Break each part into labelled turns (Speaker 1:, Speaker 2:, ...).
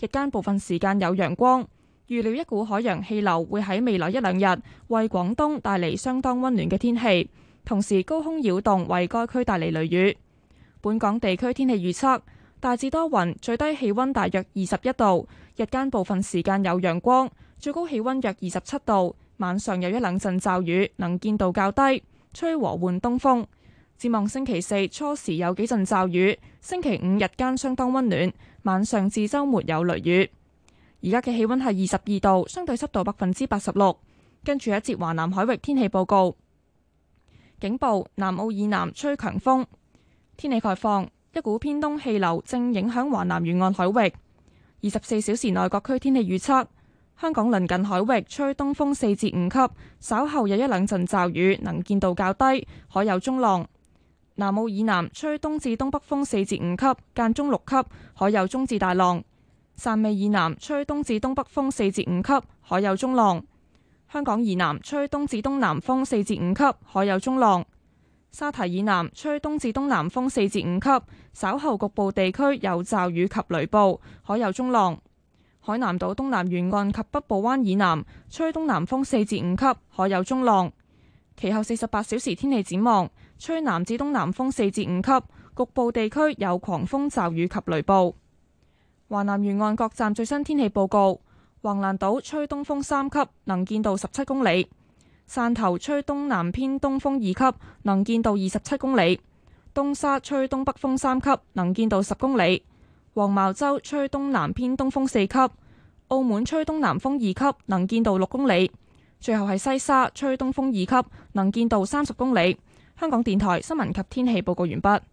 Speaker 1: 日間部分時間有陽光。預料一股海洋氣流會喺未來一兩日為廣東帶嚟相當溫暖嘅天氣，同時高空擾動為該區帶嚟雷雨。本港地區天氣預測大致多雲，最低氣溫大約21度，日間部分時間有陽光，最高氣溫約27度，晚上有一兩陣驟雨，能見度較低，吹和緩東風。展望星期四初時有幾陣驟雨，星期五日間相當溫暖，晚上至週末有雷雨。而家嘅氣溫係22度，相對濕度86%。跟住一節華南海域天氣報告，警報：南澳以南吹強風。天氣概況：一股偏東氣流正影響華南沿岸海域。24小時內各區天氣預測：香港鄰近海域吹東風4至5級，稍後有一兩陣驟雨，能見度較低，海有中浪。南澳以南吹東至東北風4至5級，間中6級，海有中至大浪。汕尾以南吹東至東北風4至5級，海有中浪。香港以南吹東至東南風4至5級，海有中浪。沙堤以南吹東至東南風4至5級，稍後局部地區有驟雨及雷暴，海有中浪。海南島東南沿岸及北部灣以南吹東南風4至5級，海有中浪。其後48小時天氣展望，吹南至東南風4至5級，局部地區有狂風驟雨及雷暴。華南沿岸各站最新天氣報告：橫瀾島吹東風3級，能見度17公里；汕頭吹東南偏東風2級，能見度27公里；東沙吹東北風3級，能見度10公里；黃茅洲吹東南偏東風4級；澳門吹東南風2級，能見度6公里；最後係西沙吹東風2級，能見度30公里。香港電台新聞及天氣報告完畢。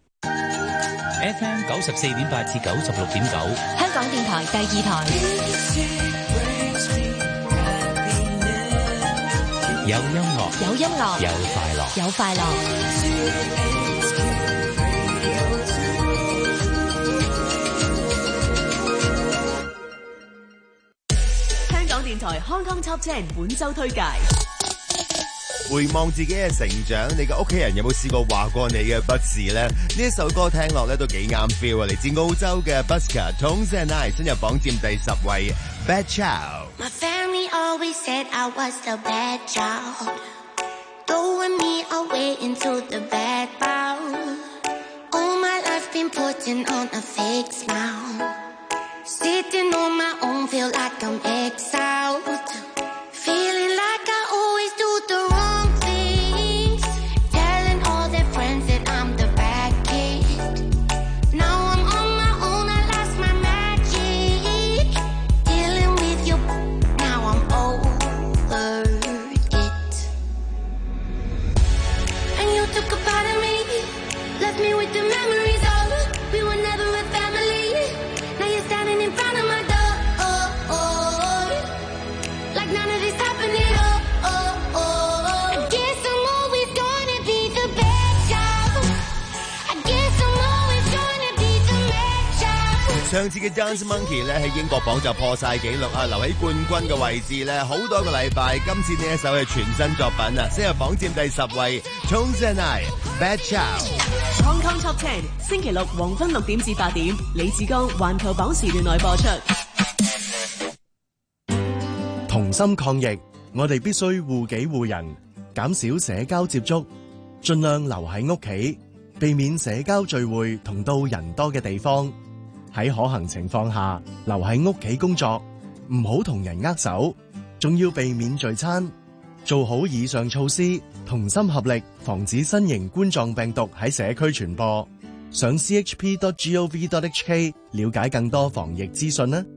Speaker 2: FM 94.8至96.9，
Speaker 3: 香港電台第二台。
Speaker 2: 有音樂，
Speaker 3: 有音樂，
Speaker 2: 有快樂，
Speaker 3: 有快樂。香港電台 Hong Kong Top 10本周推介。
Speaker 4: 回望自己嘅成長，你嘅屋企人有冇試過話過你嘅不是呢？呢一首歌聽落咧都幾啱 feel 啊！嚟自澳洲嘅 Busker Tones and I 進入榜佔第10位 Bad Child。
Speaker 5: My family always said I was the bad child, throwing me away into the bad bowl. All my life been putting on a fake smile, sitting on my own, feel like I'm exiled, feeling like I always do the wrong things, telling all their friends that I'm the bad kid. Now I'm on my own, I lost my magic, dealing with you, now I'm over it. And you took a part of me, left me with the memories of we were never a family. Now you're standing in front of my door, like none of this happening. I guess I'm always gonna be the bad child. I guess I'm always gonna be the bad child.
Speaker 4: 上次嘅 Dance Monkey 咧喺英國榜就破晒紀錄啊，留喺冠軍嘅位置咧好多個禮拜。今次呢一首係全新作品啊，先入榜佔第10位 Tones and I Bad Child。
Speaker 3: Hong Kong Top 10星期六黃昏6點至8點，李志剛環球榜時段內播出。
Speaker 6: 同心抗疫，我哋必須護己護人，減少社交接觸，盡量留喺屋企，避免社交聚會同到人多嘅地方。喺可行情況下，留喺屋企工作，唔好同人握手，仲要避免聚餐。做好以上措施，同心合力，防止新型冠狀病毒喺社區傳播。上 chp.gov.hk 了解更多防疫資訊啦。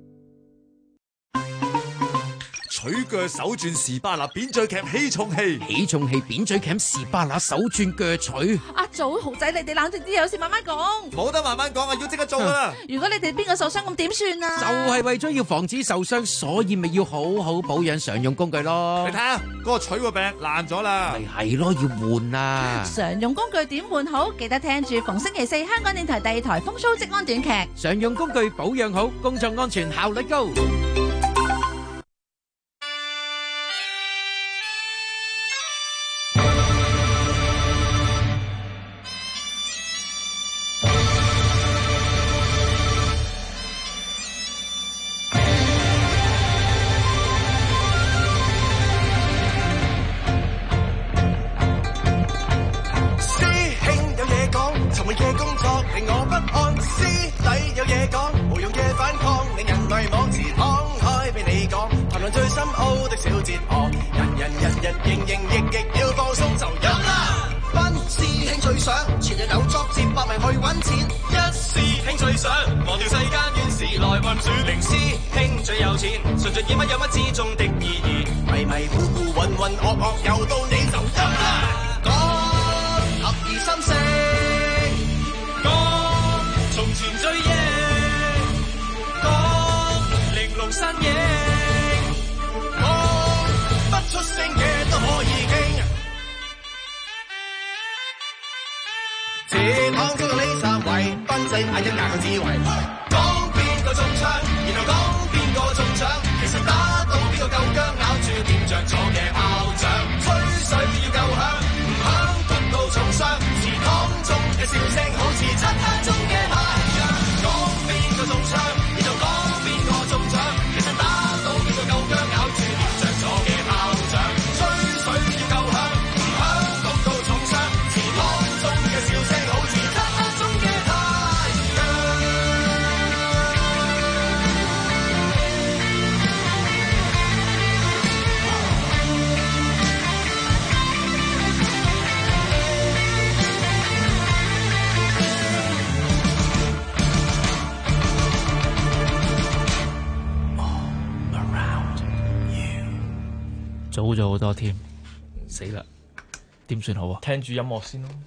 Speaker 7: 取腳手轉士巴拿扁嘴鉗起重器，
Speaker 2: 起重器扁嘴鉗士巴拿手轉腳取。
Speaker 8: 阿祖豪仔，你哋冷靜啲，有事慢慢講。
Speaker 7: 冇得慢慢講啊，要即刻做啦！
Speaker 8: 如果你哋邊個受傷咁點算啊？
Speaker 2: 就係為咗要防止受傷，所以咪要好好保養常用工具咯。
Speaker 7: 你睇下，嗰個取個柄爛咗啦。
Speaker 2: 咪係咯，要換啊！
Speaker 8: 常用工具點換好？記得聽住逢星期四香港電台第2台風騷職安短劇。
Speaker 2: 常用工具保養好，工作安全效率高。
Speaker 9: 營亦要放鬆就飲啦。班師兄最想全日有作接百名去揾錢，一師兄最想忘掉世間怨事來運轉，零師兄最有錢，純盡以乜有乜之中的意義，迷迷糊糊渾渾噩噩又到你就飲啦。講合而心聲，講從前追憶，講玲瓏身影，講不出聲嘅都可以傾。前行中到呢三位，分析下一屆嘅智慧。講邊個中槍，然後講邊個中獎，其實打到邊個夠薑，咬住掂着咗嘅炮仗，吹水要夠響，唔響痛到重傷。祠堂中嘅笑聲好似漆黑中嘅太陽。講邊個中槍，然後講邊個中獎，其實打到邊個夠薑，咬住掂着咗嘅炮仗，吹水要夠響，唔響痛到重傷。祠堂中嘅笑聲好似漆黑中嘅太陽。
Speaker 10: 早咗好多添，死啦！點算好啊？
Speaker 11: 聽住音樂先咯。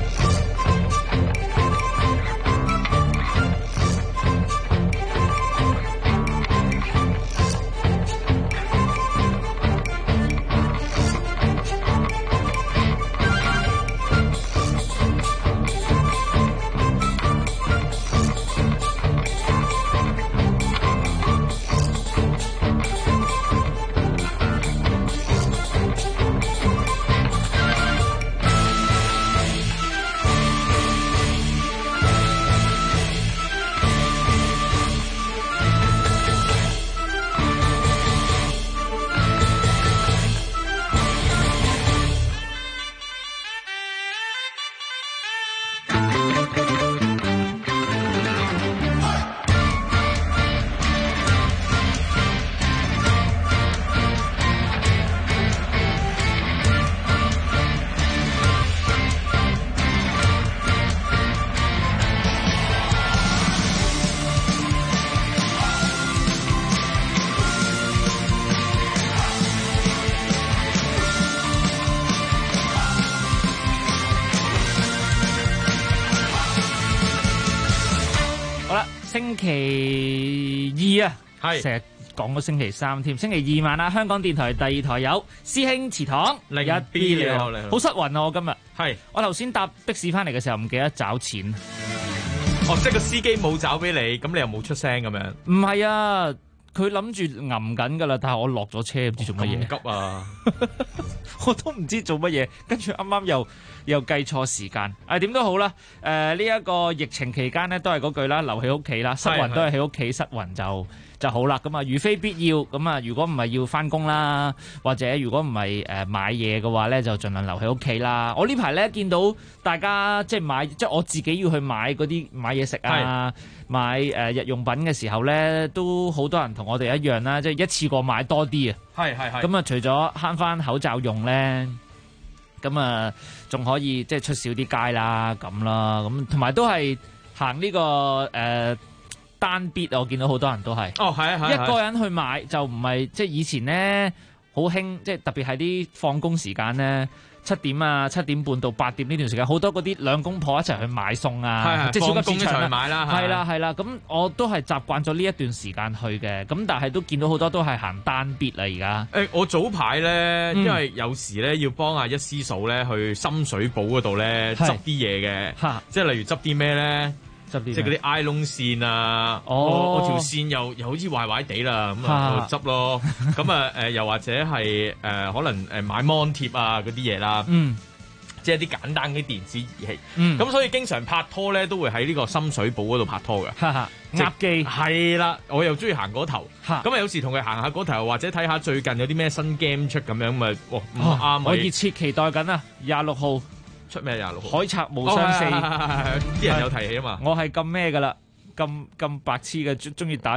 Speaker 10: 星期二啊，
Speaker 11: 係
Speaker 10: 成日講咗星期三添。星期二晚啊，香港電台第二台有師兄祠堂
Speaker 11: 零
Speaker 10: 一 B
Speaker 11: 你好
Speaker 10: 好失魂啊！我今日
Speaker 11: 係
Speaker 10: 我頭先搭的士翻嚟嘅時候唔記得找錢。
Speaker 11: 哦，即係個司機冇找俾你，咁你又冇出聲咁樣？
Speaker 10: 唔係啊，佢諗住揞緊噶啦，但係我落咗車唔知做乜嘢。
Speaker 11: 咁急啊！
Speaker 10: 我都唔知做乜嘢，跟住啱啱又計錯時間。點都好啦，呢一個疫情期間呢，都係嗰句啦，留喺屋企啦，失魂都係喺屋企失魂就好啦。咁啊，如非必要，咁啊，如果唔係要翻工啦，或者如果唔係買嘢嘅話咧，就盡量留喺屋企啦。我呢排咧見到大家即係買，即係我自己要去買嗰啲買嘢食啊，買日用品嘅時候咧，都好多人同我哋一樣啦，即係一次過買多啲啊。
Speaker 11: 係。
Speaker 10: 咁啊，除咗慳翻口罩用咧，咁啊，仲可以即係出少啲街啦，咁啦，咁同埋都係行呢個單必，我見到好多人都係。
Speaker 11: 哦，係啊，
Speaker 10: 一個人去買就唔係即係以前咧好興，即係特別係啲放工時間咧，7點啊、7點半到8點呢段時間，好多嗰啲兩公婆一齊去買餸啊，即係超級市場
Speaker 11: 一齊買啦，
Speaker 10: 係啦。咁我都係習慣咗呢一段時間去嘅，咁但係都見到好多都係行單必啦而家。
Speaker 11: 我早排咧，因為有時咧要幫阿一師嫂咧去深水埗嗰度咧執啲嘢嘅，即係例如執啲咩咧？即係嗰啲 nylon 線啊，我條線又好似壞壞地啦，咁啊執咯。咁啊又或者係可能買 mon 貼啊嗰啲嘢啦，即係啲簡單嘅電子儀器。咁所以經常拍拖咧都會喺呢個深水埗嗰度拍拖嘅。
Speaker 10: 鴨記
Speaker 11: 係啦，我又中意行嗰頭。咁啊有時同佢行下嗰頭，或者睇下最近有啲咩新 game 出咁樣，咪唔啱。
Speaker 10: 我熱切期待緊啊！26號。
Speaker 11: 出咩26號？
Speaker 10: 海賊無雙4，
Speaker 11: 啲人有提起啊嘛。
Speaker 10: 我係咁咩噶啦，咁白痴嘅，中意打啲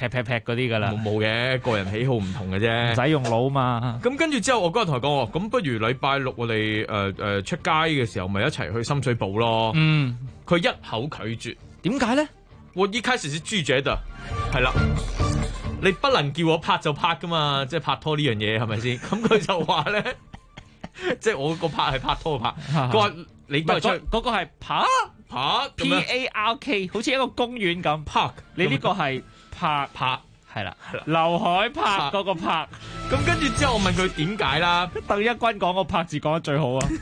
Speaker 10: 劈嗰啲㗎啦。
Speaker 11: 冇嘅，個人喜好唔同嘅啫，
Speaker 10: 唔使用腦嘛。
Speaker 11: 咁跟住之後，我嗰日同佢講，咁不如禮拜六我哋出街嘅時候，咪一齊去深水埗咯。佢一口拒絕。
Speaker 10: 點解咧？
Speaker 11: 我一開始是拒絕的，係啦。你不能叫我拍就拍噶嘛，即係拍拖呢樣嘢係咪先？咁佢就話咧，即係我個拍係拍拖拍。佢話你都係出
Speaker 10: 嗰個係拍 PARK， 好似一個公園咁。
Speaker 11: Park，
Speaker 10: 你呢個係拍係啦，劉海拍嗰個拍。
Speaker 11: 咁跟住之後，我問佢點解啦？
Speaker 10: 鄧一君講個拍字講得最好啊！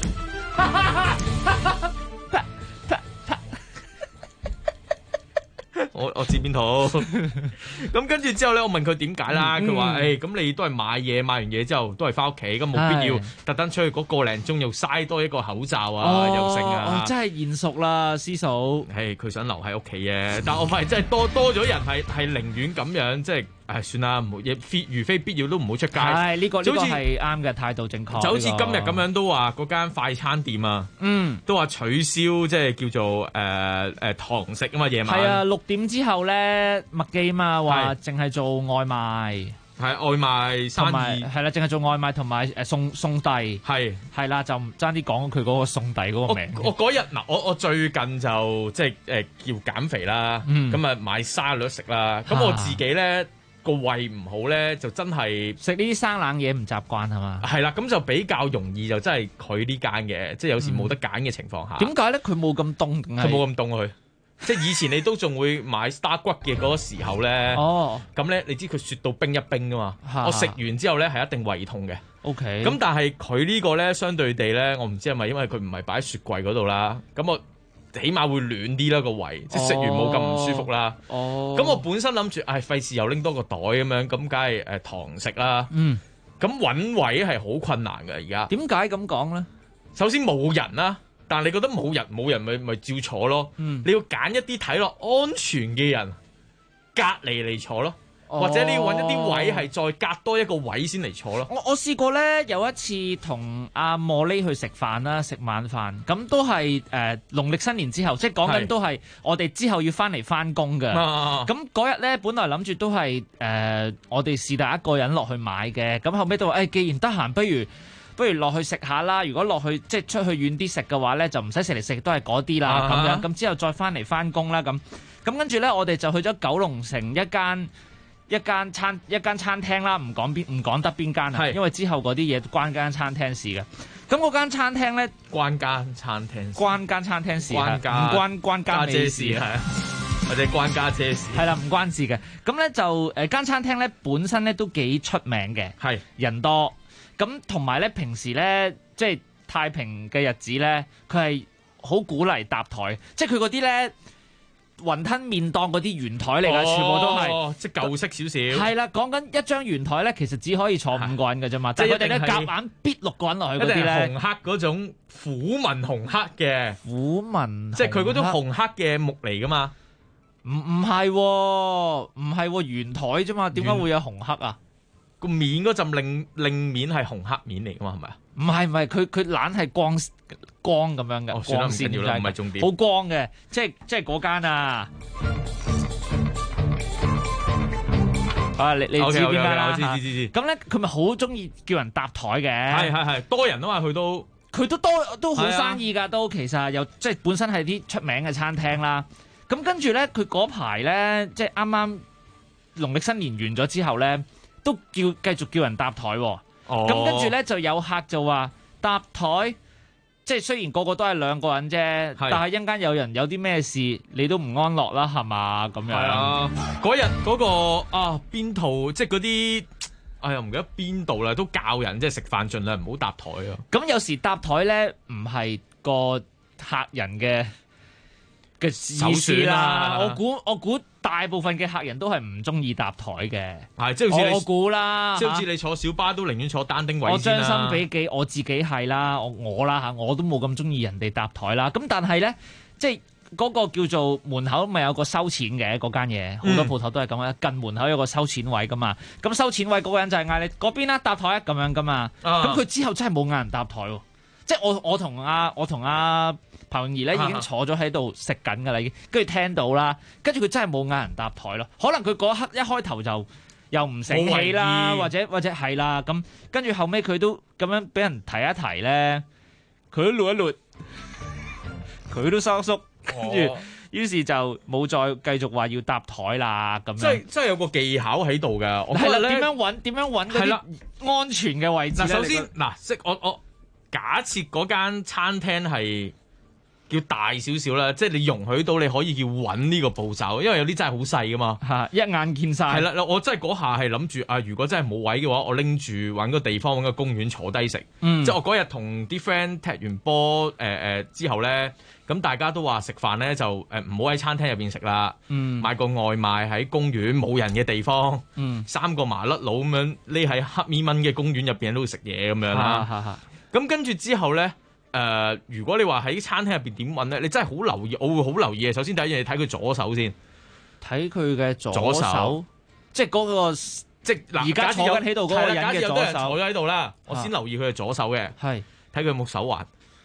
Speaker 11: 我知邊套。咁跟住之後咧，我問佢點解啦？佢話咁你都係買嘢，買完嘢之後都係翻屋企，咁冇必要特登出去嗰個零鐘又嘥多一個口罩啊，又剩啊。
Speaker 10: 真係現熟啦，師嫂。
Speaker 11: 佢想留喺屋企嘅，但我發現真係多咗人係寧願咁樣，即係算啦，唔好嘢，如非必要都唔好出街。
Speaker 10: 呢個係啱嘅態度，正確。
Speaker 11: 就好似今日咁樣都話嗰間快餐店啊，都話取消即係叫做堂食啊嘛，夜晚。係啊
Speaker 10: ，6點之後咧，麥記嘛話淨係做外賣。
Speaker 11: 係外賣生意，
Speaker 10: 係啦，淨係做外賣同埋送遞，係啦，就唔爭啲講佢嗰個送遞嗰個名。
Speaker 11: 我嗰日嗱，我最近就即係叫減肥啦，咁啊買沙律食啦，咁我自己咧個胃唔好咧，就真係
Speaker 10: 食呢啲生冷嘢唔習慣係嘛？
Speaker 11: 係啦，咁就比較容易就真係佢呢間嘅，即係有時冇得揀嘅情況下。
Speaker 10: 點解咧？佢冇咁凍，
Speaker 11: 佢冇咁凍佢。即係以前你都仲會買 Star 骨嘅嗰個時候咧，咁咧你知佢雪到冰一冰噶嘛？我食完之後咧係一定胃痛嘅。
Speaker 10: OK。
Speaker 11: 咁但係佢呢個咧相對地咧，我唔知係咪因為佢唔係擺喺雪櫃嗰度啦，咁我起碼會暖啲啦個胃，即係食完冇咁唔舒服啦。咁我本身諗住，費事又拎多個袋咁樣，咁梗係堂食啦。咁揾位係好困難嘅而家。
Speaker 10: 點解咁講咧？
Speaker 11: 首先冇人啦。但係你覺得冇人咪照坐咯？你要揀一啲睇落安全嘅人隔離嚟坐咯，或者你要揾一啲位係再隔多一個位先嚟坐咯。
Speaker 10: 我試過咧，有一次同阿莫莉去食飯啦，食晚飯咁都係農曆新年之後，即係講緊都係我哋之後要翻嚟翻工嘅。咁嗰日咧，本來諗住都係我哋是但一個人落去買嘅，咁後尾都話既然得閒，不如落去食下啦。如果落去即係出去遠啲食嘅話咧，就唔使食嚟食都係嗰啲啦。咁樣咁之後再翻嚟翻工啦。咁跟住咧，我哋就去咗九龍城一間餐廳啦。唔講得邊間啊？因為之後嗰啲嘢關間餐廳事嘅。咁嗰間餐廳咧，
Speaker 11: 關間餐廳事，
Speaker 10: 唔關家姐事
Speaker 11: 係啊，或者關家姐事
Speaker 10: 係啦，唔關事嘅。咁咧就間餐廳咧本身咧都幾出名嘅，係人多。咁同埋咧，平時咧，即係太平嘅日子咧，佢係好鼓勵搭台，即係佢嗰啲咧雲吞麵檔嗰啲圓台嚟㗎，全部都係
Speaker 11: 即係舊式少少。
Speaker 10: 係啦，講緊一張圓台咧，其實只可以坐5個人㗎啫嘛，即係佢哋咧夾硬逼6個人落去嗰啲咧。
Speaker 11: 紅黑嗰種虎紋紅黑嘅
Speaker 10: 虎紋，
Speaker 11: 即係佢嗰種紅黑嘅木嚟㗎嘛？
Speaker 10: 唔係圓台啫嘛？點解會有紅黑啊？
Speaker 11: 個面嗰陣令面係紅黑面嚟噶嘛，係咪啊？
Speaker 10: 唔係，佢懶係光咁樣嘅，光線
Speaker 11: 唔係重點，
Speaker 10: 好光嘅，即係嗰間啊！你知邊間啦？
Speaker 11: 知。
Speaker 10: 咁咧，佢咪好中意叫人搭台嘅？
Speaker 11: 係多人啊嘛，佢
Speaker 10: 都好生意㗎，都其實又即係本身係啲出名嘅餐廳啦。咁跟住咧，佢嗰排咧，即係啱啱農曆新年完咗之後咧。都繼續叫人搭台喎，咁跟住咧就有客就話搭台，即係雖然個個都係2個人啫，但係一陣間有人有啲咩事，你都唔安樂啦，係嘛咁樣。係啊，
Speaker 11: 嗰日嗰個邊套即係嗰啲，唔記得邊度啦，都教人即係食飯盡量唔好搭台啊。
Speaker 10: 咁有時搭台咧唔係個客人嘅意思啦，我估大部分嘅客人都係唔中意搭台嘅，
Speaker 11: 係即係好似
Speaker 10: 我估啦，
Speaker 11: 即係好似你坐小巴都寧願坐單丁位
Speaker 10: 先啦。我將心比己，我自己係啦，我啦嚇，我都冇咁中意人哋搭台啦。咁但係咧，即係嗰個叫做門口咪有個收錢嘅嗰間嘢，好多鋪頭都係咁樣，近門口有個收錢位噶嘛。咁收錢位嗰個人就係嗌你嗰邊啦搭台咁樣噶嘛。咁佢之後真係冇嗌人搭台喎。 即係我同阿彭泳儀咧已經坐咗喺度食緊㗎啦，已經跟住聽到啦，跟住佢真係冇嗌人搭台咯。可能佢嗰一刻一開頭就又唔醒起啦，或者係啦，咁跟住後尾佢都咁樣俾人提一提咧，佢都捋一捋，佢都收縮，跟住於是就冇再繼續話要搭台啦咁樣。
Speaker 11: 即係有個技巧喺度㗎。我
Speaker 10: 係啦，點樣揾嗰啲安全嘅位置咧？
Speaker 11: 首先即係我假設嗰間餐廳係叫大少少啦，即係你容許到你可以叫揾呢個步驟，因為有啲真係好細噶嘛，
Speaker 10: 一眼見晒。係
Speaker 11: 啦，我真係嗰下係諗住如果真係冇位嘅話，我拎住揾個地方揾個公園坐低食。即係我嗰日同啲 friend 踢完波之後咧，咁大家都話食飯咧就唔好喺餐廳入邊食啦，買個外賣喺公園冇人嘅地方，三個麻甩佬咁樣匿喺黑咪蚊嘅公園入邊喺度食嘢咁樣啦。咁跟住之後咧。如果你話喺餐廳入邊點揾咧，你真係好留意，我會好留意嘅。首先第一樣嘢睇佢左手先，
Speaker 10: 睇佢嘅左手，即係嗰個即係而家坐緊喺度嗰個人嘅左手。
Speaker 11: 坐咗喺度啦，我先留意佢嘅左手嘅，
Speaker 10: 係
Speaker 11: 睇佢有冇手環。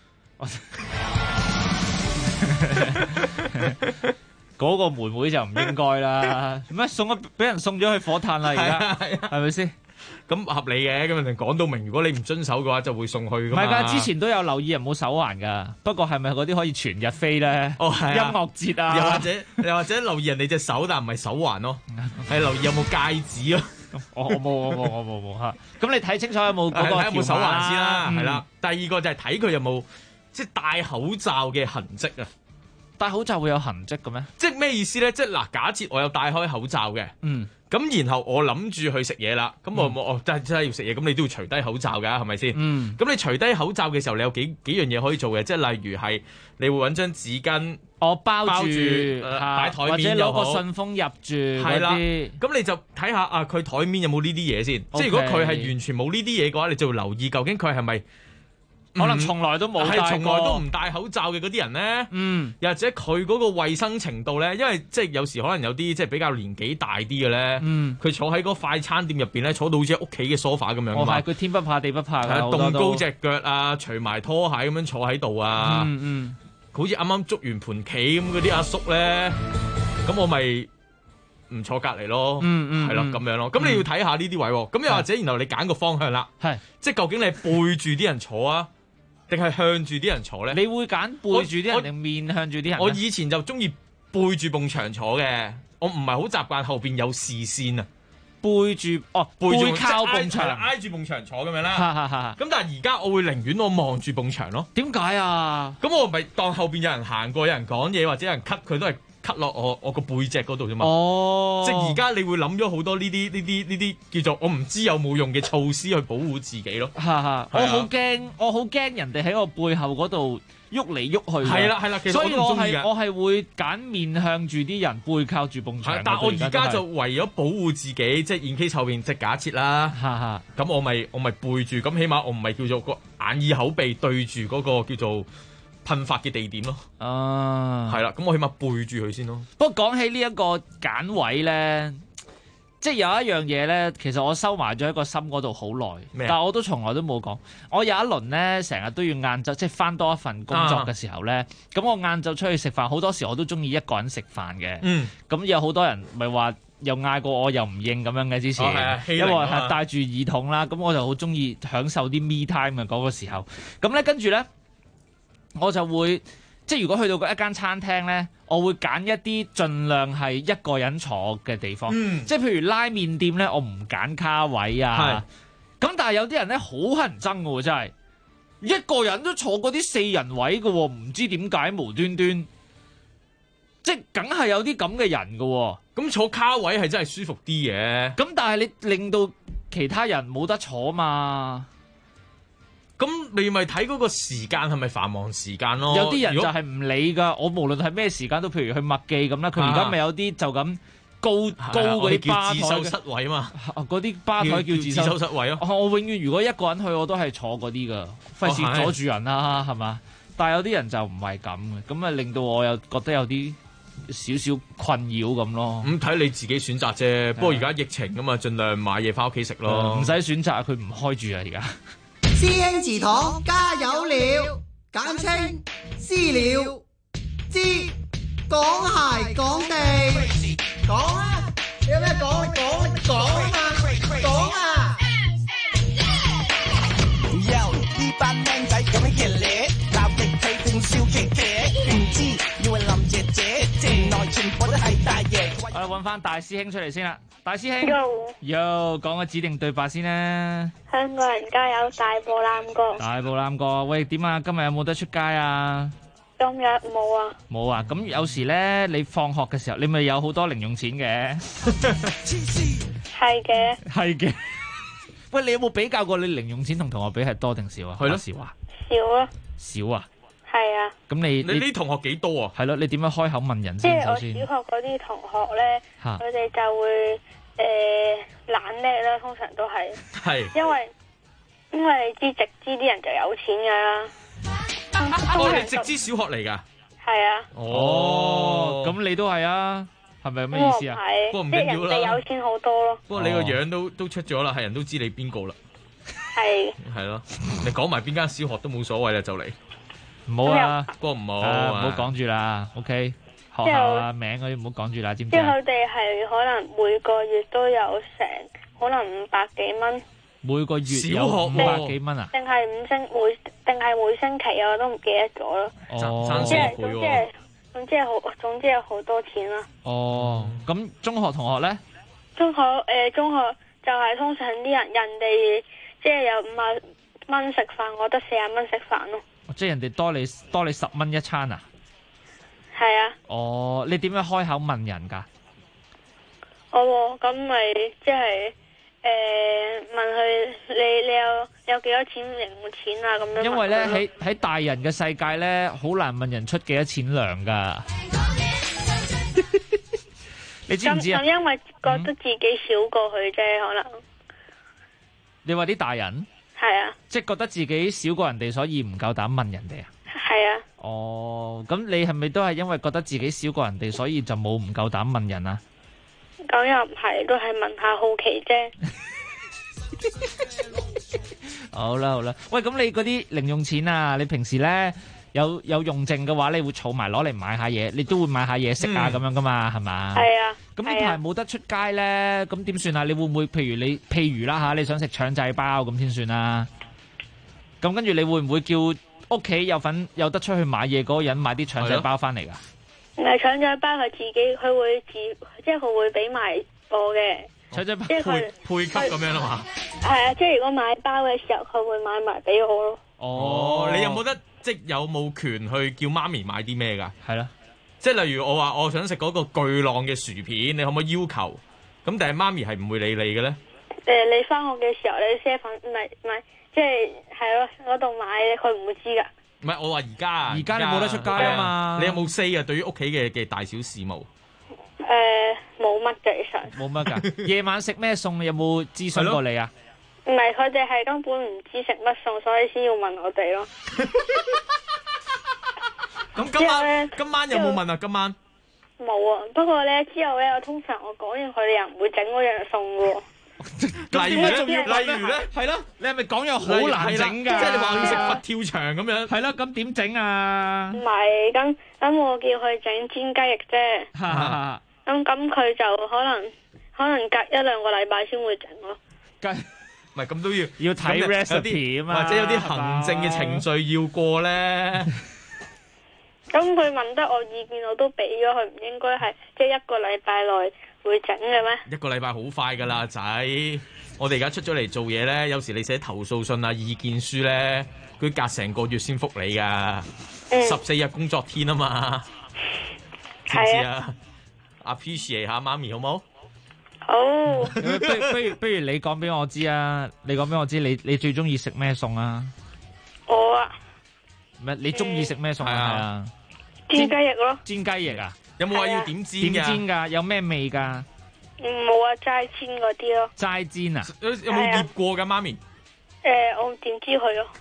Speaker 10: 嗰個妹妹就唔應該啦，咩俾人送咗去火炭啦，而家係咪先？
Speaker 11: 咁合理嘅，咁人哋講到明，如果你唔遵守嘅話，就會送去㗎嘛。
Speaker 10: 唔係㗎，之前都有留意人冇手環㗎，不過係咪嗰啲可以全日飛咧？音樂節啊，
Speaker 11: 又或者留意人哋隻手，但唔係手環咯，係留意有冇戒指咯。
Speaker 10: 我冇嚇。咁你睇清楚有冇嗰個
Speaker 11: 有冇手環先啦，係啦。第二個就係睇佢有冇即係戴口罩嘅痕跡啊。
Speaker 10: 戴口罩會有痕跡嘅咩？
Speaker 11: 即係咩意思咧？即係嗱，假設我有戴開口罩嘅，咁然後我諗住去食嘢啦，咁我真係要食嘢，咁你都要除低口罩㗎，係咪先？咁你除低口罩嘅時候，你有幾樣嘢可以做嘅，即係例如係你會揾張紙巾，
Speaker 10: 包住
Speaker 11: 擺台面又好，
Speaker 10: 或者攞個信封入住
Speaker 11: 係啦。咁你就睇下佢台面有冇呢啲嘢先。即係如果佢係完全冇呢啲嘢嘅話，你就會留意究竟佢係咪？
Speaker 10: 可能從來都冇戴過，
Speaker 11: 從來都唔戴口罩嘅嗰啲人咧，又或者佢嗰個衞生程度咧，因為即係有時可能有啲即係比較年紀大啲嘅咧，佢坐喺嗰快餐店入邊咧，坐到好似屋企嘅 sofa 咁樣㗎嘛。
Speaker 10: 佢天不怕地不怕㗎，
Speaker 11: 棟高隻腳啊，除埋拖鞋咁樣坐喺度啊，好似啱啱捉完盤棋咁嗰啲阿叔咧，咁我咪唔坐隔離咯，係咯咁樣咯。咁你要睇下呢啲位喎，咁又或者然後你揀個方向啦，即係究竟你係背住啲人坐啊？定係向住啲人坐咧？
Speaker 10: 你會揀背住啲人定面向住啲人？
Speaker 11: 我以前就中意背住埲牆坐嘅，我唔係好習慣後邊有視線啊。
Speaker 10: 背住靠埲牆，
Speaker 11: 挨住埲牆坐咁樣啦。咁但係而家我會寧願我望住埲牆咯。
Speaker 10: 點解啊？
Speaker 11: 咁我咪當後邊有人行過，有人講嘢或者有人咳，佢都係咳落我個背脊嗰度啫嘛。即係而家你會諗咗好多呢啲叫做我唔知有冇用嘅措施去保護自己咯。我
Speaker 10: 好驚人哋喺我背後嗰度喐嚟喐去。
Speaker 11: 係啦，其實
Speaker 10: 所以我係會揀面向住啲人，背靠住埲牆。
Speaker 11: 但我而家就為咗保護自己，即係 in case 後邊即係假設啦。咁我咪背住，咁起碼我唔係叫做個眼耳口鼻對住嗰個叫做噴發嘅地點咯。係啦，咁我起碼背住佢先咯。
Speaker 10: 不過講起呢一個揀位咧，即係有一樣嘢咧，其實我收埋咗喺個心嗰度好耐，但係我都從來都冇講。我有一輪咧，成日都要晏晝，即係翻多一份工作嘅時候咧，咁我晏晝出去食飯，好多時我都中意一個人食飯嘅。咁有好多人咪話又嗌過我又唔應咁樣嘅之前，因為係戴住耳筒啦，咁我就好中意享受啲 me time 嘅嗰個時候。咁咧跟住咧，我就會即係如果去到一間餐廳咧，我會揀一啲盡量係一個人坐嘅地方。即係譬如拉麵店咧，我唔揀卡位啊。咁但係有啲人咧好乞人憎嘅喎，真係一個人都坐嗰啲4人位嘅喎，唔知點解無端端，即係梗係有啲咁嘅人嘅喎。
Speaker 11: 咁坐卡位係真係舒服啲嘅。
Speaker 10: 咁但係你令到其他人冇得坐嘛？
Speaker 11: 咁你咪睇嗰個時間係咪繁忙時間咯？
Speaker 10: 有啲人就係唔理㗎，我無論係咩時間都，譬如去麥記咁啦，佢而家咪有啲就咁高嗰啲吧台
Speaker 11: 叫自修室位嘛，
Speaker 10: 嗰啲吧台叫自
Speaker 11: 修室位咯。
Speaker 10: 我永遠如果一個人去，我都係坐嗰啲㗎，費事阻住人啦，係嘛？但係有啲人就唔係咁嘅，咁啊令到我又覺得有啲少少困擾咁咯。
Speaker 11: 咁睇你自己選擇啫。不過而家疫情啊嘛，盡量買嘢翻屋企食咯。
Speaker 10: 唔使選擇，佢唔開住啊而家。
Speaker 12: 師兄祠堂加油了，簡稱私了。知講鞋講地，講啊！你有咩講？講啊嘛！講啊！呢班靚仔咁樣熱烈，鬧極佢正笑騎騎，唔知以為林姐姐，城內全部都係大爺。
Speaker 10: 我哋揾翻大師兄出嚟先啦，大師兄，Yo，講個指定對白先啦。
Speaker 13: 香港人加油，大步攬過。
Speaker 10: 大步攬過，喂，點啊？今日有冇得出街啊？
Speaker 13: 今日冇啊。
Speaker 10: 冇啊，咁有時咧，你放學嘅時候，你咪有好多零用錢嘅。
Speaker 13: 係嘅。
Speaker 10: 係嘅。喂，你有冇比較過你零用錢同同學比係多定少啊？
Speaker 11: 係咯，
Speaker 10: 少啊。
Speaker 13: 少啊。
Speaker 10: 少啊。
Speaker 13: 係啊。
Speaker 10: 咁你
Speaker 11: 啲同學幾多啊？
Speaker 10: 係咯，你點樣開口問人
Speaker 13: 即
Speaker 10: 先？首先。
Speaker 13: 係我小學嗰啲同學咧，佢哋就會懶叻啦，通常都係。係。因為你知直資啲人就有錢㗎啦。
Speaker 11: 哦，你直資小學嚟㗎？
Speaker 13: 係啊。
Speaker 10: 哦，咁你都係啊？係咪咁嘅意思啊？
Speaker 11: 不過唔緊要啦。
Speaker 13: 即係人哋有錢好多咯。
Speaker 11: 不過你個樣都出咗啦，係人都知你邊個啦。
Speaker 13: 係。
Speaker 11: 係咯，你講埋邊間小學都冇所謂啦，就嚟。
Speaker 10: 唔好啊，
Speaker 11: 不過唔好，
Speaker 10: 唔好講住啦。OK，學校啊名嗰啲唔好講住啦，知唔知
Speaker 13: 即係佢哋係可能每個月都有成可能500幾蚊。
Speaker 10: 每個月有500幾蚊啊？
Speaker 13: 定係每星期啊？我都唔記得咗啦。
Speaker 10: 哦，
Speaker 13: 總之係好多錢啦。
Speaker 10: 哦，咁中學同學咧？
Speaker 13: 中學就係通常啲人哋即係有50蚊食飯，我得40蚊食飯咯。
Speaker 10: 即係人哋多你10蚊一餐啊？
Speaker 13: 係啊。
Speaker 10: 哦，你點樣開口問人㗎？
Speaker 13: 咁咪即係問佢你有幾多錢零用錢啊？咁樣。
Speaker 10: 因為咧喺大人嘅世界咧，好難問人出幾多錢糧㗎。你知唔知啊？
Speaker 13: 咁因為覺得自己少過佢啫，可能。
Speaker 10: 你話啲大人？
Speaker 13: 係啊。
Speaker 10: 即係覺得自己少過人哋，所以唔夠膽問人哋啊？
Speaker 13: 係啊。
Speaker 10: 哦，咁你係咪都係因為覺得自己少過人哋，所以就冇唔夠膽問人啊？
Speaker 13: 咁又唔係，都係問下好奇啫。
Speaker 10: 好啦好啦，喂，咁你嗰啲零用錢啊，你平時咧有用剩嘅話，你會儲埋攞嚟買下嘢，你都會買下嘢食啊咁樣噶嘛，係嘛？
Speaker 13: 係啊。
Speaker 10: 咁呢排冇得出街咧，咁點算啊？你會唔會譬如啦吓，你想食腸仔包咁先算啊？咁跟住你會唔會叫屋企有得出去買嘢嗰個人買啲腸仔包翻嚟噶？
Speaker 13: 唔係腸仔包，佢自己佢會即係佢會俾埋我嘅。
Speaker 10: 腸仔包
Speaker 11: 配給咁樣啦嘛。
Speaker 13: 係啊，即係如果買包嘅時候，佢會買埋俾我咯。
Speaker 11: 哦，你有冇得有冇權去叫媽咪買啲咩㗎？
Speaker 10: 係啦，
Speaker 11: 即係例如我話我想食嗰個巨浪嘅薯片，你可唔可以要求？咁但係媽咪係唔會理你嘅咧？
Speaker 13: 你翻學嘅時候你7唔係即係咯嗰度買，佢唔會知㗎。
Speaker 11: 唔係，我話而家
Speaker 10: 你冇得出街啊嘛？
Speaker 11: 你有冇 say 啊？對於屋企嘅大小事務？
Speaker 13: 冇乜嘅，其實。
Speaker 10: 冇乜㗎。夜晚食咩餸？你有冇諮詢過你啊？
Speaker 13: 唔係，佢哋係根本唔知食乜餸，所以先要問我哋咯。
Speaker 11: 咁今晚有冇問啊？今晚
Speaker 13: 冇啊。不過咧之後咧，我通常我講完佢哋又唔會整嗰樣餸嘅喎。
Speaker 11: 例如咧，
Speaker 10: 係咯，你係咪講樣好難整㗎？
Speaker 11: 即係你話要食佛跳牆咁樣。
Speaker 10: 係咯，咁點整啊？
Speaker 13: 唔係，咁我叫佢整煎雞翼啫。咁佢就可能隔1-2個禮拜先會整咯。
Speaker 11: 唔係咁都要
Speaker 10: 睇 recipe 啊嘛，
Speaker 11: 或者有啲行政嘅程序要過咧。
Speaker 13: 咁佢問得我意見，我都俾咗佢，唔應該係即係1個禮拜內會整嘅咩？1
Speaker 11: 個禮拜好快噶啦，仔！我哋而家出咗嚟做嘢咧，有時你寫投訴信啊、意見書咧，佢隔成個月先覆你噶，14日工作天啊嘛，知唔知啊？appreciate 下媽咪好冇？
Speaker 13: 好。
Speaker 10: 不如你講俾我知啊！你講俾我知，你最中意食咩餸啊？
Speaker 13: 我啊。
Speaker 10: 唔係你中意食咩餸啊？
Speaker 13: 煎雞翼咯。
Speaker 10: 煎雞翼啊？
Speaker 11: 有冇話要點煎㗎？
Speaker 10: 點煎㗎？有咩味㗎？
Speaker 13: 冇啊，齋煎嗰啲咯。
Speaker 10: 齋煎啊？
Speaker 11: 有冇醃過㗎，媽咪？
Speaker 13: 我點知佢咯？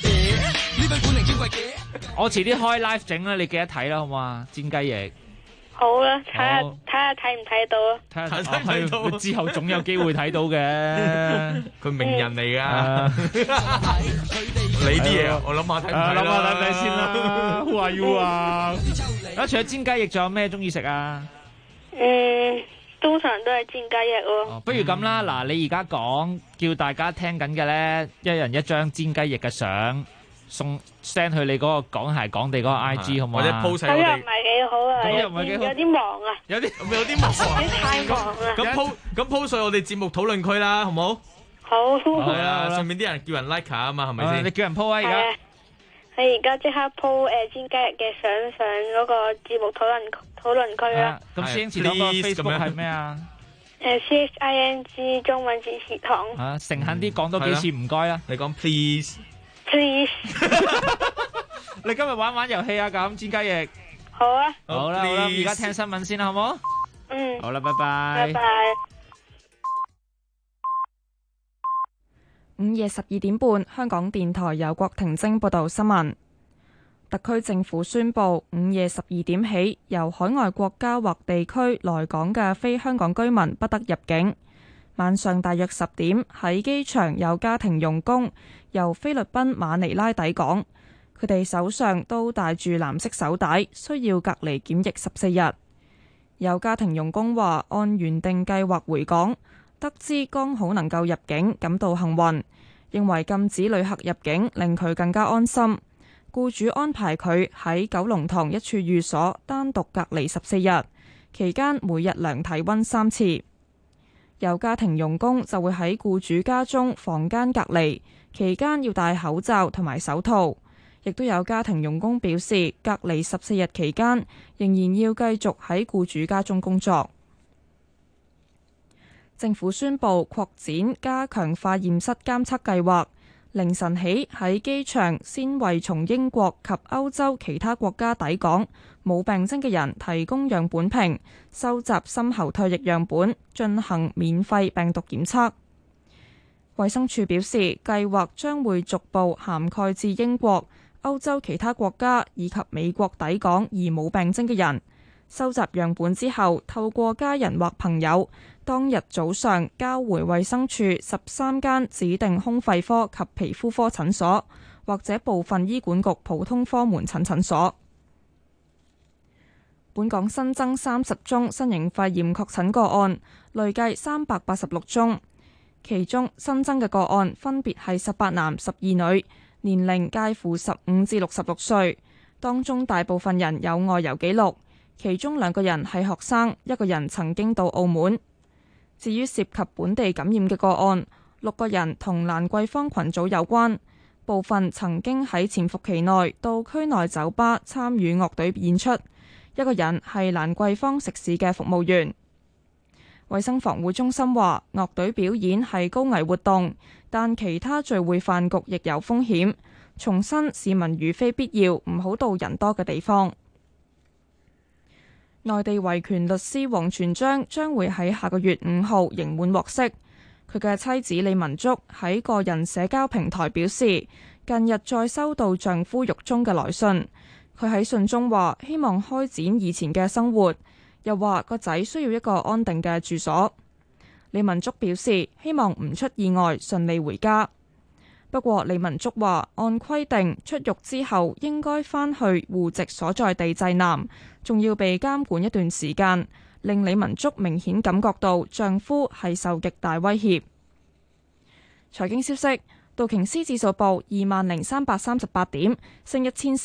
Speaker 10: 我遲啲開 live 整啦，你記得睇啦，好嘛？煎雞翼。
Speaker 13: 好啦，睇下睇唔睇到啊？
Speaker 10: 睇下睇到，之後總有機會睇到嘅。
Speaker 11: 佢名人嚟㗎，你啲嘢我諗下睇唔睇啦？
Speaker 10: 諗下睇唔睇先啦？Who are you啊？除咗煎雞翼，仲有咩中意食啊？
Speaker 13: 通常都係煎雞翼咯。
Speaker 10: 不如咁啦，嗱，你而家講叫大家聽緊嘅咧，一人一張煎雞翼嘅相。送 send 去你嗰個港鞋港地嗰個 IG 好唔好啊？
Speaker 11: 或者 post 喺我哋。
Speaker 13: 咁又唔係幾好啊！
Speaker 10: 咁又唔係幾好，
Speaker 13: 有啲忙啊！
Speaker 11: 有啲忙啊！
Speaker 13: 太忙啦！
Speaker 11: 咁 post 上我哋節目討論區啦，好唔好？
Speaker 13: 好。
Speaker 11: 係啊，上面啲人叫人 like 啊嘛，係咪先？
Speaker 10: 你叫人 po 啊而家。
Speaker 13: 你而家即刻 po 煎雞翼嘅相上嗰個節目討論區啦。
Speaker 10: 咁師兄前嗰個 Facebook 係咩啊
Speaker 13: ？CHING 中文字詞堂。
Speaker 10: 誠懇啲講多幾次唔該啊！
Speaker 11: 你講 please。
Speaker 10: 你今日玩遊戲啊？咁煎雞翼。
Speaker 13: 好啊。
Speaker 10: 好啦，而家聽新聞先啦，好冇？好啦，拜拜。
Speaker 13: 拜拜。
Speaker 1: 午夜12點半，香港電台由郭婷晶報道新聞。特區政府宣布，午夜12點起，由海外國家或地區來港嘅非香港居民不得入境。晚上大約10點，喺機場有家庭傭工由菲律賓馬尼拉抵港，佢哋手上都戴住藍色手帶，需要隔離檢疫14日。有家庭傭工話，按原定計劃回港，得知剛好能夠入境，感到幸運，認為禁止旅客入境令佢更加安心。僱主安排佢喺九龍塘一處寓所單獨隔離14日，期間每日量體溫3次。有家庭傭工就會喺僱主家中房間隔離，期間要戴口罩同埋手套。亦都有家庭傭工表示，隔離14日期間仍然要繼續喺僱主家中工作。政府宣布擴展加強化驗室監測計劃，凌晨起喺機場先為從英國及歐洲其他國家抵港冇病徵嘅人提供樣本瓶，收集深喉唾液樣本，進行免費病毒檢測。衛生署表示，計劃將會逐步涵蓋至英國、歐洲其他國家以及美國抵港而冇病徵嘅人。收集樣本之後，透過家人或朋友當日早上交回衛生署13間指定胸肺科及皮膚科診所，或者部分醫管局普通科門診診所。本港新增30宗新型肺炎確診個案，累計386宗。其中新增嘅個案分別係18男12女，年齡介乎15至66歲，當中大部分人有外遊記錄，其中2個人係學生，1個人曾經到澳門。至於涉及本地感染嘅個案，6個人同蘭桂坊群組有關，部分曾經喺潛伏期內到區內酒吧參與樂隊演出，1個人係蘭桂坊食肆嘅服務員。衛生防護中心話，樂隊表演係高危活動，但其他聚會飯局亦有風險，重申市民如非必要唔好到人多嘅地方。內地維權律師王全璋將會喺下個月5號刑滿獲釋。佢嘅妻子李文竹喺個人社交平台表示，近日再收到丈夫獄中嘅來信。佢喺信中話希望開展以前嘅生活，又話個仔需要一個安定嘅住所。李文竹表示希望唔出意外，順利回家。不過李文竹話，按規定出獄之後應該返去戶籍所在地濟南，仲要被監管一段時間，令李文竹明顯感覺到丈夫係受極大威脅。財經消息，道瓊斯指數報20,338點，升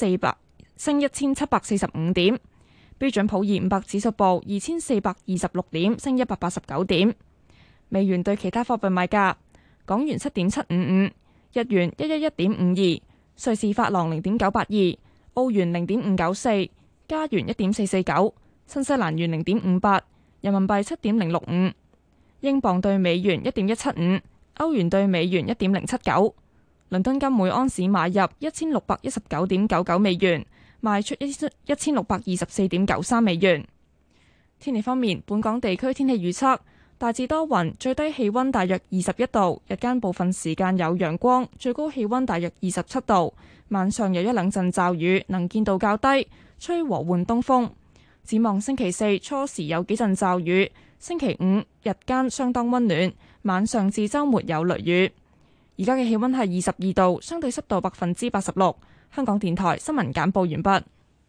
Speaker 1: 1745點。標準普爾500指數報2426點，升189點。美元對其他貨幣賣價：港元7.755，日元111.52，瑞士法郎0.982，澳元0.594，加元1.449，新西蘭元0.58，人民幣7.065，英鎊對美元1.175，歐元對美元1.079。倫敦金每安士買入1619.99美元，賣出1624.93美元。天氣方面，本港地區天氣預測大致多雲，最低氣溫大約21度，日間部分時間有陽光，最高氣溫大約27度。晚上有1-2陣驟雨，能見度較低，吹和緩東風。 展望星期四初時有幾陣驟雨，星期五日間相當溫暖，晚上至週末有雷雨。而家嘅氣溫係22度，相對濕度86%。香港電台新聞簡報完畢。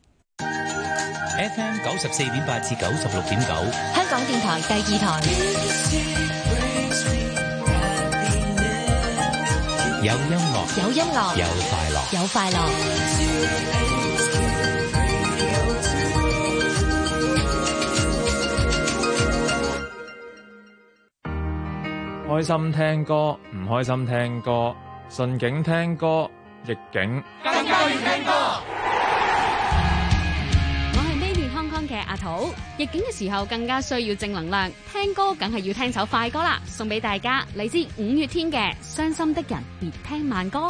Speaker 14: FM 94.8至96.9，
Speaker 8: 香港電台第2台。
Speaker 14: 有音樂，
Speaker 8: 有音樂，
Speaker 14: 有快樂，
Speaker 8: 有快樂。
Speaker 11: 開心聽歌，唔開心聽歌，順境聽歌，逆境
Speaker 9: 更加要聽歌。
Speaker 15: 我係 Maybe Hong Kong 嘅阿土，逆境嘅時候更加需要正能量，聽歌梗係要聽首快歌啦，送俾大家，嚟自五月天嘅《傷心的人別聽慢歌》。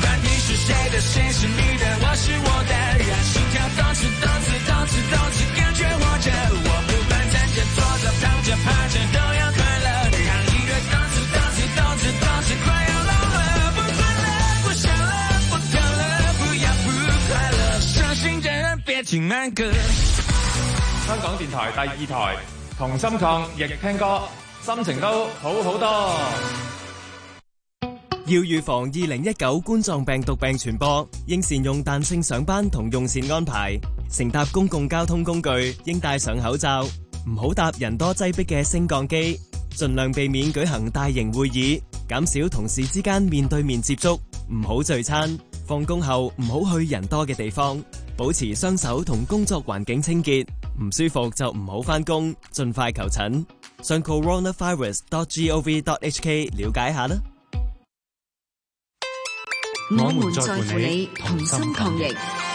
Speaker 11: 香港電台第2台，同心抗疫聽歌，心情都好好多。
Speaker 16: 要預防2019冠狀病毒病傳播，應善用彈性上班同用膳安排。乘搭公共交通工具應戴上口罩，唔好搭人多擠迫嘅升降機，盡量避免舉行大型會議，減少同事之間面對面接觸，唔好聚餐。放工後唔好去人多嘅地方，保持雙手同工作環境清潔。唔舒服就唔好返工，盡快求診。上 coronavirus.gov.hk 了解下啦。
Speaker 8: 我們在乎你，同心抗疫。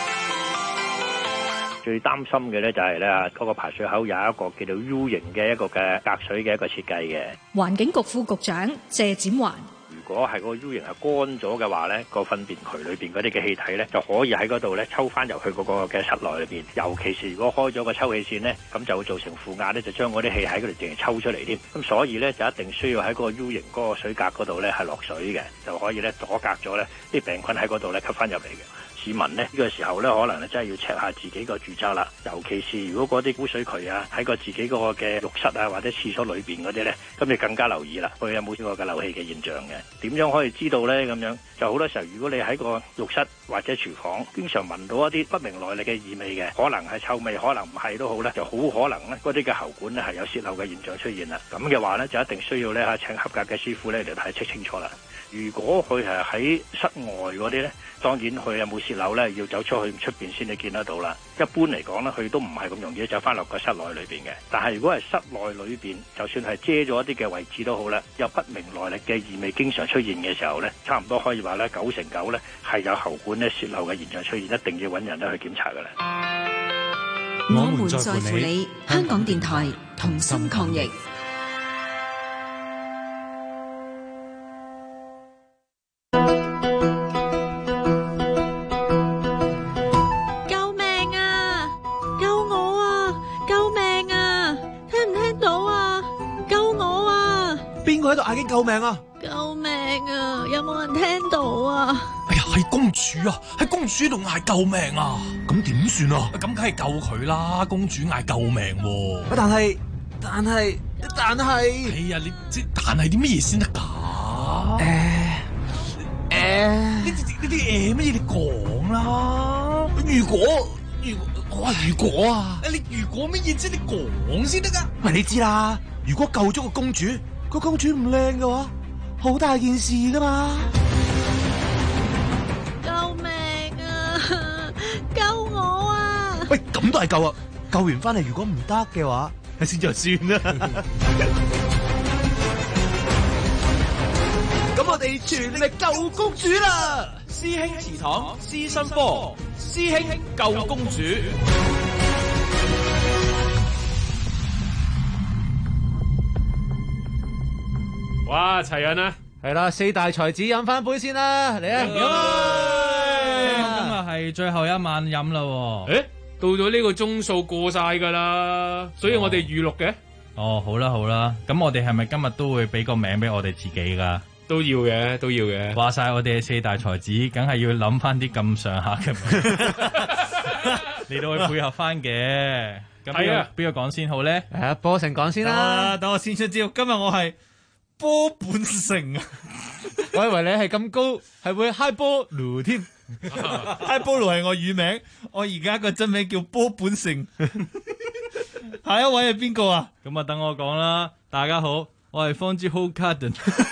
Speaker 17: 最擔心嘅咧就係咧嗰個排水口有一個叫做 U 型嘅一個嘅隔水嘅一個設計嘅。
Speaker 18: 環境局副局長謝展環。
Speaker 17: 如果係個 U 型係乾咗嘅話咧，個糞便渠裏邊嗰啲嘅氣體咧就可以喺嗰度咧抽翻入去嗰個嘅室內裏邊。尤其是如果開咗個抽氣扇咧，咁就會造成負壓咧，就將嗰啲氣喺嗰度淨係抽出嚟添。咁所以咧就一定需要喺個 U 型嗰個水格嗰度咧係落水嘅，就可以咧阻隔咗咧啲病菌喺嗰度咧吸翻入嚟嘅。市民呢個時候咧，可能真係要 check 下自己個住宅啦。尤其是如果嗰啲污水渠啊，喺個自己嗰個嘅浴室啊或者廁所裏邊嗰啲咧，咁你更加留意啦，佢有冇呢個嘅漏氣嘅現象嘅？點樣可以知道咧？咁樣就好多時候，如果你喺個浴室或者廚房經常聞到一啲不明來歷嘅異味嘅，可能係臭味，可能唔係都好咧，就好可能咧嗰啲嘅喉管咧係有泄漏嘅現象出現啦。咁嘅話咧，就一定需要咧請合格嘅師傅咧嚟睇清楚啦。如果佢係喺室外嗰啲咧，當然佢有冇泄漏咧，要走出去出邊先至見得到啦。一般嚟講咧，佢都唔係咁容易走翻落個室內裏邊嘅。但係如果係室內裏邊，就算係遮咗一啲嘅位置都好啦，有不明來歷嘅異味經常出現嘅時候咧，差唔多可以話咧9成9咧係有喉管咧泄漏嘅現象出現，一定要揾人咧去檢查㗎啦。
Speaker 8: 我們在乎你，香港電台同心抗疫。
Speaker 2: 喺度嗌緊救命啊！
Speaker 18: 救命啊！有冇人聽到啊？
Speaker 7: 哎呀，係公主啊！係公主喺度嗌救命啊！咁點算啊？咁梗係救佢啦！公主嗌救命喎！
Speaker 2: 但係，
Speaker 7: 哎呀，你即但係啲乜嘢先得㗎？呢啲乜嘢你講啦！如果啊！你如果乜嘢啫？你講先得㗎！
Speaker 2: 喂，你知啦，如果救咗個公主。個公主唔靚嘅話，好大件事噶嘛！
Speaker 18: 救命啊！救我啊！
Speaker 2: 喂，咁都係救啊！救完翻嚟，如果唔得嘅話，先就算啦。咁我哋全力救公主啦！
Speaker 11: 師兄祠堂師生科，師兄救公主。哇！齊人啊，
Speaker 2: 係啦，四大才子飲翻杯先啦，嚟啊！飲
Speaker 10: 今日係最後一晚飲啦。
Speaker 11: 誒，到咗呢個鐘數過晒噶啦，所以我哋預錄嘅。
Speaker 10: 哦，好啦好啦，咁我哋係咪今日都會俾個名俾我哋自己噶？
Speaker 11: 都要嘅。
Speaker 10: 話晒我哋係四大才子，梗係要諗翻啲咁上下嘅，嚟到去配合翻嘅。
Speaker 11: 咁
Speaker 19: 係啊，
Speaker 11: 邊個講先好咧？
Speaker 19: 係啊，波成講先啦。
Speaker 7: 等我先出招。今日我係波本城啊！
Speaker 19: 我以為你係咁高，係會 high 波盧添。
Speaker 7: high 波盧係我乳名，我而家個真名叫波本城。下一位係邊個啊？
Speaker 11: 咁啊，等我講啦。大家好，我係方之 Whole Garden。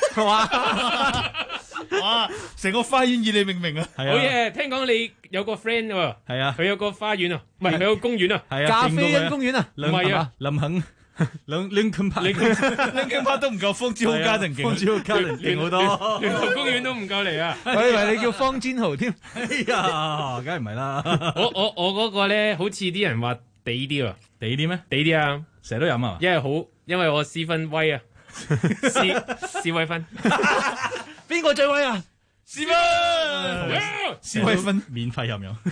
Speaker 7: 哇！成個花園以你命名啊！
Speaker 19: 好嘢，聽講你有個 friend 喎。
Speaker 11: 係啊，
Speaker 19: 佢有個花園啊，唔係佢有個公園啊。
Speaker 11: 係啊，
Speaker 19: 咖啡因公園啊。
Speaker 11: 唔係啊，林肯。Lincoln
Speaker 7: Park 都唔夠方之豪家庭勁，
Speaker 11: 方之豪家庭勁好多，
Speaker 19: 聯合公園都唔夠嚟啊！ 我以為你叫方煎豪添。
Speaker 11: 哎呀，梗係唔係啦！
Speaker 19: 我嗰個咧，好似啲人話地啲啊，
Speaker 11: 地啲咩？
Speaker 19: 地啲啊，
Speaker 11: 成日都飲啊！
Speaker 19: 因為我私分威啊，私威分。
Speaker 7: 邊個最威啊？私威分
Speaker 11: 免費飲用。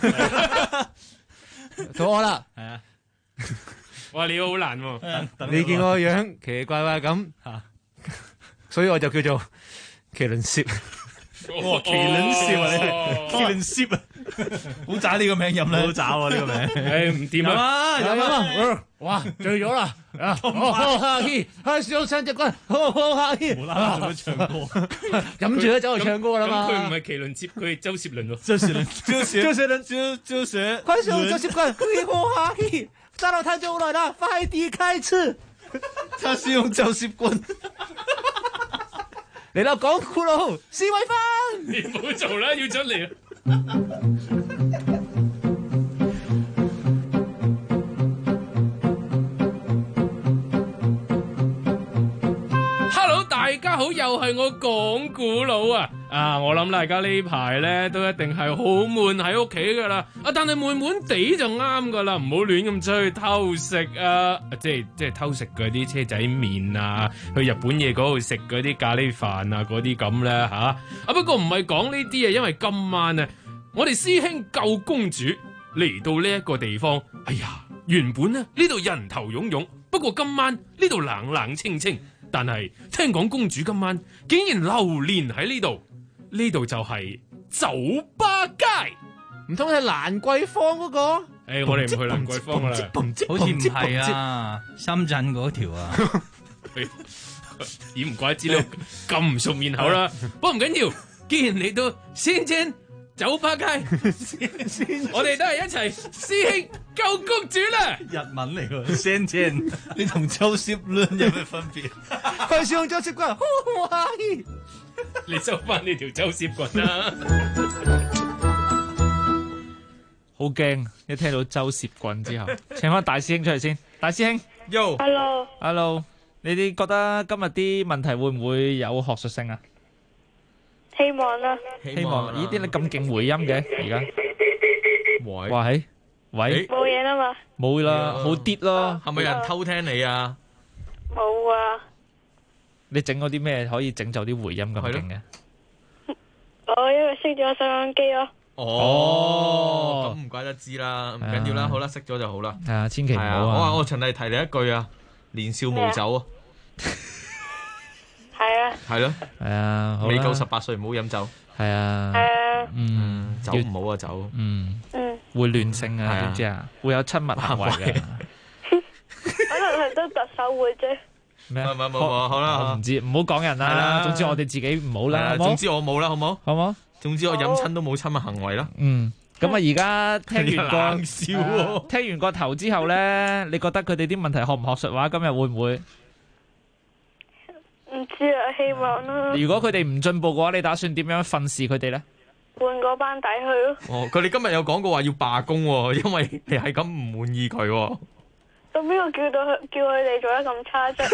Speaker 19: 到我啦，
Speaker 11: 係啊。
Speaker 19: 哇！你好難喎，
Speaker 7: 你見我個樣奇奇怪怪咁，所以我就叫做麒麟攝。
Speaker 11: 哇！麒麟攝啊，你係麒麟攝啊，
Speaker 7: 好渣呢個名飲啦，
Speaker 11: 好渣喎呢個名。
Speaker 19: 誒唔掂啊！
Speaker 7: 飲啊！哇！醉咗啦！開小唱隻棍，
Speaker 11: 無啦啦做乜唱歌？
Speaker 7: 飲住都走去唱歌啦嘛！
Speaker 19: 佢唔係麒麟攝，佢係周攝倫喎。
Speaker 7: 周雪，快上周攝棍，揸到太早來啦，快啲開車！他是用周攝棍嚟啦，講骷髏施威芬，
Speaker 19: 你唔好做啦，要出嚟啊！大家好，又係我講古佬啊！我諗大家呢排咧都一定係好悶喺屋企噶啦，但係悶悶地就啱噶啦，唔好亂咁出去偷食啊！即係偷食嗰啲車仔麵啊，去日本嘢嗰度食嗰啲咖喱飯啊，嗰啲咁咧吓。不過唔係講呢啲啊，因為今晚啊，我哋師兄救公主嚟到呢一個地方。哎呀，原本呢度人頭湧湧，不過今晚呢度冷冷清清。但係聽講公主今晚竟然流連喺呢度，呢度就係酒吧街，
Speaker 7: 唔通係蘭桂坊嗰個？
Speaker 19: 我哋唔去蘭桂坊噶啦，
Speaker 11: 好似唔係啊，深圳嗰條啊，
Speaker 19: 唔怪之你咁唔熟面口啦。不過唔緊要，既然嚟到先正酒吧街，我哋都係一齊師兄救公主啦！
Speaker 11: 日文嚟㗎，先正，
Speaker 7: 你同周攝倫有咩分別？快上周攝棍，
Speaker 19: 你收翻呢條周攝棍啦！
Speaker 10: 好驚，一聽到周攝棍之後，請翻大師兄出嚟先。大師兄 ，Hello，你哋覺得今日啲問題會唔會有學術性啊？
Speaker 13: 希望啦，
Speaker 10: 希望呢啲你咁勁回音嘅而家，喂，
Speaker 13: 冇嘢啦嘛，
Speaker 10: 冇啦，好啲咯，
Speaker 11: 係咪有人偷聽你啊？
Speaker 13: 冇啊，
Speaker 10: 你整嗰啲咩可以整就啲回音咁勁嘅？
Speaker 13: 我因為熄咗收音機咯。
Speaker 11: 哦，咁唔怪得知啦，唔緊要啦，好啦，熄咗就好啦。
Speaker 10: 係啊，千祈唔好啊！
Speaker 11: 我話我循例提你一句啊，年少無酒啊。
Speaker 13: 係啊，
Speaker 11: 係咯，
Speaker 10: 係啊，
Speaker 11: 未夠18歲唔好飲酒。
Speaker 10: 係啊，
Speaker 11: 酒唔好啊，酒，
Speaker 10: 會亂性啊，知唔知啊？會有親密行為嘅。
Speaker 13: 可能係都特首會啫。
Speaker 10: 咩？
Speaker 11: 冇，好啦，
Speaker 10: 我唔知，唔好講人啦。總之我哋自己唔好啦。
Speaker 11: 總之我冇啦，好冇？
Speaker 10: 好冇？
Speaker 11: 總之我飲親都冇親密行為啦。
Speaker 10: 咁啊，而家聽完個頭之後咧，你覺得佢哋啲問題學唔學術話？今日會唔會？
Speaker 13: 唔知啊，希望啦。
Speaker 10: 如果佢哋唔進步嘅話，你打算點樣訓示佢哋咧？
Speaker 13: 換個班底去咯。
Speaker 11: 佢哋今日有講過話要罷工，因為你係咁唔滿意佢。
Speaker 13: 咁邊個叫佢哋做得咁差啫？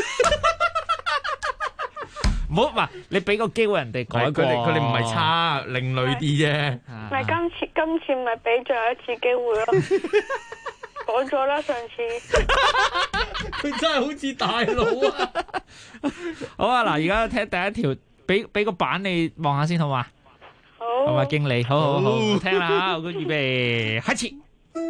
Speaker 10: 唔好話，你俾個機會人哋改過。
Speaker 11: 佢哋唔係差，另類啲啫。
Speaker 13: 咪今次咪俾最後一次機會咯。講咗啦，上次。
Speaker 11: 佢真係好似大佬啊！
Speaker 10: 好啊，嗱，而家聽第一條，俾個版你望下先，好嘛？
Speaker 13: 好。
Speaker 10: 係咪經理？好，聽啦吓，我預備開始。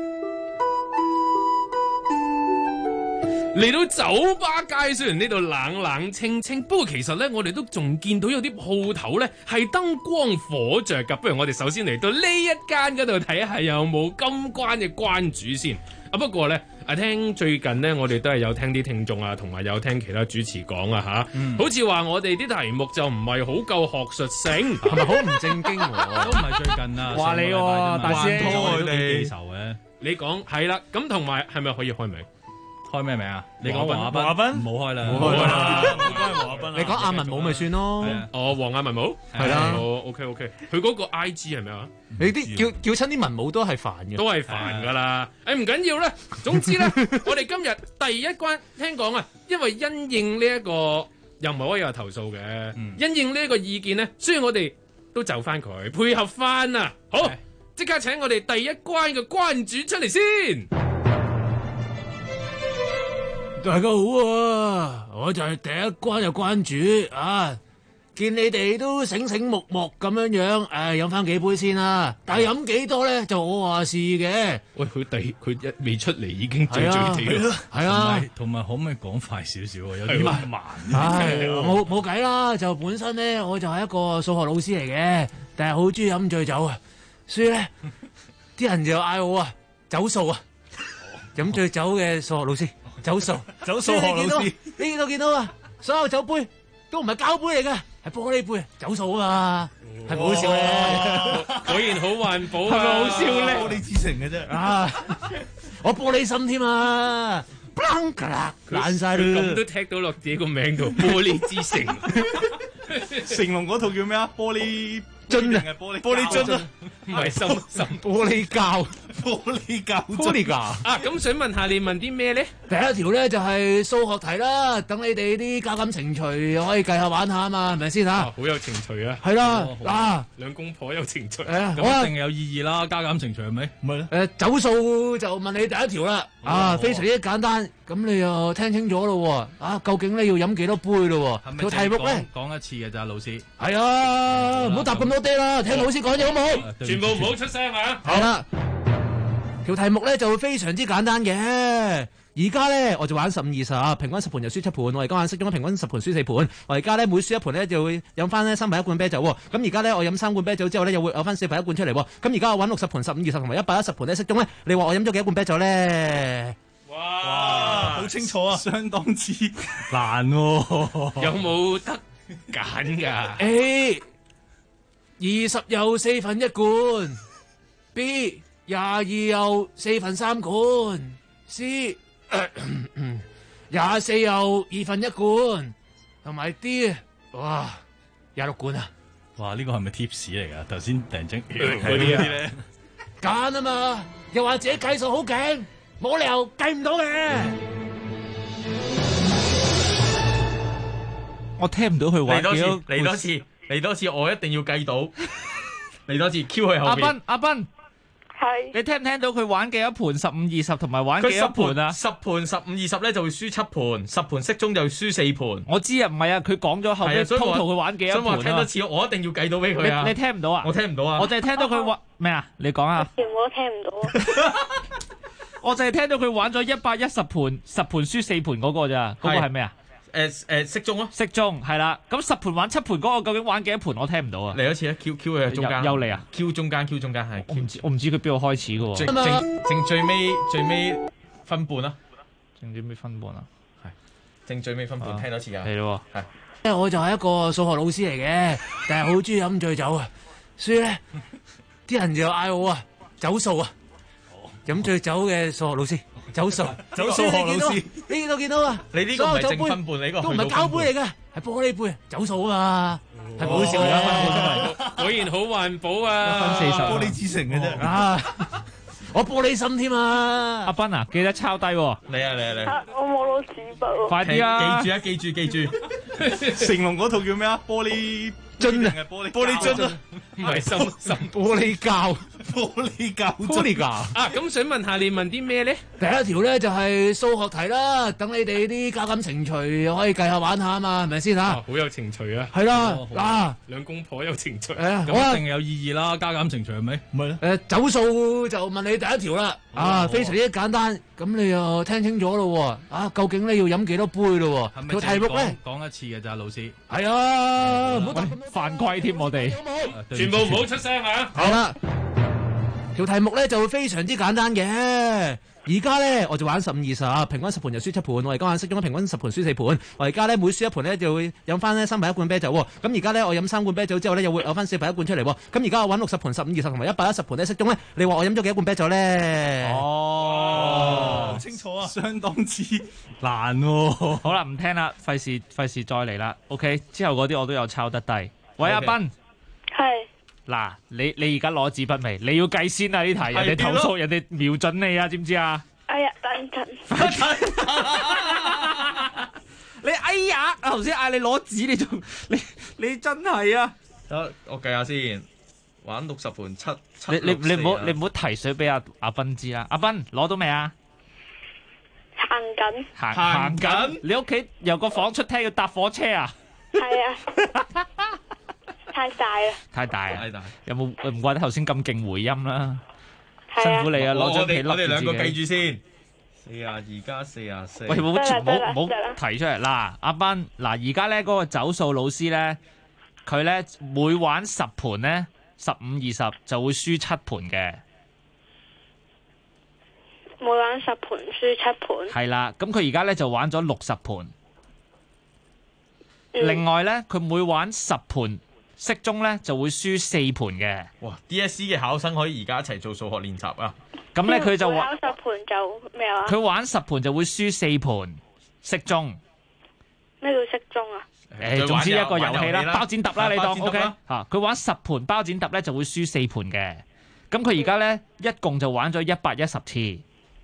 Speaker 19: 嚟到酒吧街，雖然呢度冷冷清清，不過其實咧，我哋都仲見到有啲鋪頭咧係燈光火着噶。不如我哋首先嚟到呢一間嗰度睇下有冇金關嘅關主先。 啊，不過咧，聽最近咧，我哋都係有聽啲聽眾啊，同埋有聽其他主持講啊嚇，好似話我哋啲題目就唔係好夠學術性，
Speaker 20: 係咪好唔正經喎？都唔係最近啊，
Speaker 10: 話你喎，大師兄，
Speaker 20: 我哋記仇嘅。
Speaker 19: 你講係啦，咁同埋係咪可以開名？
Speaker 20: 開咩名啊？你講
Speaker 19: 黃
Speaker 20: 亞斌，唔好開啦，唔好開啦，唔好開黃亞斌。
Speaker 12: 你講阿文武咪算咯。
Speaker 19: 哦，黃亞文武
Speaker 12: 係啦。
Speaker 19: 哦 ，OK，佢嗰個 IG 係咪啊？
Speaker 12: 你啲叫親啲文武都係煩嘅，
Speaker 19: 都係煩噶啦。唔緊要啦，總之咧，我哋今日第一關聽講啊，因為因應呢一個又唔係可以話投訴嘅，因應呢一個意見咧，所以我哋都就翻佢配合翻啊。好，即刻請我哋第一關嘅關主出嚟先。
Speaker 21: 大家好啊！我就係第一關嘅關主啊！見你哋都醒醒目目咁樣樣，飲翻幾杯先啦。但係飲幾多咧就我話事嘅。
Speaker 19: 喂，佢一未出嚟已經醉醉地，
Speaker 21: 係啊，
Speaker 20: 同埋可唔可以講快少少啊？有啲慢。
Speaker 21: 冇計啦，就本身咧我就係一個數學老師嚟嘅，但係好中意飲醉酒啊，所以咧啲人就嗌我啊走數啊，飲醉酒嘅數學老師。走數學老師，你見到啊！所有酒杯都唔係膠杯嚟嘅，係玻璃杯，走數啊嘛，係咪好笑咧？
Speaker 19: 果然好環保啊！
Speaker 10: 係咪好笑咧？
Speaker 21: 玻璃之城嘅啫啊！我玻璃心添啊！爛晒啦！
Speaker 19: 咁都踢到落自己個名度，玻璃之城。
Speaker 20: 成龍嗰套叫咩啊？玻璃
Speaker 21: 樽啊！
Speaker 20: 玻璃樽啊！
Speaker 19: 唔係心
Speaker 21: 玻璃膠。
Speaker 19: 啊，咁想問下你問啲咩咧？
Speaker 21: 第一條咧就係數學題啦，等你哋啲加減乘除可以計下玩下啊嘛，係咪先嚇？
Speaker 19: 好有情趣啊！
Speaker 21: 係啦，嗱，
Speaker 19: 兩公婆有情趣，
Speaker 21: 咁
Speaker 20: 一定有意義啦，加減乘除係咪？
Speaker 21: 唔係咧？走數就問你第一條啦，非常之簡單，咁你又聽清楚咯喎，究竟咧要飲幾多杯咯喎？條題目咧
Speaker 20: 講一次嘅咋，老師。
Speaker 21: 係啊，唔好答咁多爹啦，聽老師講嘢好冇？
Speaker 19: 全部唔好出聲啊！
Speaker 21: 係啦。條題目咧就非常之簡單嘅，而家咧我就玩15-20，平均10盤就輸7盤。我而家玩骰盅平均10盤輸4盤。我而家咧每輸一盤咧就會飲翻咧3分1罐啤酒喎。咁而家咧我飲3罐啤酒之後咧又會有翻4分1罐出嚟喎。咁而家我玩60盤15-20同埋110盤咧骰盅咧，你話我飲咗幾多罐啤酒咧？
Speaker 20: 哇，好清楚啊，相當之難喎。
Speaker 19: 有冇得揀㗎
Speaker 21: ？A 20又4分1罐 ，B 22又4分3罐 ，C 24又2分1罐，同埋 D 哇26罐啊！
Speaker 20: 哇，呢個係咪 tips 嚟㗎？頭先突然間
Speaker 21: 嗰啲咧揀啊嘛，又話自己計數好勁，冇理由計唔到嘅。
Speaker 10: 我聽唔到佢玩幾多，
Speaker 11: 嚟多次，我一定要計到。嚟多次 Q 佢後邊。
Speaker 10: 阿斌。係，你聽唔聽到佢玩幾多盤15-20同埋玩幾多盤啊
Speaker 11: ？10盤15-20咧就會輸7盤，10盤骰盅就會輸4盤。
Speaker 10: 我知啊，唔係啊，佢講咗後邊 total 佢玩幾多盤啊？
Speaker 11: 所以話聽多次，我一定要計到俾佢啊！
Speaker 10: 你聽唔到啊？
Speaker 11: 我聽唔到啊！
Speaker 10: 我淨係聽到佢玩咩啊？你講啊！
Speaker 13: 全部都聽唔到啊！
Speaker 10: 我淨係聽到佢玩咗110盤，10盤輸4盤嗰個咋？嗰個係咩啊？
Speaker 11: 骰盅咯，
Speaker 10: 骰盅係啦。咁10盤玩7盤嗰個究竟玩幾多盤？我聽唔到啊！
Speaker 11: 嚟多次啊 ！Q 佢中間，
Speaker 10: 又嚟啊
Speaker 11: ！Q 中間係。
Speaker 10: 我唔知佢邊度開始嘅喎。
Speaker 11: 正最尾分半啦。
Speaker 10: 正最尾分半啊！
Speaker 11: 係。正最尾分半，聽多次啊！
Speaker 10: 係咯。
Speaker 21: 係。因為我就係一個數學老師嚟嘅，但係好中意飲醉酒啊，所以咧啲人就嗌我啊走數啊，飲醉酒嘅數學老師。走數學老師，你見到啊？
Speaker 11: 你呢個唔係正分半，你呢個
Speaker 21: 都唔係膠杯嚟嘅，係玻璃杯，走數啊嘛，係咪好笑啊？
Speaker 19: 果然好環保啊！
Speaker 10: 1分40，
Speaker 21: 玻璃之城嘅啫啊！我玻璃心添啊！
Speaker 10: 阿斌啊，記得抄低喎。
Speaker 11: 嚟！
Speaker 13: 我冇攞紙筆喎。
Speaker 10: 快啲啊！
Speaker 11: 記住！
Speaker 20: 成龍嗰套叫咩啊？玻璃
Speaker 21: 樽啊！
Speaker 20: 玻璃樽啊！
Speaker 19: 唔係心
Speaker 21: 玻璃膠。
Speaker 19: 啊，咁想問下你問啲咩咧？
Speaker 21: 第一條咧就係數學題啦，等你哋啲加減乘除可以計下玩下啊嘛，係咪先嚇？
Speaker 19: 好有情趣啊！
Speaker 21: 係啦，嗱，
Speaker 19: 兩公婆有情趣，
Speaker 20: 咁一定有意義啦，加減乘除係咪？
Speaker 21: 唔係咧？走數就問你第一條啦，非常之簡單，咁你又聽清楚咯喎，究竟你要飲幾多杯咯喎？條題目咧
Speaker 20: 講一次嘅咋，老師。
Speaker 21: 係啊，唔好
Speaker 10: 犯規添，我哋
Speaker 19: 全部唔好出聲啊！
Speaker 21: 好啦。條題目咧就非常之簡單嘅， 而家咧我就玩15-20，平均10盤就輸7盤。我而家玩骰盅平均10盤輸4盤。我而家咧每輸一盤咧就會飲翻咧3分1罐啤酒喎。咁而家咧我飲3罐啤酒之後咧又會嘔翻4分1罐出嚟喎。咁而家我玩60盤15-20同埋110盤咧骰盅咧，你話我飲咗幾多罐啤酒咧？
Speaker 20: 好清楚啊，相當之難喎。
Speaker 10: 好啦，唔聽啦，費事再嚟啦。OK， 之後嗰啲我都有抄得低。喂，阿斌，
Speaker 13: 係。
Speaker 10: 嗱，你而家攞紙筆未？你要計先啊！呢題人哋投訴，人哋瞄準你啊，知唔知啊？
Speaker 13: 哎呀，等陣。
Speaker 10: 你哎呀！頭先嗌你攞紙，你真係啊！
Speaker 11: 得，我計下先。玩60盤7，
Speaker 10: 你唔好提水俾阿斌知啊！阿斌攞到未啊？行緊。你屋企由個房出廳要搭火車啊？
Speaker 13: 係啊。太大啊！
Speaker 10: 有冇唔怪得頭先咁勁回音啦？辛苦你啊！攞張被笠住自己。我哋兩個記住先。42加44。喂，唔好提出嚟嗱，阿斌嗱，而家咧嗰個走數老師咧，佢咧每玩10盤咧15-20就會輸7盤嘅。
Speaker 13: 每玩10盤輸7盤。係
Speaker 10: 啦，咁佢而家咧就玩咗60盤。另外咧，佢每玩10盤。骰盅咧就會輸4盤嘅。
Speaker 11: 哇 ！DSE 嘅考生可以而家一齊做數學練習啊！
Speaker 10: 咁咧佢就玩
Speaker 13: 10盤就咩啊？
Speaker 10: 佢玩10盤就會輸4盤骰盅。
Speaker 13: 咩叫骰盅啊？
Speaker 10: 總之一個遊戲啦，包剪揼啦，你當 OK 嚇。佢玩10盤包剪揼咧就會輸4盤嘅。咁佢而家咧一共就玩咗110次。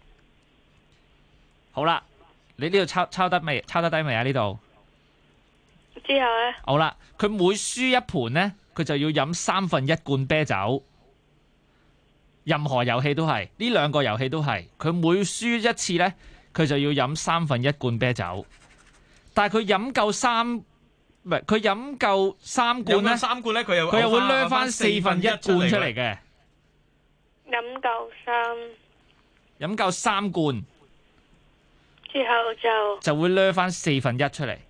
Speaker 10: 好啦，你呢度抄得未？抄得低未啊？呢度？
Speaker 13: 之後咧，
Speaker 10: 好啦，佢每輸一盤咧，佢就要飲1/3罐啤酒。任何遊戲都係，呢兩個遊戲都係，佢每輸一次咧，佢就要飲1/3罐啤酒。但係佢飲夠3罐咧
Speaker 11: ，3罐咧佢又
Speaker 10: 會掠翻1/4罐出嚟嘅。飲夠3罐
Speaker 13: 之後
Speaker 10: 就會掠翻1/4出嚟。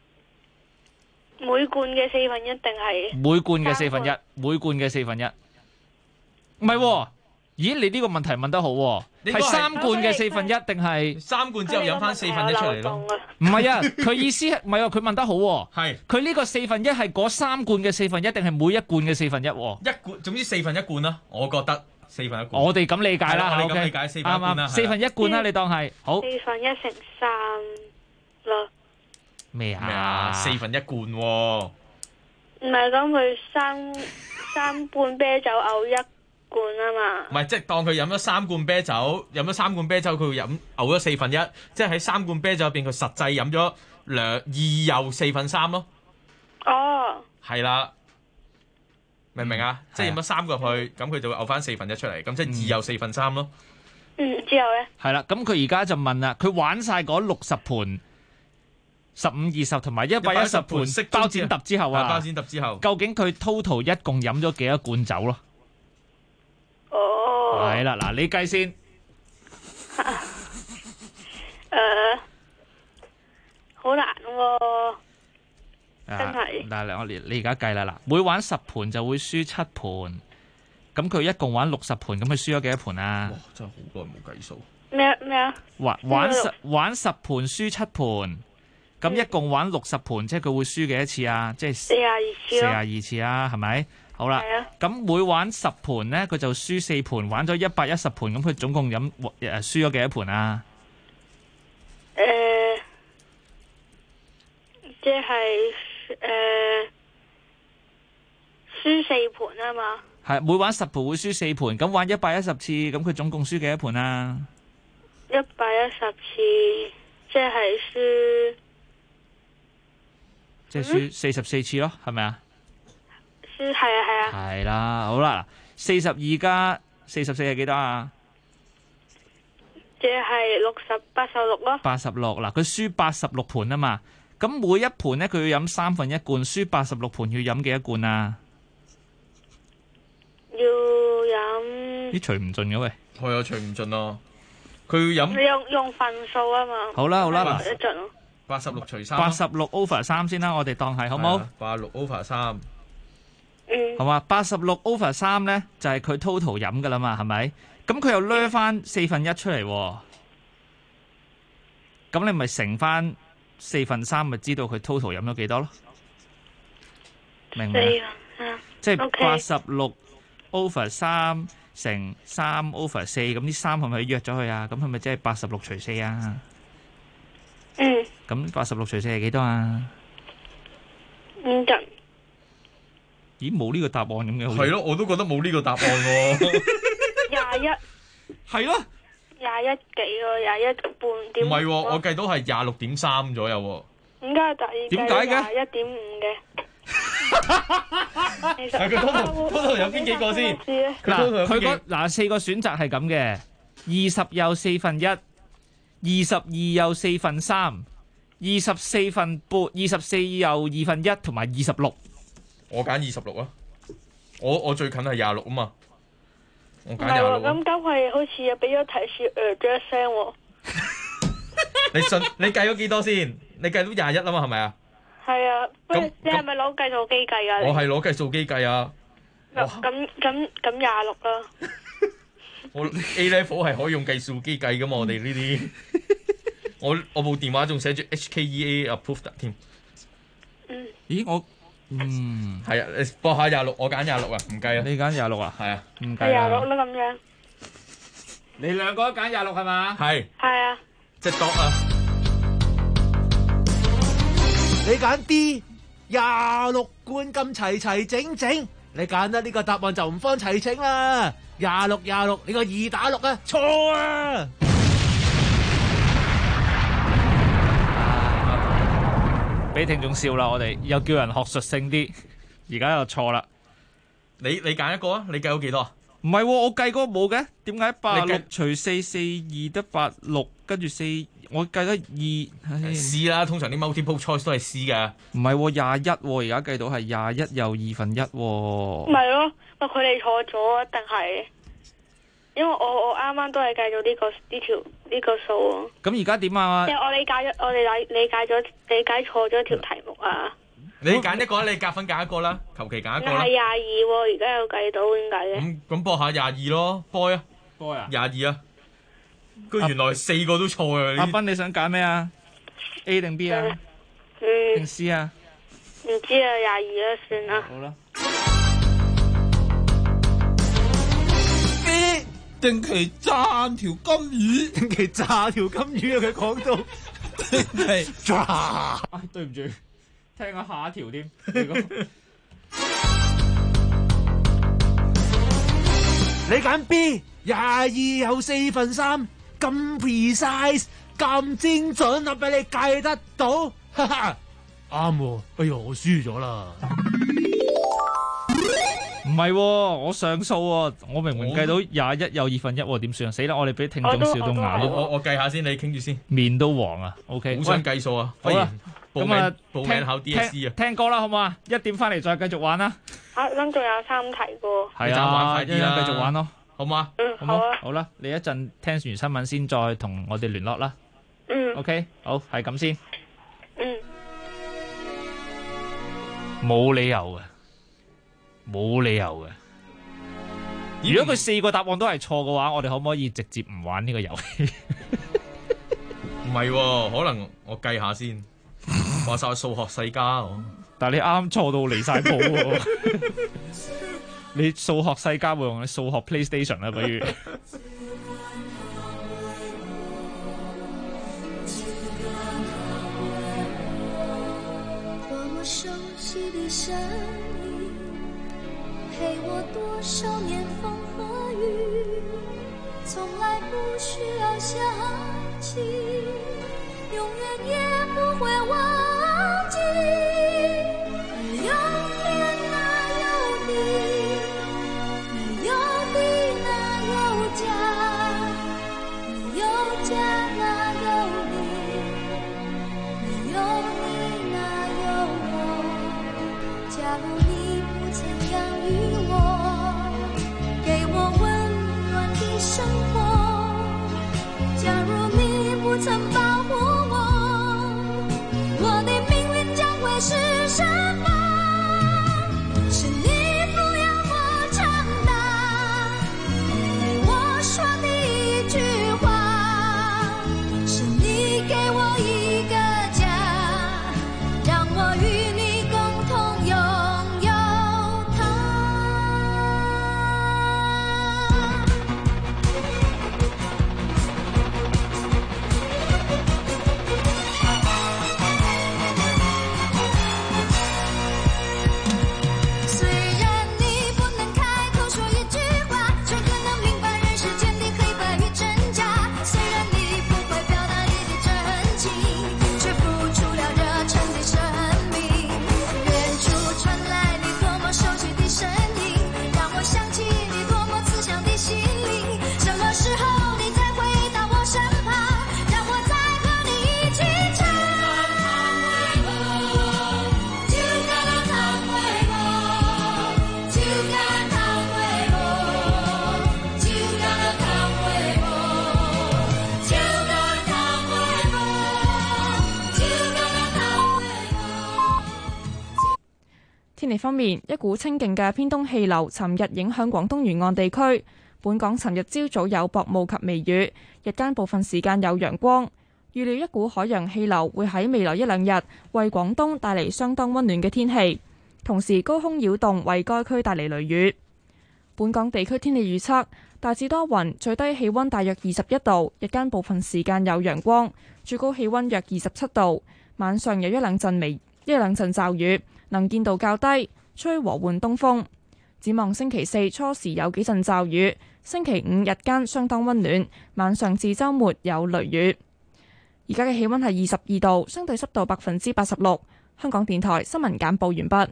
Speaker 13: 每罐嘅1/4定係？
Speaker 10: 每罐嘅1/4，每罐嘅1/4。唔係喎，咦？你呢個問題問得好喎，係3罐嘅1/4定係
Speaker 11: 3罐之後飲翻1/4出嚟咯？
Speaker 10: 唔係啊，佢意思係唔係啊？佢問得好喎，係佢呢個1/4係嗰3罐嘅1/4定係每一罐嘅1/4？
Speaker 11: 一罐，總之1/4罐啦，我覺得1/4罐。
Speaker 10: 我哋咁理解啦，
Speaker 11: 我哋咁理解4/4罐啦
Speaker 10: ，1/4罐啦，你當係好。
Speaker 13: 1/4乘3咯。
Speaker 10: 咩啊
Speaker 11: ？1/4罐喎。
Speaker 13: 唔係咁，佢三罐啤酒嘔1罐啊嘛。
Speaker 11: 唔係，即係當佢飲咗3罐啤酒，佢會嘔咗1/4，即係喺3罐啤酒入邊，佢實際飲咗2又4/3咯。
Speaker 13: 哦。
Speaker 11: 係啦，明唔明啊？即係飲咗3個入去，咁佢就會嘔翻1/4出嚟，咁即係2又4/3咯。
Speaker 13: 之後咧？
Speaker 10: 係啦，咁佢而家就問啦，佢玩晒嗰60盤。15-20同埋110盤包剪揼之後啊，
Speaker 11: 包剪揼之後，
Speaker 10: 究竟佢 total 一共飲咗幾多罐酒咯？
Speaker 13: 哦，
Speaker 10: 係啦，嗱，你計先。
Speaker 13: 好難喎，真係。
Speaker 10: 嗱，你而家計啦，嗱，每玩10盤就會輸7盤，咁佢一共玩60盤，咁佢輸咗幾多盤啊？
Speaker 11: 哇，真係好耐冇計數。
Speaker 13: 咩啊？
Speaker 10: 玩10盤輸7盤。咁一共玩60盤，即係佢會輸幾多次啊？即係42次啊，係咪？好啦，咁每玩10盤咧，佢就輸4盤，玩咗110盤，咁佢總共輸咗幾多盤啊？
Speaker 13: 即係輸4盤啊嘛。
Speaker 10: 係每玩10盤會輸4盤，咁玩110次，咁佢總共輸幾多盤啊
Speaker 13: ？110次，即係輸。
Speaker 10: 即係輸44次咯，係咪啊？
Speaker 13: 係啊。
Speaker 10: 係啦，好啦，42加44係幾多啊？
Speaker 13: 即係86咯。
Speaker 10: 86嗱，佢輸86盤啊嘛，咁每一盤咧佢要飲1/3罐，輸86盤要飲幾多罐啊？
Speaker 13: 要飲。
Speaker 10: 啲除唔盡嘅喂。
Speaker 11: 係啊，除唔盡啊，佢要飲。
Speaker 13: 你用份數啊嘛。
Speaker 10: 好啦
Speaker 13: 一盡咯。
Speaker 11: 86除3。
Speaker 10: 86 over 3先啦，我哋當係好冇
Speaker 11: ？86 over 3。
Speaker 10: 好嘛？86 over 3咧就係佢 total 飲噶啦嘛，係咪？ 咁佢又掠翻1/4出嚟喎，咁你咪乘翻3/4，咪知道佢 total 飲咗幾多咯？明唔明？即係86 over 3乘3 over 4，咁啲3係咪約咗佢啊？咁係咪即係86除4啊？
Speaker 13: 嗯。
Speaker 10: 咁86除4係幾多啊？50。咦，冇呢個答案咁嘅？
Speaker 11: 係咯，我都覺得冇呢個答案喎。
Speaker 13: 21。
Speaker 10: 係咯。
Speaker 13: 21幾喎，21.5點。
Speaker 11: 唔係喎，我計到係26.3左右喎。
Speaker 13: 點解第二計21.5嘅？
Speaker 11: 佢 total 有邊幾個先？
Speaker 10: 嗱，佢4個選擇係咁嘅：20又1/4，22又3/4，24分半，24又1/2，同埋26。
Speaker 11: 我揀26啊！我最近係26啊嘛。我揀26。
Speaker 13: 咁係好似又俾咗提示咗聲喎。
Speaker 11: 你計咗幾多先？你計到21啊嘛，係咪啊？
Speaker 13: 係啊，你係咪攞計數機計啊？
Speaker 11: 我係攞計數機計啊。
Speaker 13: 咁26啦。
Speaker 11: 我 A level 係可以用計數機計噶嘛？我哋呢啲，我部電話仲寫住 HKEA approved 添。
Speaker 10: 咦，
Speaker 11: 係啊，你播下26，我揀26啊，唔計啊。
Speaker 10: 你揀26啊？
Speaker 11: 係啊，
Speaker 10: 唔計啊。
Speaker 13: 26啦咁樣。
Speaker 10: 你兩個都揀26係嘛？
Speaker 11: 係。
Speaker 13: 係啊。
Speaker 11: 即係 dot 啊！
Speaker 7: 你揀 D 26罐咁齊整整，你揀得呢個答案就唔方齊整啦。26，你個2打6啊，錯啊！
Speaker 10: 俾聽眾笑啦，我哋又叫人學術性啲，而家又錯啦。
Speaker 11: 你揀一個啊？你計到幾多啊？
Speaker 10: 唔係，我計嗰個冇嘅。點解86除442得86，跟住4，我計得2。
Speaker 11: C 啦，通常啲 multiple choice 都係 C 噶。
Speaker 10: 唔係21，而家計到係21又1/2。
Speaker 13: 唔係咯，佢哋錯咗，一定係。因為我啱啱都係計咗呢個數。
Speaker 10: 咁而家點啊？
Speaker 13: 即係我理解錯咗條題目啊！
Speaker 11: 你揀一個，你夾分揀一個啦，求其揀一個啦。
Speaker 13: 係22喎，而家有計到，點解嘅？
Speaker 11: 咁播下22咯 ，boy 啊
Speaker 10: ，boy 啊
Speaker 11: ，22啊。佢原來4個都錯啊！
Speaker 10: 阿斌你想揀咩啊 ？A 定 B 啊？定 C 啊？
Speaker 13: 唔知啊，22啦，算啦。
Speaker 10: 好啦。
Speaker 7: 定期炸條金魚，定期炸條金魚啊！佢講到定期炸。
Speaker 10: 對唔住，聽下下一條添。
Speaker 7: 你揀 B 22有3/4，咁 precise，咁精準啊！俾你計得到，哈哈，啱喎。哎呀，我輸咗啦。
Speaker 10: 唔係，我上訴喎，我明明計到21有1/2，點算啊？死啦！我哋俾聽眾笑到牙都。
Speaker 11: 我計下先，你傾住先。
Speaker 10: 面都黃啊 ！OK，
Speaker 11: 好想計數啊！
Speaker 10: 好啦，咁啊，
Speaker 11: 報名考 DSE 啊！
Speaker 10: 聽歌啦，好唔好啊？1點翻嚟再繼續玩啦。
Speaker 13: 咁仲有3題喎。
Speaker 10: 係啊，
Speaker 11: 玩快啲啦，
Speaker 10: 繼續玩咯，
Speaker 11: 好嗎？
Speaker 13: 好啊。
Speaker 10: 好啦，你一陣聽完新聞先，再同我哋聯絡啦。OK，好，係咁先。冇理由嘅。冇理由嘅。如果佢4個答案都係錯嘅話，我哋可唔可以直接唔玩呢個遊戲？
Speaker 11: 唔係喎，可能我計下先。話晒數學世家，
Speaker 10: 但係你啱錯到離晒譜喎。你數學世家會用你數學 PlayStation 啦，不如。
Speaker 5: 陪我多少年風和雨，從來不需要想起，永遠也不會忘記。有天哪有你，沒有你哪有家，沒有家哪有你，沒有你哪有我。假如你不曾養育我，給我溫暖的生活，假如你不曾保護我，我的命運將會是什麼？是你撫養我長大，陪我說
Speaker 1: 天氣方面，一股清勁嘅偏東氣流尋日影響廣東沿岸地區。本港尋日朝早有薄霧及微雨，日間部分時間有陽光。預料一股海洋氣流會喺未來一兩日為廣東帶嚟相當溫暖嘅天氣，同時高空擾動為該區帶嚟雷雨。本港地區天氣預測大致多雲，最低氣溫大約21度，日間部分時間有陽光，最高氣溫約27度。晚上有一兩陣驟雨，能見度較低，吹和緩東風。展望星期四初時有幾陣驟雨，星期五日間相當溫暖，晚上至週末有雷雨。而家嘅氣溫係22度，相對濕度86%。香港電台新聞簡報完畢。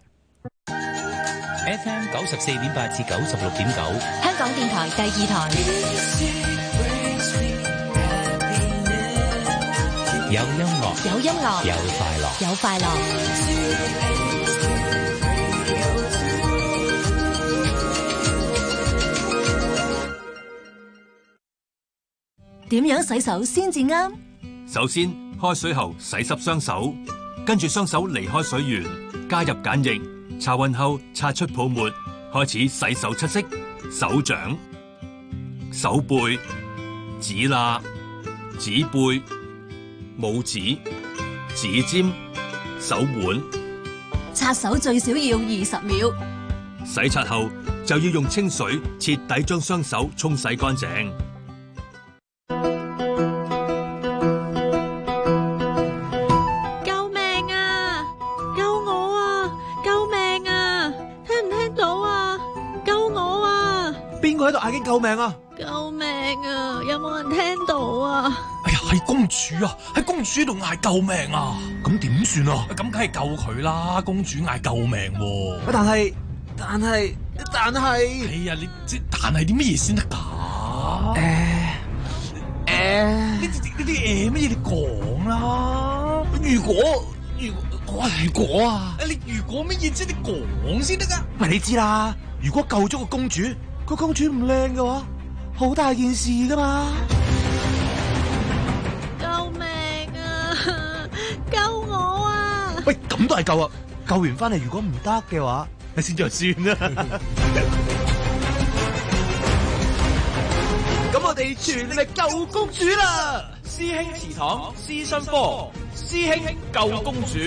Speaker 14: FM 94.8至96.9，
Speaker 5: 香港電台第2台。
Speaker 14: 有音樂，
Speaker 5: 有音樂，
Speaker 14: 有快樂，
Speaker 5: 有快樂。點樣洗手先至啱？
Speaker 4: 首先，開水後洗濕雙手，跟住雙手離開水源，加入鹼液，擦勻後擦出泡沫，開始洗手七式：手掌、手背、指罅、指背、拇指、指尖、手腕。
Speaker 5: 擦手最少要20秒。
Speaker 4: 洗擦後就要用清水徹底將雙手沖洗乾淨。
Speaker 2: 喺度嗌緊救命啊！
Speaker 18: 救命啊！有冇人聽到啊？
Speaker 2: 哎呀，係公主啊！喺公主度嗌救命啊！咁點算啊？咁梗係救佢啦！公主嗌救命喎！但係，哎呀，你即但係啲乜嘢先得㗎？呢啲乜嘢你講啦？如果啊！你如果乜嘢啫？你講先得㗎。喂，你知啦，如果救咗個公主。個公主唔靚嘅話，好大件事噶嘛！
Speaker 18: 救命啊！救我啊！
Speaker 2: 喂，咁都係救啊！救完翻嚟，如果唔得嘅話，你先就算啦。咁我哋全力救公主啦！
Speaker 22: 師兄祠堂師新科，師兄救公主。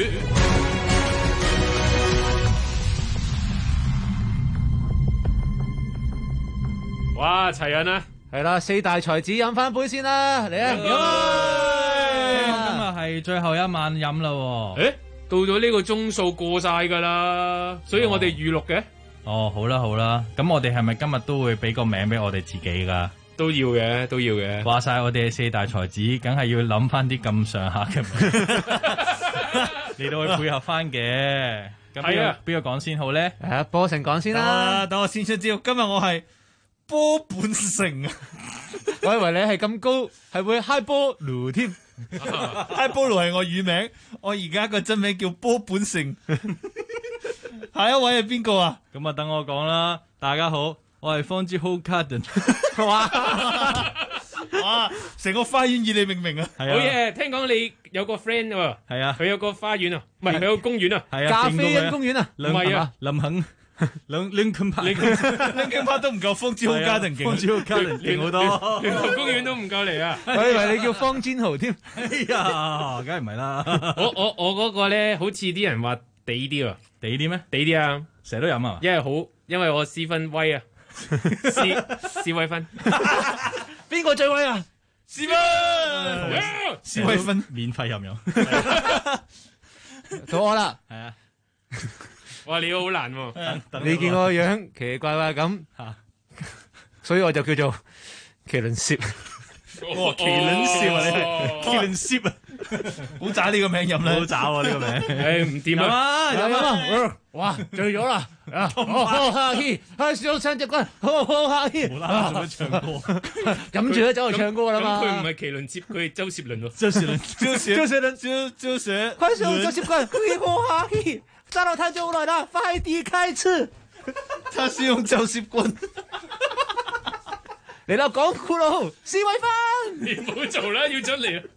Speaker 19: 哇！齊人啊，
Speaker 21: 係啦，四大才子飲翻杯先啦，嚟啊！
Speaker 20: 今日係最後一晚飲啦。
Speaker 19: 誒，到咗呢個鐘數過晒噶啦，所以我哋預錄嘅。
Speaker 20: 哦，好啦好啦，咁我哋係咪今日都會俾個名俾我哋自己噶？
Speaker 19: 都要嘅。話
Speaker 20: 晒我哋四大才子，梗係要諗翻啲咁上下嘅名嚟到去配合翻嘅。咁邊個講先好咧？
Speaker 21: 波成講先啦。
Speaker 20: 等我先出招，今日我係波本城啊！
Speaker 21: 我以為你係咁高，係會 High 波盧添。
Speaker 20: High 波盧係我乳名，我而家個真名叫波本城。下一位係邊個啊？咁啊，等我講啦。大家好，我係方之 Hogarden。哇！成個花園以你命名啊！
Speaker 19: 好嘢！聽講你有個 friend 喎。係啊，佢有個花園啊，唔係佢有個公園啊。
Speaker 21: 係啊，咖啡因公園啊。
Speaker 20: 唔係啊，林肯。Lincoln Park 都唔夠方之豪家庭勁，方之豪家庭勁好多，
Speaker 19: 聯合公園都唔夠嚟啊！
Speaker 21: 我以為你叫方煎豪添，
Speaker 20: 哎呀，梗係唔係啦！
Speaker 19: 我嗰個咧，好似啲人話地啲啊，
Speaker 20: 地啲咩？
Speaker 19: 地啲啊，
Speaker 20: 成日都飲啊！
Speaker 19: 因為我私分威啊，私威分，
Speaker 21: 邊個最威啊？
Speaker 19: 私分，
Speaker 20: 私威分免費飲。
Speaker 21: 到我啦，
Speaker 20: 係啊。
Speaker 19: 哇！你好難喎，
Speaker 21: 你見我個樣奇奇怪怪咁，所以我就叫做麒麟攝。
Speaker 20: 哇！麒麟攝啊，你係麒麟攝啊，好渣呢個名飲啦，好渣喎呢個名。
Speaker 19: 誒唔掂啊！
Speaker 21: 飲啊！哇！醉咗啦！哈希，上唱隻歌，哈希。
Speaker 20: 無啦啦做乜唱歌？
Speaker 21: 飲住咧走去唱歌啦嘛。
Speaker 19: 佢唔係麒麟攝，佢係周杰倫喎。
Speaker 20: 周杰倫，
Speaker 21: 快上周杰倫，哈希。站到太久了啦，快啲開始。
Speaker 20: 他是用周攝棍
Speaker 21: 嚟到講古佬，施偉芬，
Speaker 19: 你唔好做啦，要出嚟啦。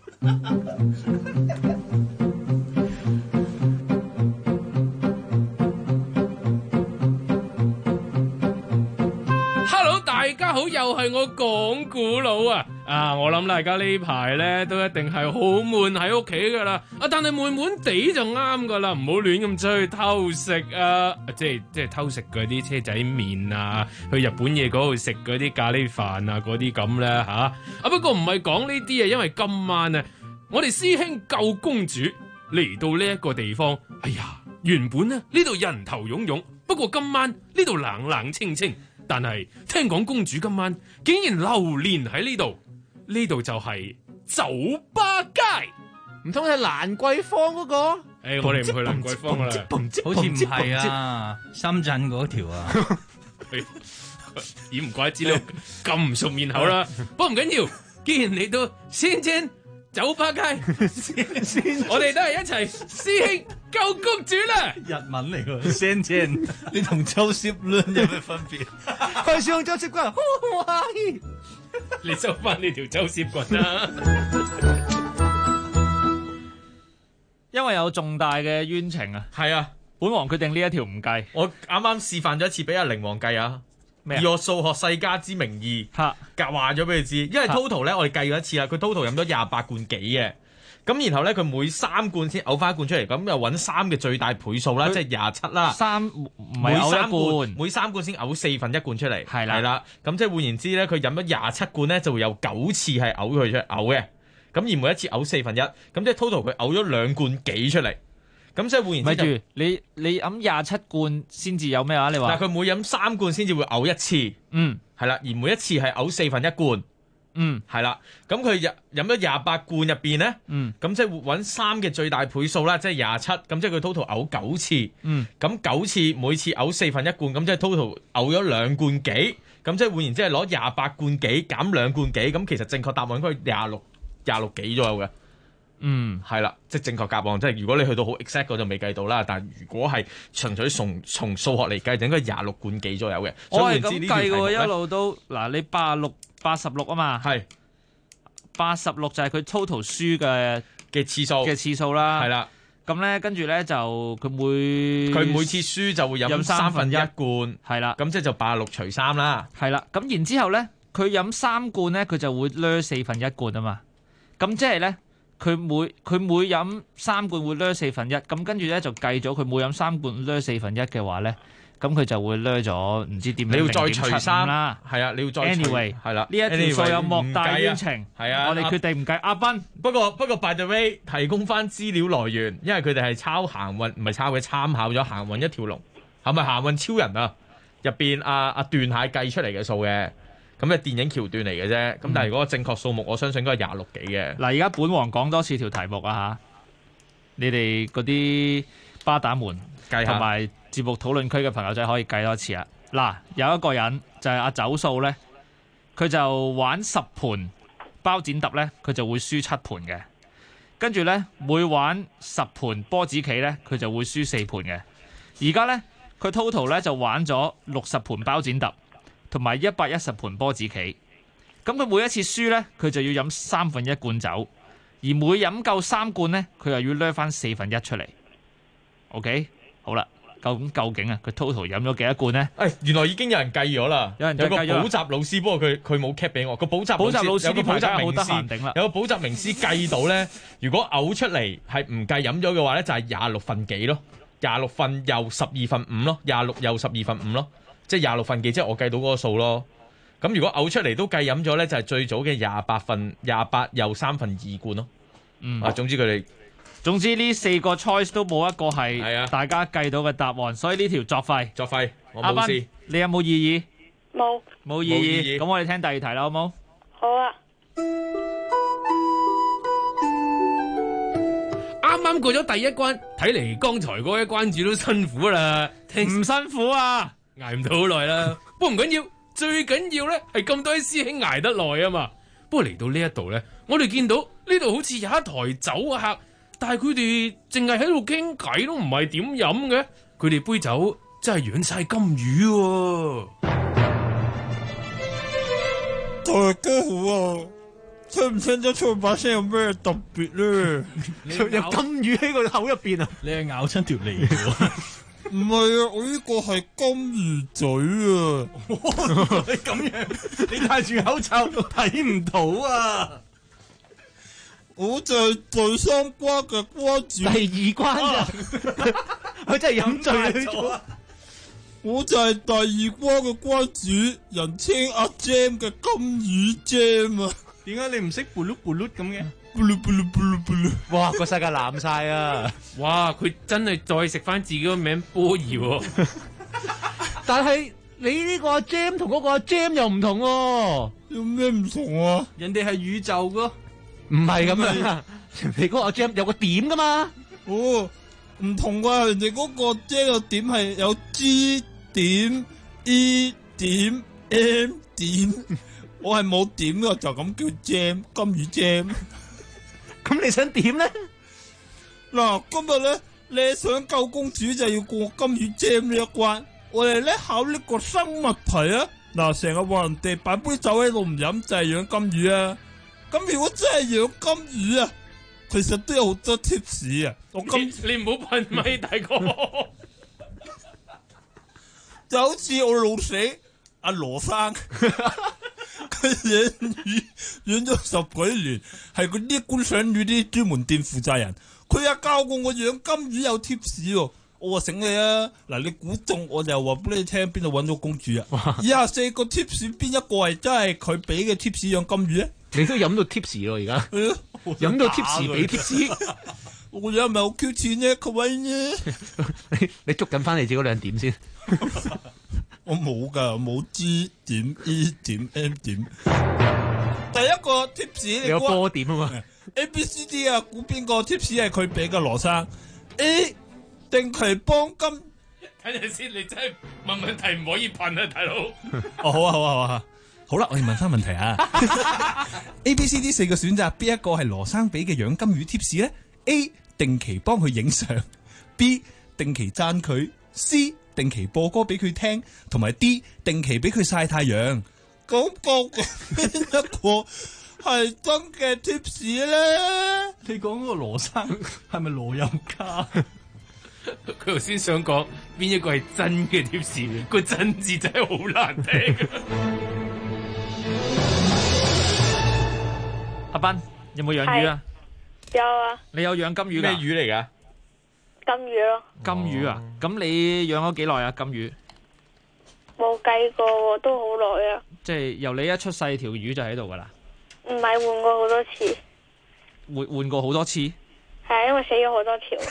Speaker 19: 家好，又係我講古佬啊！我諗大家呢排咧都一定係好悶喺屋企噶啦，但係悶悶地就啱噶啦，唔好亂咁出去偷食啊！即係偷食嗰啲車仔麵啊，去日本嘢嗰度食嗰啲咖喱飯啊，嗰啲咁咧吓。不過唔係講呢啲啊，因為今晚啊，我哋師兄救公主嚟到呢一個地方，哎呀，原本呢度人頭湧湧，不過今晚呢度冷冷清清。但係聽講公主今晚竟然流連喺呢度，呢度就係酒吧街，
Speaker 21: 唔通係蘭桂坊嗰個？
Speaker 19: 我哋唔去蘭桂坊啦，
Speaker 20: 好似唔係啊，深圳嗰條啊，
Speaker 19: 唔怪之你咁唔熟面口啦。不過唔緊要，既然嚟到先正酒吧街，我哋都係一齊師兄救公主啦！
Speaker 20: 日文嚟㗎，先正，你同周攝倫有咩分別？
Speaker 21: 佢上周攝棍，
Speaker 19: 你收翻呢條周攝棍啦！
Speaker 10: 因為有重大嘅冤情啊，
Speaker 11: 係啊，
Speaker 10: 本王決定呢一條唔計。
Speaker 11: 我啱啱示範咗一次俾阿靈王計啊。以我數學世家之名義，話咗俾佢知，因為 total 咧，我哋計咗一次啦，佢 total 飲咗28罐幾嘅，咁然後咧佢每3罐先嘔翻一罐出嚟，咁又揾3嘅最大倍數啦，即係27啦。每3罐先嘔1/4罐出嚟，係啦，咁即係換言之咧，佢飲咗27罐咧，就會有9次係嘔佢出嘔嘅，咁而每一次嘔1/4，咁即係 total 佢嘔咗2罐幾出嚟。咁即係換言之，
Speaker 10: 咪住你飲27罐先至有咩話？你話？
Speaker 11: 但係佢每飲3罐先至會嘔一次，係啦，而每一次係嘔1/4罐，係啦。咁佢飲咗28罐入邊咧，咁即係揾3嘅最大倍數啦，即係27，咁即係佢 total 嘔9次，咁9次每次嘔1/4罐，咁即係 total 嘔咗2罐幾，咁即係換言之係攞28罐幾減2罐幾，咁其實正確答案應該係26幾左右嘅。係啦，即係正確答案。即係如果你去到好 exact，我就未計到啦。但係如果係純粹從數學嚟計，就應該26罐幾左右嘅。
Speaker 10: 我係咁計嘅，一路都嗱，你86啊嘛，係86就係佢 total 輸嘅次數啦。係啦，咁咧跟住咧就佢每次
Speaker 11: 輸就會飲1/3罐，係啦，咁即係就86除3啦。
Speaker 10: 係啦，咁然之後咧，佢飲3罐咧，佢就會掠1/4罐啊嘛。咁即係咧。佢每飲3罐會掠1/4，咁跟住咧就計咗佢每飲3罐掠1/4嘅話咧，咁佢就會掠咗唔知點樣。你要再除3啦，
Speaker 11: 係啊，你要再
Speaker 10: anyway
Speaker 11: 係啦，
Speaker 10: 呢一條數有莫大冤情，
Speaker 11: 係啊，
Speaker 10: 我哋決定唔計。阿斌，
Speaker 11: 不過 by the way 提供翻資料來源，因為佢哋係抄行運，唔係抄嘅，參考咗行運一條龍，係咪行運超人啊？入邊阿段蟹計出嚟嘅數嘅。咁嘅電影橋段嚟嘅啫，咁但係如果正確數目，我相信應該係26幾嘅。
Speaker 10: 嗱，而家本王講多次條題目啊嚇，你哋嗰啲巴打門計同埋節目討論區嘅朋友仔可以計多次啊！嗱，有一個人就係阿走數咧，佢就玩10盤包剪揼咧，佢就會輸7盤嘅。跟住咧，每玩10盤波子棋咧，佢就會輸4盤嘅。而家咧，佢 total 咧就玩咗60盤包剪揼。同埋110盤波子棋，咁佢每一次輸咧，佢就要飲1/3罐酒，而每飲夠3罐咧，佢又要掠翻1/4出嚟。OK， 好啦，究竟啊，佢 total 飲咗幾多罐咧？
Speaker 11: 原來已經有人計咗啦，有個補習老師，不過佢冇 cap 俾我。個補習老師有個補習名師，有個補習名師計到咧，如果嘔出嚟係唔計飲咗嘅話咧，就係26份幾咯，26份又12/5咯，26又12/5咯。即係26份幾，即係我計到嗰個數咯。咁如果嘔出嚟都計飲咗咧，就係最早嘅28又2/3罐咯。總之
Speaker 10: 呢4個 choice 都冇一個係大家計到嘅答案，所以呢條作廢。
Speaker 11: 我冇事。
Speaker 10: 你有冇異議？冇異議。咁我哋聽第2題啦，好冇？
Speaker 13: 好啊。
Speaker 19: 啱啱過咗第一關，睇嚟剛才嗰一關主都辛苦啦。
Speaker 10: 唔辛苦啊？
Speaker 19: 捱唔到好耐啦，不過唔緊要，最緊要咧係咁多啲師兄捱得耐啊嘛。不過嚟到呢一度咧，我哋見到呢度好似有一台酒客，但係佢哋淨係喺度傾偈，都唔係點飲嘅。佢哋杯酒真係養晒金魚喎。
Speaker 20: 大家好啊，聽唔聽得出把聲有咩特別咧？
Speaker 21: 有金魚喺個口入邊啊！
Speaker 20: 你係咬親條脷喎。 唔係啊，我呢個係金魚嘴啊！
Speaker 2: 咁樣，你戴住口罩睇唔到啊！
Speaker 20: 我就係第三關嘅關主，
Speaker 21: 第二關咋？佢真係飲醉咗。
Speaker 20: 我就係第二關嘅關主，人稱阿 Jam 嘅金魚 Jam 啊！
Speaker 2: 點解你唔識咕嚕咕嚕咁嘅？
Speaker 21: 哇！個世界藍晒啊！
Speaker 19: 哇！佢真係再食翻自己個名波兒喎。
Speaker 21: 但係你呢個阿 Jam 同嗰個阿 Jam 又唔同喎。
Speaker 20: 有咩唔同啊？
Speaker 2: 人哋係宇宙噶，
Speaker 21: 唔係咁樣啊！你嗰個阿 Jam 有個點噶嘛？
Speaker 20: 哦，唔同啊！人哋嗰個 Jam 個點係有 G 點、E 點、M 點，我係冇點噶，就咁叫 Jam 金魚 Jam。
Speaker 21: 咁你想點咧？
Speaker 20: 嗱，今日咧你想救公主就要過金魚 Jam 呢一關。我哋咧考呢個生物題啊！嗱，成日話人哋擺杯酒喺度唔飲就係養金魚啊！咁如果真係養金魚啊，其實都有好多 tips 啊！
Speaker 19: 你唔好噴咪，大哥。
Speaker 20: 就好似我老死阿羅生，佢養魚養咗10幾年，係嗰啲觀賞魚啲專門店負責人。佢又教過我養金魚有 tips 喎，我話醒你啊！嗱，你估中我就話俾你聽邊度揾到公主啊！以下4個 tips 邊一個係真係佢俾嘅 tips 養金魚咧？
Speaker 21: 你都飲到 tips 咯，而家飲到 tips 俾 tips。
Speaker 20: 我樣係咪好 Q 錢啫？佢位啫，
Speaker 21: 你捉緊翻你自己嗰2點先。
Speaker 20: 我冇噶，冇 G 點 E 點 M 點。第一個 tips
Speaker 21: 你有波點啊嘛
Speaker 20: ？A B C D 啊，估邊個 tips 係佢俾嘅羅生 ？A 定期幫金。
Speaker 19: 睇陣先，你真係問問題唔可以噴啊，大佬。
Speaker 2: 哦，好啊，好啊，好啊。好啦，我哋問翻問題啊。A B C D 4個選擇，邊一個係羅生俾嘅養金魚 tips 咧 ？A 定期幫佢影相 ，B 定期讚佢 ，C 定期播歌俾佢聽，同埋 D 定期俾佢曬太陽。
Speaker 20: 咁究竟邊一個係真嘅 tips 咧？
Speaker 2: 你講嗰個羅生係咪羅有家？
Speaker 19: 佢頭先想講邊一個係真嘅 tips，個真字真係好難聽。
Speaker 10: 阿斌有冇養魚啊？
Speaker 13: 有啊。
Speaker 10: 你有養金魚㗎？
Speaker 11: 咩魚嚟㗎？
Speaker 13: 金魚咯。
Speaker 10: 金魚啊？咁你養咗幾耐啊？金魚？
Speaker 13: 冇計過喎，都好耐啊。
Speaker 10: 即係由你一出世條魚就喺度㗎啦？
Speaker 13: 唔係換過好多次。
Speaker 10: 換過好多次？
Speaker 13: 係因為死咗好多條。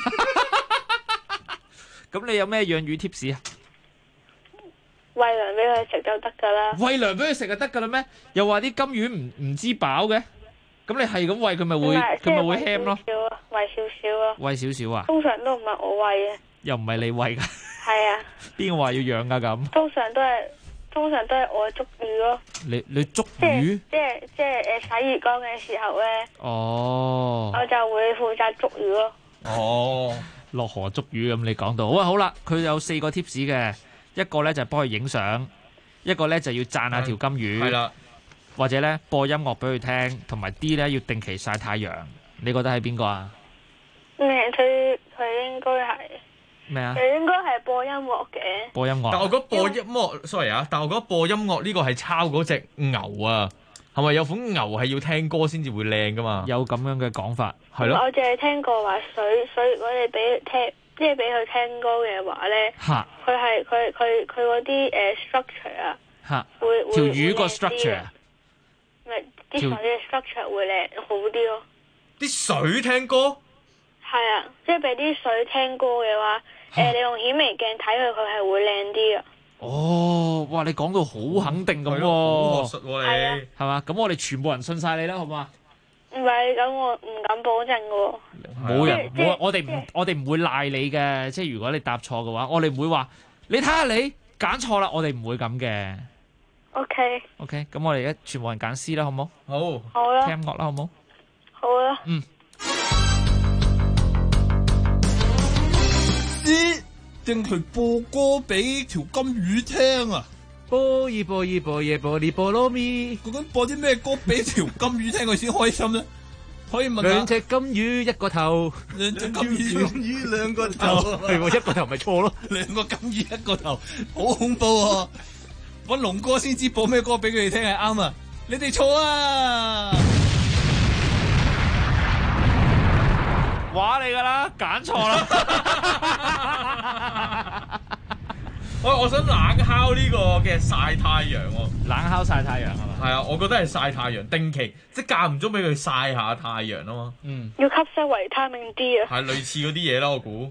Speaker 10: 咁你有咩養魚 tips 啊？
Speaker 13: 餵糧俾佢食就得㗎啦。
Speaker 10: 餵糧俾佢食就得㗎啦咩？又話啲金魚唔知飽嘅，咁你係咁餵佢咪會輕咯？
Speaker 13: 餵少少啊。
Speaker 10: 餵少少啊？
Speaker 13: 通常都唔係我餵嘅。又
Speaker 10: 唔係你餵㗎？
Speaker 13: 係啊。
Speaker 10: 邊個話要養㗎咁？
Speaker 13: 通常都係我捉魚咯。
Speaker 10: 你捉魚？
Speaker 13: 即係洗魚缸嘅時候咧。
Speaker 10: 哦。
Speaker 13: 我就會負責捉魚咯。
Speaker 10: 哦。落河捉魚咁，你講到好啦，佢有4個 tips 嘅，一個咧就係幫佢影相，一個咧就要讚下條金魚，係啦，或者咧播音樂俾佢聽，同埋 D 咧要定期曬太陽。你覺得係邊個啊？
Speaker 13: 佢應該係
Speaker 10: 咩啊？
Speaker 13: 佢應該係播音樂嘅。
Speaker 10: 播音樂。
Speaker 11: 但我覺得播音樂，sorry 啊，但我覺得播音樂呢個係抄嗰隻牛啊，係咪有款牛係要聽歌先至會靚噶嘛？
Speaker 10: 有咁樣嘅講法，
Speaker 11: 係咯。
Speaker 13: 我淨係聽過話水，如果你俾佢聽，即係俾佢聽歌嘅話咧，佢嗰啲structure 啊，會
Speaker 10: 條魚個 structure，
Speaker 13: 唔係啲水嘅 structure 會靚好啲咯。
Speaker 11: 啲水聽歌？
Speaker 13: 係啊，即係俾啲水聽歌嘅話，你用顯微鏡睇佢係會靚啲啊。
Speaker 10: 哦，哇！你講到好肯定咁喎，
Speaker 11: 好學術喎你，
Speaker 10: 係嘛？咁我哋全部人信晒你啦，好嘛？
Speaker 13: 唔係，咁我唔敢保證嘅喎。
Speaker 10: 冇人，我哋唔會賴你嘅，即係如果你答錯嘅話，我哋唔會話你睇下你揀錯啦，我哋唔會咁嘅。
Speaker 13: OK，
Speaker 10: 咁我哋而家全部人揀 C 啦，好唔好？
Speaker 13: 好啦，
Speaker 10: 聽音樂啦，好唔好？
Speaker 13: 好啦。
Speaker 20: C 定佢播歌俾條金魚聽啊！
Speaker 21: 播兒播兒播夜播你菠蘿咪，
Speaker 20: 究竟播啲咩歌俾條金魚聽佢先開心咧？ 可以問
Speaker 21: 兩隻金魚一個頭，
Speaker 20: 兩隻金魚兩個頭，
Speaker 21: 係喎，一個頭咪錯咯，
Speaker 20: 兩個金魚一個頭，好恐怖喎！揾龍哥先知播咩歌俾佢哋聽係啱啊！你哋錯啊！
Speaker 10: 話你㗎啦，揀錯啦。
Speaker 11: 我想冷烤呢個嘅曬太陽喎，
Speaker 10: 冷烤曬太陽係嘛？
Speaker 11: 係啊，我覺得係曬太陽，定期即係間唔中俾佢曬下太陽啊嘛。
Speaker 13: 要吸收維他命 D 啊。
Speaker 11: 係類似嗰啲嘢啦，我估。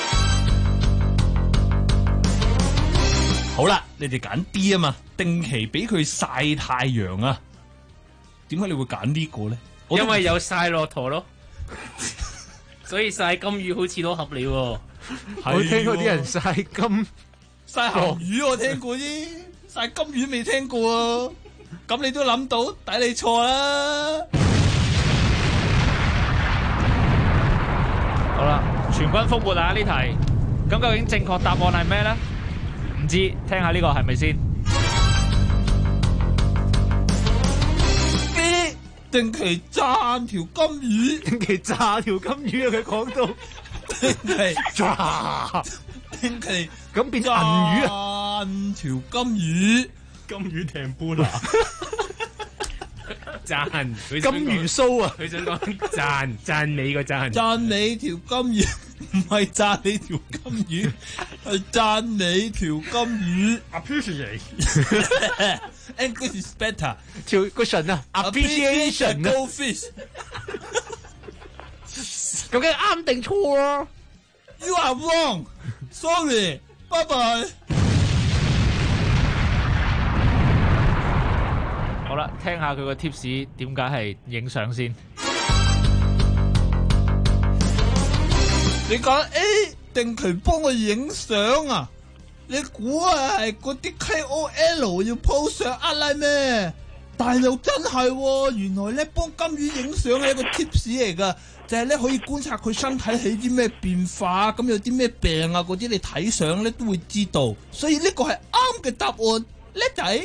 Speaker 20: 好啦，你哋揀 D 啊嘛，定期俾佢曬太陽啊。點解你會揀呢個咧？
Speaker 21: 因為有曬駱駝咯，所以曬金魚好似都合理喎。我聽過啲人曬金。
Speaker 20: 曬鹹魚我聽過啫，曬金魚未聽過啊！咁你都諗到，抵你錯啦！
Speaker 10: 好啦，全軍覆沒啊呢題，咁究竟正確答案係咩咧？唔知，聽下呢個係咪先？
Speaker 20: 定期炸條金魚，
Speaker 21: 定期炸條金魚啊！佢講到
Speaker 20: 定期
Speaker 21: 炸。
Speaker 20: 定期
Speaker 21: 咁變咗銀魚
Speaker 20: 啊！條金魚，
Speaker 21: 金魚艇搬啊！讚金魚鬚啊！佢想講讚美個讚，
Speaker 20: 讚你條金魚，唔係讚你條金魚，係讚你條金魚。Appreciate，English is better。
Speaker 21: 條個神啊 ，appreciation
Speaker 20: goldfish。
Speaker 21: 究竟啱定錯啊
Speaker 20: ？You are wrong。Sorry，拜拜。
Speaker 10: 好啦，聽下佢個 tips 點解係影相先。
Speaker 20: 你講 A 定期幫我影相啊？你估啊係嗰啲 KOL 要 po 相呃啦咩？但係又真係喎，原來咧幫金魚影相係一個 tips 嚟㗎。就係咧可以觀察佢身體起啲咩變化，咁有啲咩病啊嗰啲，你睇相咧都會知道，所以呢個係啱嘅答案，叻仔。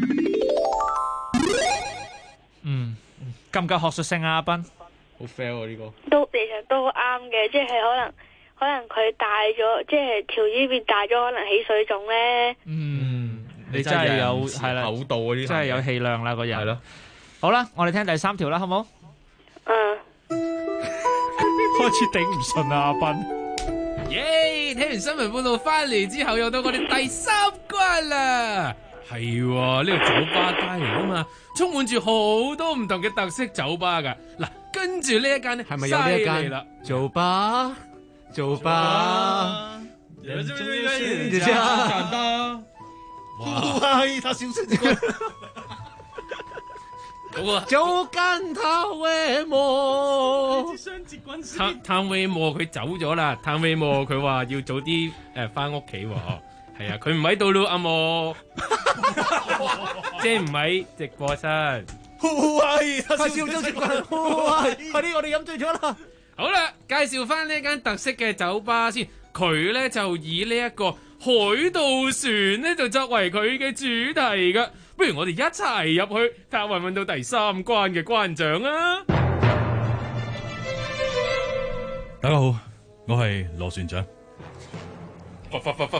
Speaker 10: 咁夠學術性啊，阿斌，
Speaker 11: 好 fail 啊呢個。
Speaker 13: 都其實都啱嘅，即係可能佢大咗，即係條魚變大咗，可能起水腫咧。
Speaker 10: 你真係有係啦，
Speaker 11: 厚道嗰啲，
Speaker 10: 真係有氣量啦個人。係咯。好啦，我哋聽第3條啦，好冇？開始頂唔順啊，阿斌。
Speaker 19: 耶！聽完新聞報道翻嚟之後，又到我哋第3關啦。係喎，呢個酒吧街嚟啊嘛，充滿住好多唔同嘅特色酒吧噶。嗱，跟住呢一間咧，
Speaker 21: 係咪有呢一間
Speaker 19: 啦？
Speaker 21: 酒吧，
Speaker 20: 人家
Speaker 21: 長大。
Speaker 20: 哇！他小聲啲講。
Speaker 21: 就跟他為魔，
Speaker 19: 探為魔佢走咗啦，探為魔佢話要早啲翻屋企喎，係啊，佢唔喺度咯，阿魔，即係唔喺直播室。
Speaker 20: 喂，
Speaker 21: 快笑咗直播室，快啲我哋飲醉咗啦。
Speaker 19: 好啦，介紹翻呢間特色嘅酒吧先，佢咧就以呢一個海盜船咧就作為佢嘅主題噶。不如我哋一齊入去睇下，搵到第3關嘅關長啊！
Speaker 3: 大家好，我係羅船長。唔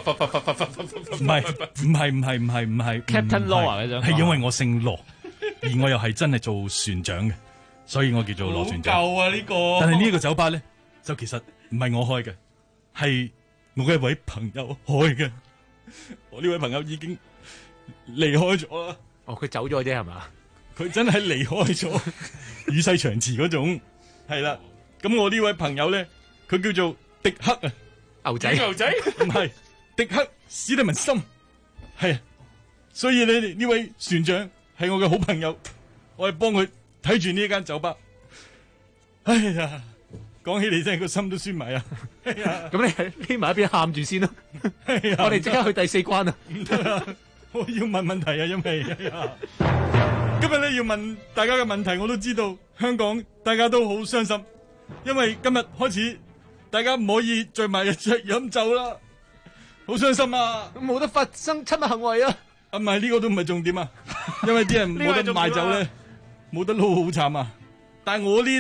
Speaker 3: 係
Speaker 10: Captain Law 啊，
Speaker 3: 係因為我姓羅，而我又係真係做船長嘅，所以我叫做羅船長。
Speaker 20: 夠啊呢個！
Speaker 3: 但係呢一個酒吧咧，就其實唔係我開嘅，係我嘅一位朋友開嘅。我呢位朋友已經離開咗啦。
Speaker 21: 哦，佢走咗啫係嘛？
Speaker 3: 佢真係離開咗，與世長辭嗰種。係啦，咁我呢位朋友咧，佢叫做迪克啊，
Speaker 21: 牛仔
Speaker 3: 唔係迪克史蒂文森，係啊。所以你呢位船長係我嘅好朋友，我係幫佢睇住呢一間酒吧。哎呀，講起嚟真係個心都酸埋啊！
Speaker 21: 咁你匿埋一邊喊住先啦。我哋即刻去第4關啊！
Speaker 3: 唔得啊！我要問問題啊，因為今日咧要問大家嘅問題，我都知道香港大家都好傷心，因為今日開始大家唔可以聚埋一齊飲酒啦，好傷心啊！
Speaker 21: 冇得發生親密行為啊！
Speaker 3: 唔係呢個都唔係重點啊，因為啲人冇得賣酒咧，冇得撈好慘啊！但係我呢啲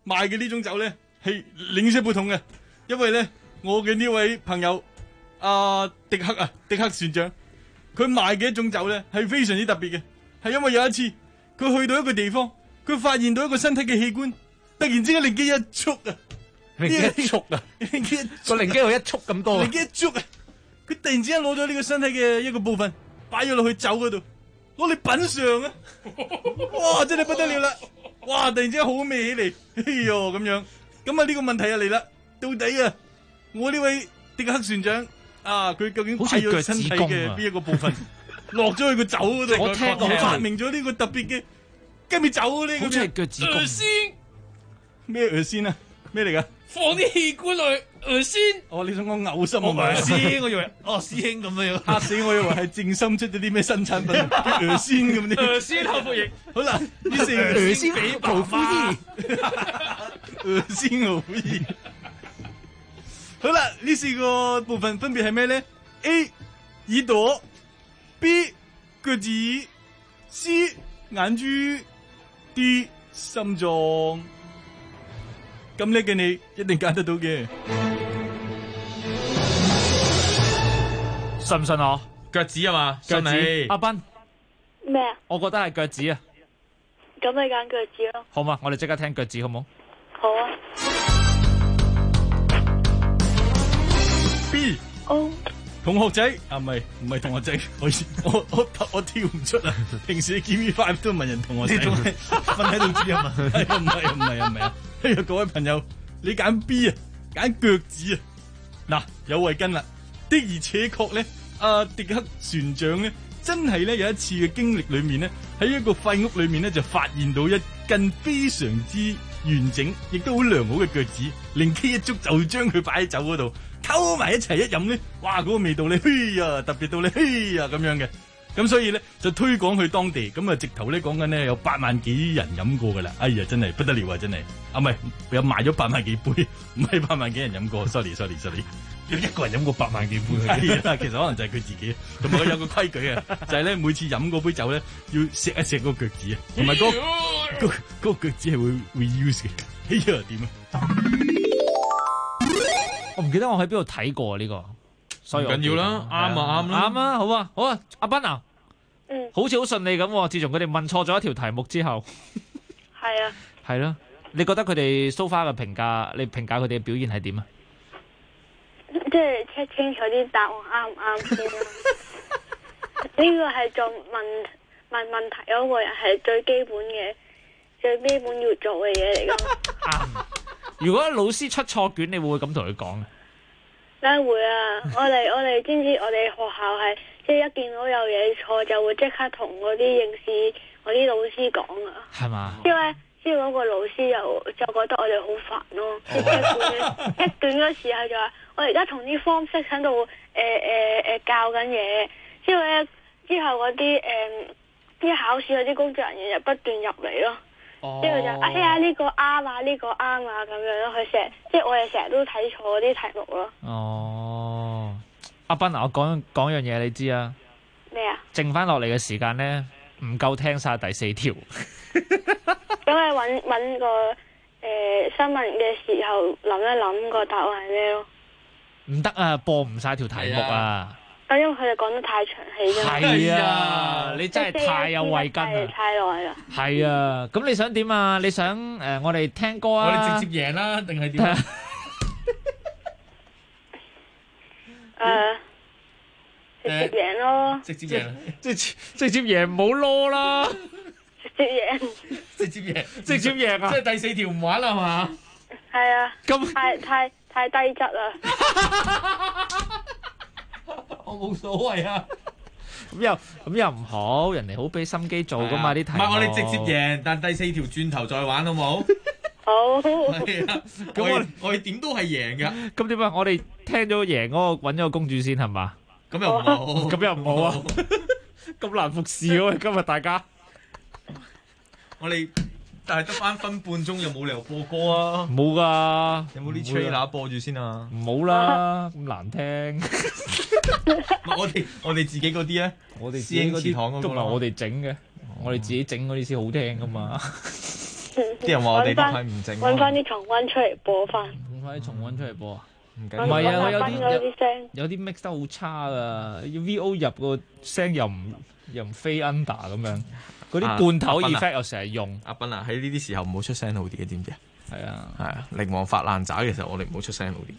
Speaker 3: 賣嘅呢種酒咧係零舍不同嘅，因為咧我嘅呢位朋友迪克船長，佢賣嘅一種酒咧係非常之特別嘅，係因為有一次佢去到一個地方，佢發現到一個身體嘅器官突然之間靈機一觸啊！
Speaker 21: 靈機一觸啊！個靈機有一觸咁多啊！
Speaker 3: 靈機一觸啊！佢突然之間攞咗呢個身體嘅一個部分擺咗落去酒嗰度，攞嚟品嘗啊！哇，真係不得了啦！哇，突然之間好味起嚟，哎喲咁樣，咁啊呢個問題就嚟啦，到底啊我呢位迪克船長佢究竟擺咗身體嘅邊一個部分落咗去個酒嗰度？
Speaker 21: 我聽過
Speaker 3: 發明咗呢個特別嘅雞尾酒呢？
Speaker 21: 好似係腳趾公。
Speaker 19: 先
Speaker 3: 咩先啊？咩嚟噶？
Speaker 19: 放啲氣管落去先。
Speaker 3: 你想講嘔心啊？
Speaker 21: 先，我以為師兄咁樣
Speaker 3: 嚇死我，以為係正心出咗啲咩新產品，叫先咁啲。
Speaker 19: 先口服液。
Speaker 3: 好啦，呢四先俾皮膚衣，先毫膚衣。好啦，呢四個部分分別係咩咧 ？A 耳朵 ，B 腳趾 ，C 眼珠 ，D 心臟。咁叻嘅你一定揀得到嘅，
Speaker 10: 信唔信我？
Speaker 11: 腳趾啊嘛，
Speaker 10: 腳趾。
Speaker 11: 你
Speaker 10: 阿斌
Speaker 13: 咩啊？
Speaker 10: 我覺得係腳趾啊。
Speaker 13: 咁你揀腳趾咯。
Speaker 10: 好嘛，我哋即刻聽腳趾好冇？
Speaker 13: 好啊。
Speaker 3: B 同學仔唔係同學仔，我跳唔出啊！平時你 TV5 都問人同學仔，瞓喺度知啊嘛？唔係啊！哎呀，各位朋友，你揀 B 啊，揀腳趾啊！嗱，有慧根啦，的而且確咧，迪克船長咧，真係咧有一次嘅經歷裏面咧，喺一個廢屋裏面咧就發現到一根非常之完整，亦都好良好嘅腳趾，靈機一觸就將佢擺喺酒嗰度。溝埋一齊一飲咧，哇！嗰個味道咧，嘿呀，特別到咧，嘿呀咁樣嘅，咁所以咧就推廣去當地，咁啊直頭咧講緊咧有8萬幾人飲過噶啦，哎呀真係不得了啊，真係，唔係有賣咗8萬幾杯，唔係8萬幾人飲過 ，sorry，有一個人飲過8萬幾杯，係啊，其實可能就係佢自己，同埋佢有個規矩啊，就係咧每次飲嗰杯酒咧要錫一錫個腳趾啊，同埋嗰個腳趾係會 use 嘅，哎呀點啊？
Speaker 10: 我唔記得我喺邊度睇過呢個，所以
Speaker 11: 唔緊要啦，啱
Speaker 10: 啊，好啊，阿斌啊，好似好順利咁。自從佢哋問錯咗一條題目之後，
Speaker 13: 係啊，
Speaker 10: 係咯，你覺得佢哋 so far 嘅評價，你評價佢哋嘅表現係點啊？
Speaker 13: 即係 check 清楚啲答案啱唔啱先啦。呢個係做問題嗰個人係最基本要做嘅嘢嚟噶嘛。
Speaker 10: 啱。如果老師出錯卷，你會唔會咁同佢講啊？
Speaker 13: 梗係會啊！我哋知唔知？我哋學校係即係一見到有嘢錯，就會即刻同嗰啲應試嗰啲老師講啊。
Speaker 10: 係嘛？
Speaker 13: 因為嗰個老師就覺得我哋好煩咯。一卷嗰時候就話：我而家同啲 form 6喺度教緊嘢。之後嗰啲啲考試嗰啲工作人員就不斷入嚟咯。之後就哎呀呢個啱啊，呢個啱啊咁樣咯，佢我哋成日都睇錯嗰啲題目咯。
Speaker 10: 哦，阿斌啊，我講樣嘢你知啊？
Speaker 13: 咩啊？
Speaker 10: 剩翻落嚟嘅時間咧，唔夠聽晒第4條。
Speaker 13: 咁你搵個新聞嘅時候諗一諗個答案係咩咯？
Speaker 10: 唔得啊，播唔晒條題目啊！
Speaker 13: 因為佢哋講得太長氣啫嘛。
Speaker 10: 係啊，你真係太有慧根啦！
Speaker 13: 太耐啦。
Speaker 10: 係啊，咁你想點啊？你想我哋聽歌啊？
Speaker 11: 我哋直接贏啦，定係點啊？
Speaker 13: 直接贏咯。
Speaker 11: 直接贏，
Speaker 10: 直接贏唔好囉啦！
Speaker 11: 直接贏
Speaker 10: 啊！
Speaker 11: 即係第4條唔玩啦，係嘛？
Speaker 13: 係啊。咁太低質啦。
Speaker 11: 我冇所謂啊！
Speaker 10: 咁又唔好，人哋好俾心機做噶嘛啲題目。
Speaker 11: 唔係我哋直接贏，但第4條轉頭再玩好冇？
Speaker 13: 好。
Speaker 11: 係啊，咁我哋點都係贏㗎。
Speaker 10: 咁點啊？我哋聽咗贏嗰個揾咗個公主先係嘛？
Speaker 11: 咁又唔好，
Speaker 10: 咁又唔好啊！咁難服侍喎，今日大家。
Speaker 11: 我哋但係得翻分半鐘，又冇理由播歌啊！
Speaker 10: 冇噶，
Speaker 11: 有冇啲 trailer 播住先啊？
Speaker 10: 唔好啦，咁難聽。
Speaker 11: 我哋自己嗰啲咧，
Speaker 10: 我哋自己嗰啲都唔係我哋整嘅，我哋自己整嗰啲先好聽噶嘛。
Speaker 11: 啲人話我哋呢排唔整，
Speaker 13: 揾翻啲重溫出嚟播翻。
Speaker 10: 揾翻啲重溫出嚟播啊！
Speaker 11: 唔
Speaker 10: 係啊，我
Speaker 13: 有
Speaker 10: 啲 mix 得好差噶，要 VO 入個聲又唔飛 under 咁樣，嗰啲罐頭 effect 又成日用。
Speaker 11: 阿斌啊，喺呢啲時候唔好出聲好啲嘅，知唔知啊？
Speaker 10: 係啊，
Speaker 11: 係啊，靈王發爛渣嘅時候，我哋唔好出聲好啲。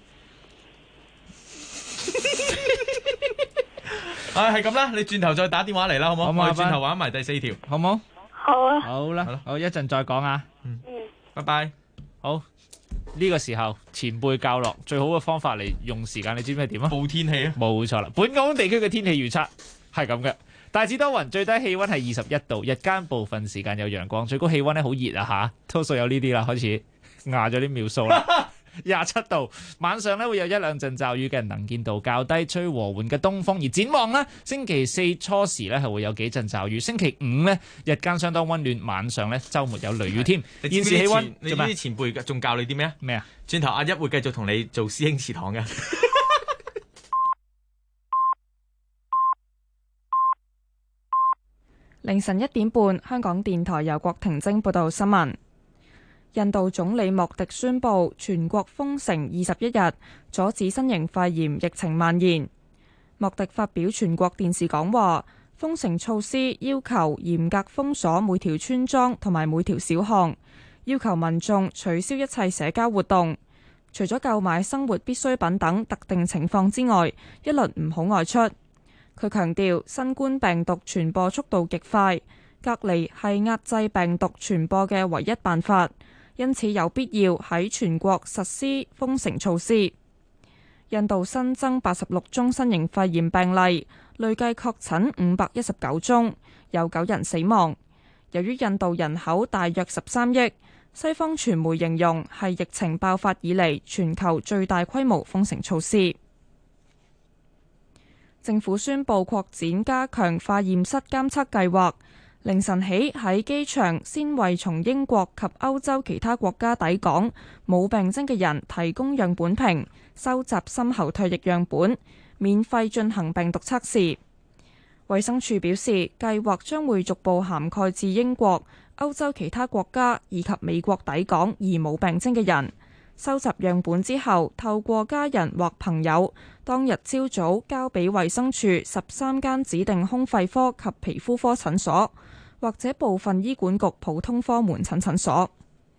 Speaker 11: 係咁啦，你轉頭再打電話嚟啦，好唔好？我哋轉頭玩埋第4條，
Speaker 10: 好唔好？
Speaker 13: 好啊。
Speaker 10: 好啦，好，一陣再講啊。
Speaker 11: 拜拜。
Speaker 10: 好。呢個時候前輩教落最好嘅方法嚟用時間，你知唔知係點啊？
Speaker 11: 報天氣啊！
Speaker 10: 冇錯啦，本港地區嘅天氣預測係咁嘅，大致多雲，最低氣温係21度，日間部分時間有陽光，最高氣温咧好熱啊嚇，多數有呢啲啦，開始壓咗啲秒數啦。27度，晚上咧會有1兩陣驟雨嘅，能見度較低，吹和緩嘅東風。而展望咧，星期4初時咧係會有幾陣驟雨，星期5咧日間相當温暖，晚上咧週末有雷雨添。現時氣温，
Speaker 11: 你知唔知前輩仲教你啲咩啊？
Speaker 10: 咩啊？
Speaker 11: 轉頭阿一會繼續同你做師兄祠堂嘅。
Speaker 1: 凌晨1點半，香港電台由郭婷晶報道新聞。印度總理莫迪宣布全國封城21日，阻止新型肺炎疫情蔓延。莫迪發表全國電視講話，封城措施要求嚴格封鎖每條村莊同埋每條小巷，要求民眾取消一切社交活動，除咗購買生活必需品等特定情況之外，一律唔好外出。佢強調，新冠病毒傳播速度極快，隔離係壓制病毒傳播嘅唯一辦法。因此有必要喺全國實施封城措施。印度新增86宗新型肺炎病例，累計確診519宗，有9人死亡。由於印度人口大約13億，西方傳媒形容係疫情爆發以嚟全球最大規模封城措施。政府宣布擴展加強化驗室監測計劃。凌晨起喺機場先為從英國及歐洲其他國家抵港冇病徵嘅人提供樣本瓶，收集深喉唾液樣本，免費進行病毒測試。衛生署表示，計劃將會逐步涵蓋至英國、歐洲其他國家以及美國抵港而冇病徵嘅人。收集樣本之後，透過家人或朋友當日朝早交俾衛生署13間指定胸肺科及皮膚科診所，或者部分醫管局普通科門診診所。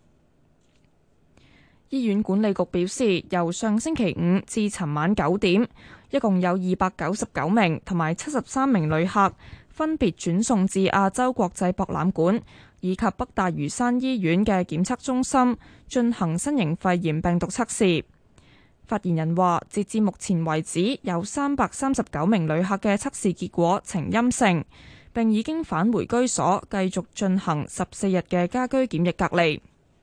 Speaker 1: 醫院管理局表示，由上星期5至尋晚9點，一共有299名同埋73名旅客分別轉送至亞洲國際博覽館以及北大嶼山醫院嘅檢測中心進行新型肺炎病毒測試。發言人話，截至目前為止，有339名旅客嘅測試結果呈陰性，並已經返回居所，繼續進行14日嘅家居檢疫隔離。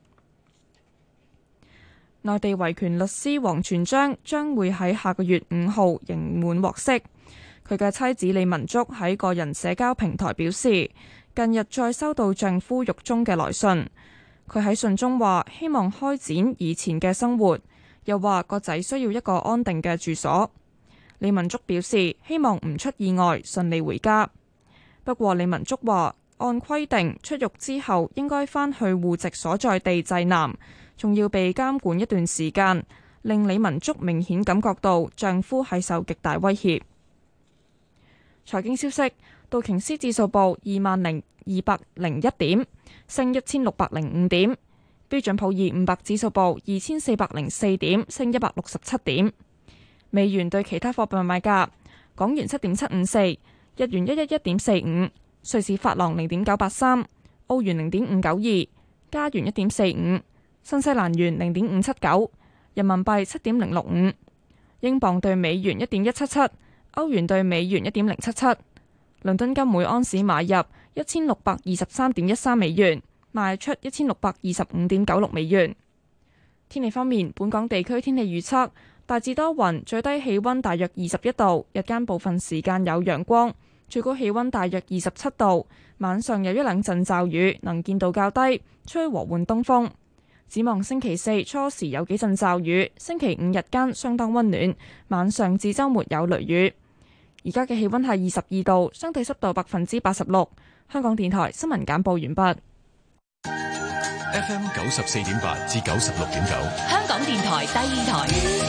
Speaker 1: 內地維權律師王全璋將會喺下個月5號刑滿獲釋。佢嘅妻子李文竹喺個人社交平台表示，近日再收到丈夫獄中嘅來信。佢喺信中話希望開展以前嘅生活，又話個仔需要一個安定嘅住所。李文竹表示希望唔出意外，順利回家。不過李文竹話，按規定出獄之後應該返去戶籍所在地濟南，仲要被監管一段時間，令李文竹明顯感覺到丈夫係受極大威脅。財經消息，道瓊斯指數報20,201點，升1605點；標準普爾500指數報2404點，升167點。美元對其他貨幣賣價：港元7.754，日元111.45，瑞士法郎0.983，澳元0.592，加元1.45，新西蘭元0.579，人民幣7.065，英鎊對美元1.177，歐元對美元1.077，倫敦金每安士買入1623.13美元，賣出1625.96美元。天氣方面，本港地區天氣預測大致多雲，最低氣溫大約21度，日間部分時間有陽光，最高氣溫大約27度，晚上有一兩陣驟雨，能見度較低，吹和緩東風。展望星期4初時有幾陣驟雨，星期5日間相當溫暖，晚上至週末有雷雨。而家嘅氣溫係22度，相對濕度86%。香港電台新聞簡報完畢。
Speaker 6: FM 94.8至96.9，
Speaker 8: 香港電台第二台，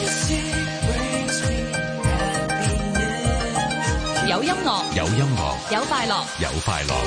Speaker 8: 有音樂，
Speaker 6: 有音樂，
Speaker 8: 有快樂，
Speaker 6: 有快樂。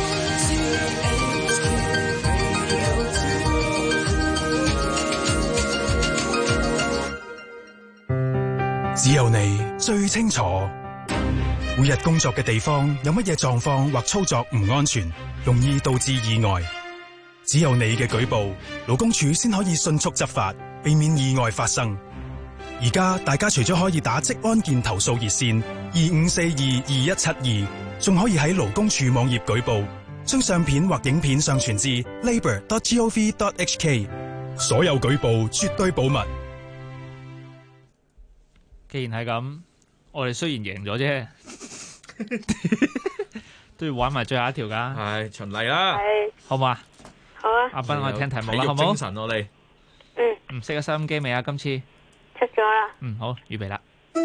Speaker 9: 只有你最清楚，每日工作嘅地方有乜嘢狀況或操作唔安全，容易導致意外。只有你嘅舉報，勞工處先可以迅速執法，避免意外發生。而家大家除咗可以打職安健投訴熱線25422172，仲可以喺勞工處網頁舉報，將相片或影片上傳至 labour.gov.hk。所有舉報絕對保密。
Speaker 10: 既然係咁，我哋雖然贏咗啫，都要玩埋最後一條噶。
Speaker 11: 係循例啦，
Speaker 10: 好嘛？
Speaker 13: 好啊。
Speaker 10: 阿斌，我哋聽題目啦，
Speaker 11: 體育
Speaker 10: 好唔好？
Speaker 11: 精神我哋。
Speaker 13: 嗯。
Speaker 10: 唔識咗收音機未啊？今次
Speaker 13: 出咗啦。
Speaker 10: 好，預備啦。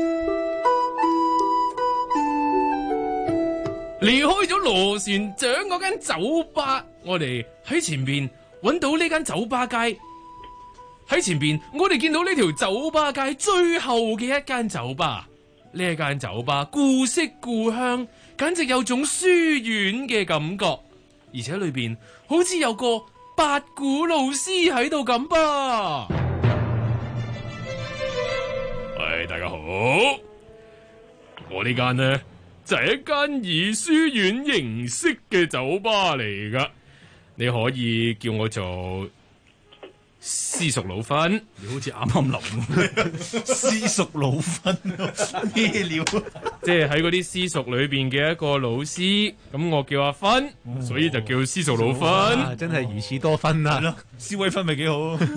Speaker 19: 離開咗螺旋槳嗰間酒吧，我哋喺前邊揾到呢間酒吧街。喺前邊，我哋見到呢條酒吧街最後嘅一間酒吧。呢一間酒吧故色故鄉，簡直有種書院嘅感覺，而且裏邊好似有個八股老師喺度咁吧。喂，大家好，我呢間呢就係一間以書院形式嘅酒吧嚟噶，你可以叫我做私塾老芬。
Speaker 2: 你好似啱啱諗私塾老芬咩料？
Speaker 19: 即係喺嗰啲私塾裏邊嘅一個老師，咁我叫阿芬，所以就叫私塾老芬。
Speaker 21: 真係如此多分啊！
Speaker 2: 斯威芬咪幾好？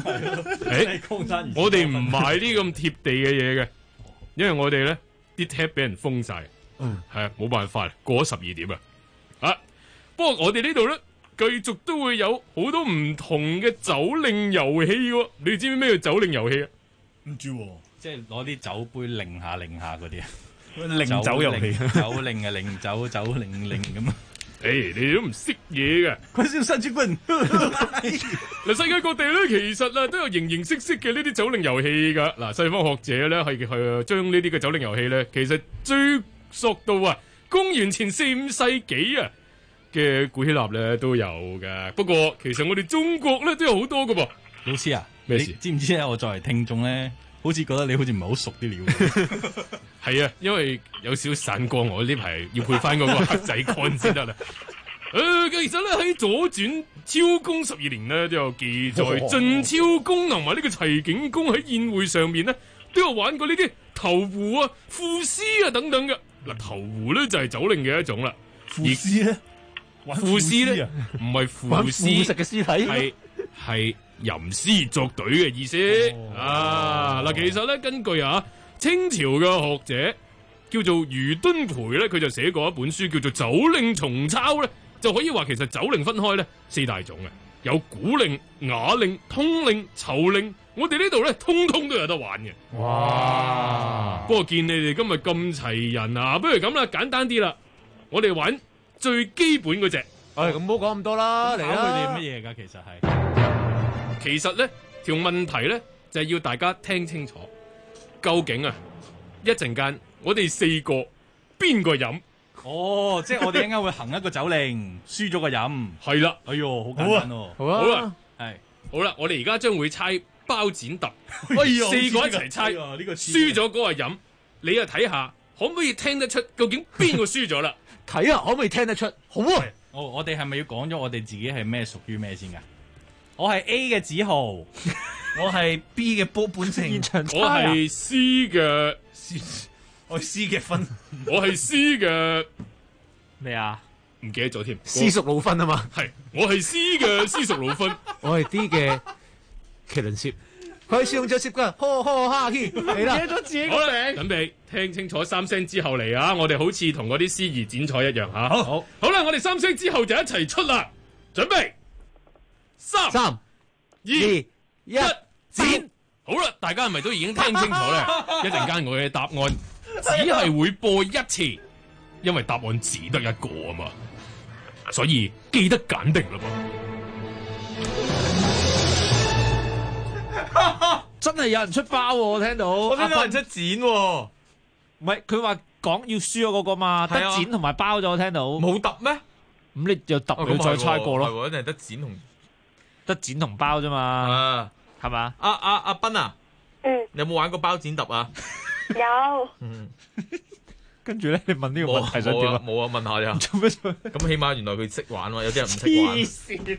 Speaker 19: 我哋唔賣啲咁貼地嘅嘢嘅，因為我哋咧啲 tap 俾人封晒，係啊，冇辦法，過咗12點啊！不過我哋呢度咧，繼續都會有好多唔同嘅酒令遊戲喎。你知唔知咩叫酒令遊戲啊？
Speaker 2: 唔知喎，
Speaker 23: 即係攞啲酒杯擰下嗰啲啊，
Speaker 2: 令酒遊戲，
Speaker 23: 酒令啊，令酒令咁啊。
Speaker 19: 誒，你哋都唔識嘢嘅，
Speaker 2: 佢先新之君。
Speaker 19: 嗱，世界各地咧，其實啊都有形形色色嘅呢啲酒令遊戲噶。嗱，西方學者咧係將呢啲嘅酒令遊戲咧，其實追溯到啊公元前4、5世紀啊嘅古希臘咧都有嘅。不過其實我哋中國咧都有好多噶噃。
Speaker 23: 老師啊，
Speaker 19: 咩事？
Speaker 23: 知唔知咧？我作為聽眾咧，好似覺得你好似唔係好熟啲料。
Speaker 19: 係啊，因為有少散光，我呢排要配翻嗰個黑仔乾先得啦。其實咧喺左傳昭公12年咧都有記載，晉昭公同埋呢個齊景公喺宴會上面咧都有玩過呢啲投壺啊、賦詩啊等等嘅。嗱，投壺咧就係酒令嘅一種啦。
Speaker 2: 賦詩咧，
Speaker 19: 賦詩咧唔係賦詩，
Speaker 21: 腐蝕嘅屍體
Speaker 19: 係吟詩作對嘅意思。嗱，其實咧根據清朝嘅學者叫做余敦培咧，佢就寫過一本書叫做《酒令重抄》咧，就可以話其實酒令分開咧4大種嘅，有古令、雅令、通令、酬令。我哋呢度咧通通都有得玩嘅。哇！不過見你哋今日咁齊人啊，不如咁啦，簡單啲啦，我哋玩最基本嗰隻。
Speaker 21: 咁唔好講咁多啦，嚟啦！
Speaker 23: 佢哋乜嘢㗎？
Speaker 19: 其實咧條問題咧就係要大家聽清楚。究竟一陣間我哋4個邊個飲？
Speaker 23: 即係我哋應該會行一個酒令，輸咗個飲。
Speaker 19: 係啦，
Speaker 23: 哎呦，好簡單喎。
Speaker 19: 好啦，好啦，我哋而家將會猜包剪揼，4個一齊猜，輸咗嗰個飲，你啊睇下可唔可以聽得出究竟邊個輸咗啦？
Speaker 21: 睇啊，可唔可以聽得出？好啊！
Speaker 23: 我哋係咪要講咗我哋自己係咩屬於咩先㗎？我係 A 嘅子豪，
Speaker 2: 我係 B 嘅波本城，
Speaker 19: 我係 C 嘅，
Speaker 2: 我係 C 嘅分，
Speaker 19: 我係 C 嘅
Speaker 10: 咩啊？
Speaker 19: 唔記得咗添。
Speaker 21: 私塾老分啊嘛，
Speaker 19: 係我係 C 嘅私塾老分，
Speaker 21: 我係 D 嘅麒麟攝，佢係試用咗攝噶，呵呵哈嘿，嚟啦！
Speaker 19: 記得咗自己個名。準備聽清楚3聲之後嚟啊！我哋好似同嗰啲司儀剪彩一樣吓。好啦，我哋3聲之後就一齊出啦，準備3、2、1，剪。好啦，大家係咪都已經聽清楚咧？一陣間我嘅答案只係會播1次，因為答案只得1個啊嘛，所以記得揀定啦噃。
Speaker 10: 真係有人出包喎！我聽到，
Speaker 11: 我聽到有人出剪喎。
Speaker 10: 唔係佢話講要輸咗嗰個嘛，得剪同埋包咗。我聽到
Speaker 11: 冇揼咩？
Speaker 10: 咁你又揼你再猜過咯。
Speaker 11: 係喎，一定係得剪同
Speaker 10: 包啫嘛。係嘛？
Speaker 11: 阿斌啊，你有冇玩過包剪揼啊？
Speaker 13: 有。
Speaker 10: 跟住咧，你問呢個問題想點啊？
Speaker 11: 冇啊，問下咋？
Speaker 10: 做咩？
Speaker 11: 咁起碼原來佢識玩喎，有啲人唔識玩。
Speaker 10: 黐線！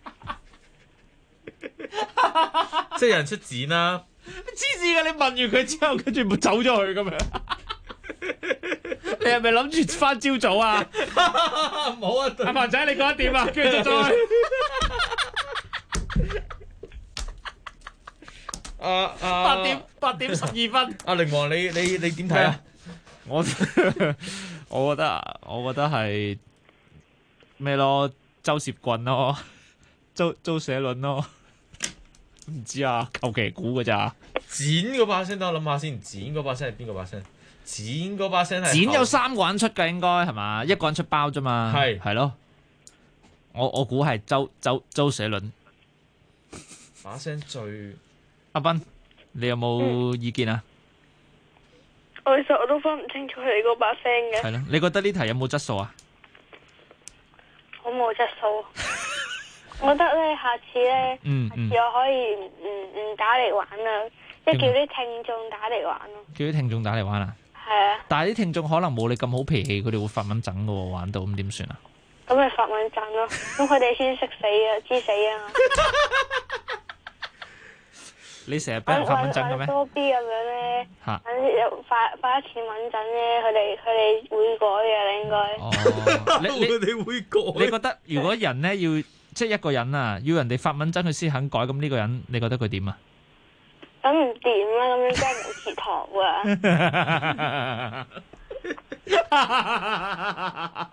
Speaker 11: 即係有人出剪啦。
Speaker 10: 黐線嘅，你問完佢之後，跟住咪走咗去咁樣。你係咪諗住翻朝早啊？
Speaker 11: 冇啊！
Speaker 10: 阿凡仔，你覺得點啊？跟住再。8點12分。
Speaker 11: 阿凌王，你點睇啊？
Speaker 10: 我覺得係咩咯？周攝棍咯，周寫倫咯，唔知啊，求其估㗎咋。
Speaker 11: 剪嗰把聲，等我諗下先。剪嗰把聲係邊個把聲？剪嗰把聲係
Speaker 10: 剪有3個人出㗎，應該係嘛？一個人出包啫嘛。係咯。我估係周寫倫
Speaker 11: 把聲最。
Speaker 10: 阿斌，你有冇意見啊？
Speaker 13: 其實我都分唔清楚佢哋嗰把聲嘅。
Speaker 10: 係咯，你覺得呢題有冇質素啊？
Speaker 13: 好冇質素。我覺得咧，下次咧，下次我可以唔打嚟玩啦，即係叫啲聽眾打嚟玩咯。
Speaker 10: 叫啲聽眾打嚟玩啊？
Speaker 13: 係啊。
Speaker 10: 但係啲聽眾可能冇你咁好脾氣，佢哋會發蚊疹噶喎，玩到咁點算啊？
Speaker 13: 咁咪發蚊疹咯，咁佢哋先識死啊，知死啊！
Speaker 10: 你成日俾人發蚊疹嘅咩？
Speaker 13: 多 B 咁樣咧，
Speaker 10: 嚇，
Speaker 13: 發一次蚊疹咧，佢哋會改嘅，你應該。
Speaker 10: 哦，
Speaker 11: 佢哋會改。
Speaker 10: 你覺得如果人咧要即係一個人啊，要人哋發蚊疹佢先肯改，咁呢個人你覺得佢點啊？
Speaker 13: 咁唔掂啦，咁樣真係冇前途啊！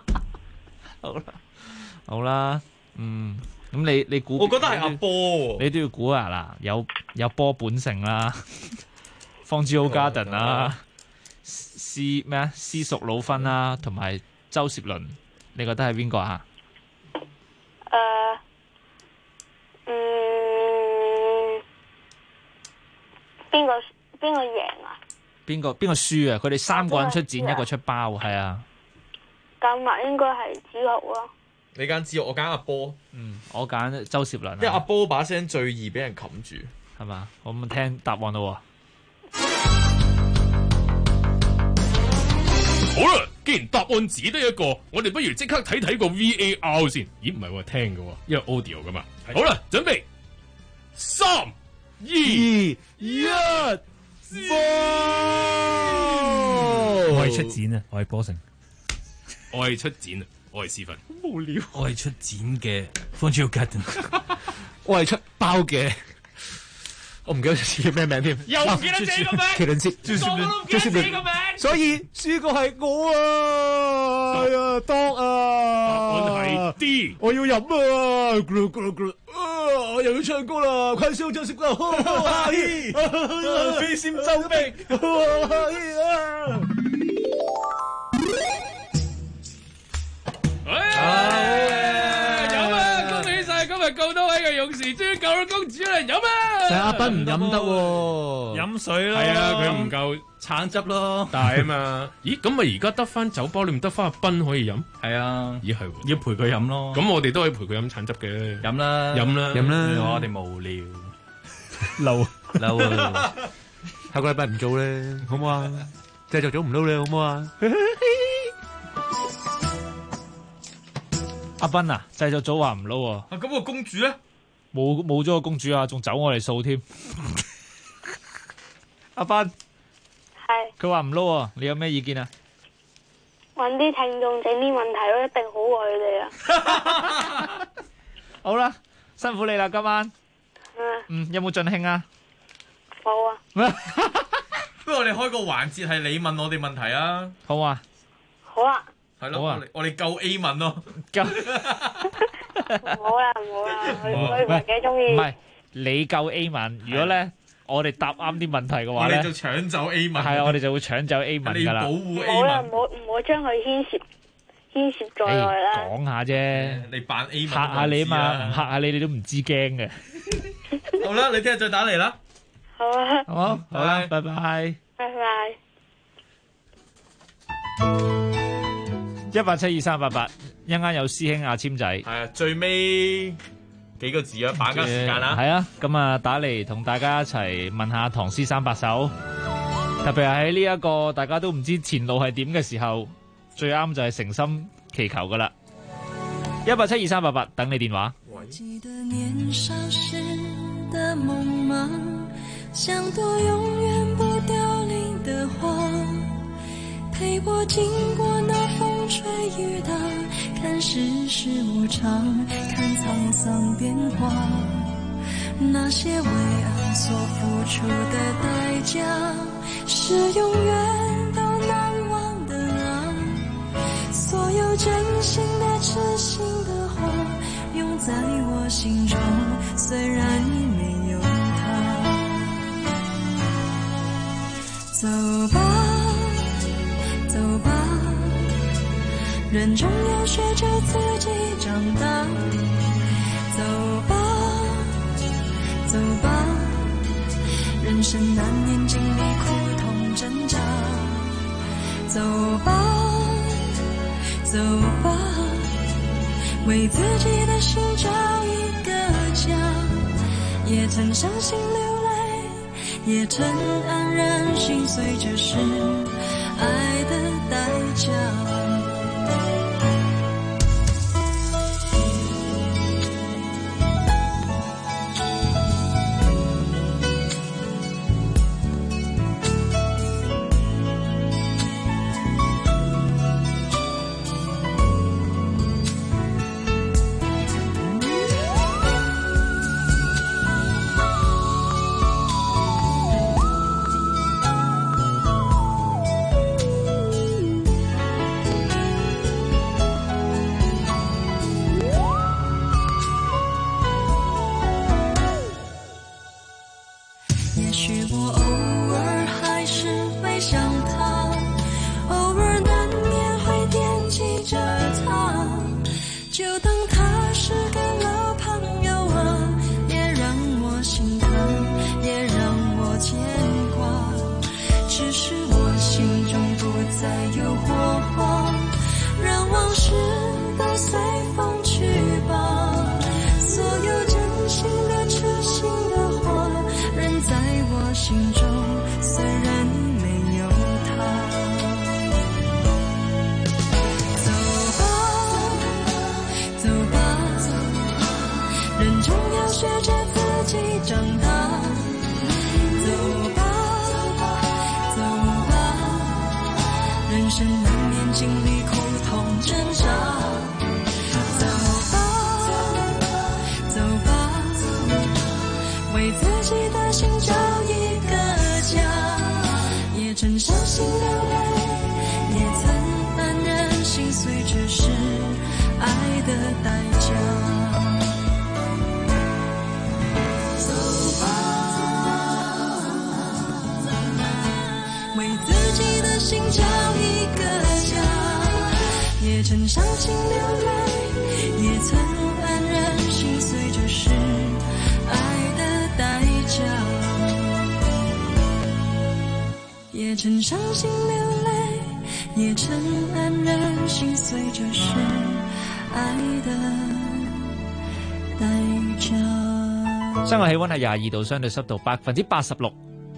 Speaker 10: 好啦，咁你估？
Speaker 11: 我覺得係阿波喎，
Speaker 10: 你都要估啊！嗱，有波本城啦，方知奧加頓啦，私塾魯芬啦，同埋周攝倫，你覺得係邊個啊？
Speaker 13: 邊個贏啊？
Speaker 10: 邊個輸啊？佢哋3個人出剪，一個出包，係啊。
Speaker 13: 咁啊，應該係子豪咯。
Speaker 11: 你揀子豪，我揀阿波。
Speaker 10: 我揀周攝倫。
Speaker 11: 因為阿波把聲最易俾人冚住，
Speaker 10: 係嘛？我咁聽答案咯。
Speaker 19: 好啦，既然答案只得一個，我哋不如即刻睇個 VAR 先。咦，唔係喎，聽嘅喎，因為 audio 噶嘛。好啦，準備3、2、1。
Speaker 7: 我係出剪啊，我係波成。
Speaker 19: 我係出剪啊，我係思芬。
Speaker 10: 無聊。
Speaker 7: 我係出剪嘅方超吉，我係出包嘅。我唔記得自己咩名添，
Speaker 19: 又唔記得自己個名，
Speaker 7: 麒麟師，
Speaker 19: 個個都唔記得自己個名，
Speaker 7: 所以輸個係我啊！哎呀，當啊！
Speaker 19: 答案係 D，
Speaker 7: 我要飲啊！我又要唱歌啦！快笑就食啦！飛仙周壁。
Speaker 19: 飲啊！恭喜晒今日咁多位嘅勇士，終於救咗公主嚟飲啊！
Speaker 7: 但係阿斌唔飲得喎，
Speaker 23: 飲水咯。
Speaker 19: 係啊，佢唔夠
Speaker 23: 橙汁咯，
Speaker 19: 大啊嘛。咦，咁咪而家得翻酒包裏面得翻阿斌可以飲？
Speaker 23: 係啊。
Speaker 19: 咦，係喎，
Speaker 23: 要陪佢飲咯。
Speaker 19: 咁我哋都可以陪佢飲橙汁嘅。
Speaker 23: 飲啦，
Speaker 19: 飲啦，
Speaker 23: 飲啦。我哋無聊，嬲啊！
Speaker 7: 下個禮拜唔做咧，好唔好啊？製作組唔撈咧，好唔好啊？
Speaker 10: 阿斌啊，製作組話唔撈啊。
Speaker 11: 咁個公主咧？
Speaker 10: 冇咗個公主啊，仲走我哋數添。阿斌，係佢話唔撈啊，你有咩意見啊？
Speaker 13: 搵啲聽眾整啲問題咯，一定好過佢哋啊！
Speaker 10: 好啦，辛苦你啦，今晚。有冇盡興啊？
Speaker 13: 冇啊。
Speaker 11: 不如我哋開個環節，係你問我哋問題啊？
Speaker 10: 好啊。
Speaker 13: 好啊。
Speaker 11: 係咯，我哋夠 A 問咯。
Speaker 13: 唔好啦，佢唔係幾中意。
Speaker 10: 唔係你夠 A 問，如果咧我哋答啱啲問題嘅話咧，
Speaker 11: 我哋就搶走 A 問。係
Speaker 10: 啊，我哋就會搶走 A 問㗎啦。
Speaker 11: 你保護 A
Speaker 13: 問。唔好啦，
Speaker 11: 問。
Speaker 13: 唔好將佢牽涉在內啦。
Speaker 10: 講下啫，
Speaker 11: 你扮 A 問
Speaker 10: 嚇下你啊嘛，唔嚇下你都唔知驚嘅。
Speaker 11: 好啦，你聽日再打嚟啦。
Speaker 13: 好啊，
Speaker 10: 好啦，拜拜。
Speaker 13: 拜拜。
Speaker 10: 1872388，一陣間有師兄阿簽仔。
Speaker 11: 係啊，最尾幾個字啊，把握時間啦。
Speaker 10: 係啊，咁啊打嚟同大家一齊問下唐詩三百首，特別係喺呢一個大家都唔知前路係點嘅時候，最啱就係誠心祈求噶啦。1872388，等你電話。
Speaker 5: 記得年少時的夢嗎？像朵永遠不凋零的花，陪我經過那風吹雨打，看世事無常，看滄桑變化，那些為愛所付出的代價，是永遠都難忘的啊！所有真心的痴心的話，永在我心中，雖然已沒有他。走吧，走吧，人終要學着自己長大。走吧，走吧，人生難免經歷苦痛掙扎。走吧，走吧，為自己的心找一個家。也曾傷心流淚，也曾黯然心碎，這是愛的代價。 也曾傷心流淚，也曾黯然心碎，這是愛的代價。
Speaker 10: 室外氣溫係22度，相對濕度86%。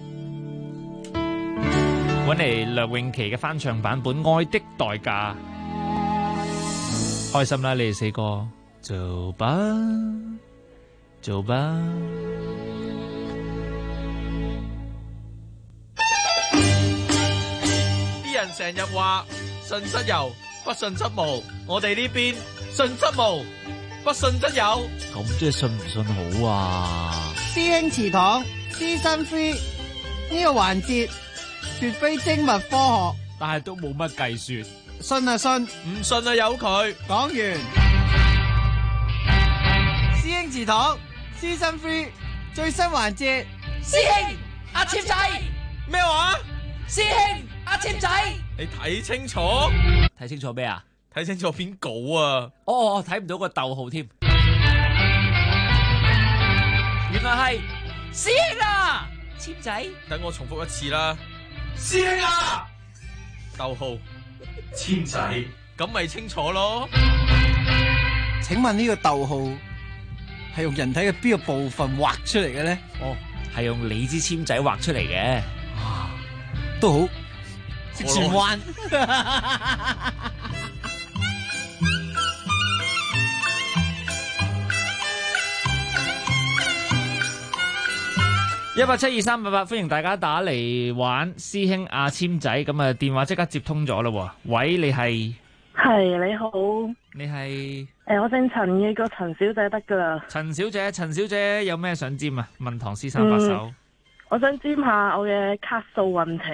Speaker 10: 搵嚟梁詠琪嘅翻唱版本《愛的代價》，開心啦！你哋四個，走吧，走吧。
Speaker 22: 人成日話信則有，不信則無。我哋呢邊信則無，不信則有。
Speaker 21: 咁即係信唔信好啊？
Speaker 12: 師兄祠堂Season 3呢個環節絕非精密科學，
Speaker 10: 但係都冇乜計算。
Speaker 12: 信啊信，
Speaker 22: 唔信啊由佢。
Speaker 12: 講完。師兄祠堂Season 3最新環節，
Speaker 22: 師兄阿簽仔咩話？師兄阿簽仔，你睇清楚？
Speaker 10: 睇清楚咩啊？
Speaker 22: 睇清楚篇稿啊！
Speaker 10: 哦，睇唔到個逗號添。 原來係師兄啊，簽仔。
Speaker 22: 等我重複一次啦，
Speaker 2: 師兄啊，
Speaker 22: 逗號
Speaker 2: 簽仔，
Speaker 22: 咁咪清楚咯。
Speaker 12: 請問呢個逗號係用人體嘅邊個部分畫出嚟嘅咧？
Speaker 10: 哦，係用你支簽仔畫出嚟嘅。
Speaker 12: 都好，識轉彎。
Speaker 10: 172-388，歡迎大家打嚟玩師兄阿簽仔，咁啊電話即刻接通咗啦。喂，你係？
Speaker 15: 係，你好。
Speaker 10: 你係？
Speaker 15: 我姓陳嘅，個陳小姐得噶啦。
Speaker 10: 陳小姐有咩想占啊？問唐詩三百首。
Speaker 15: 我想占下我嘅卡數運程。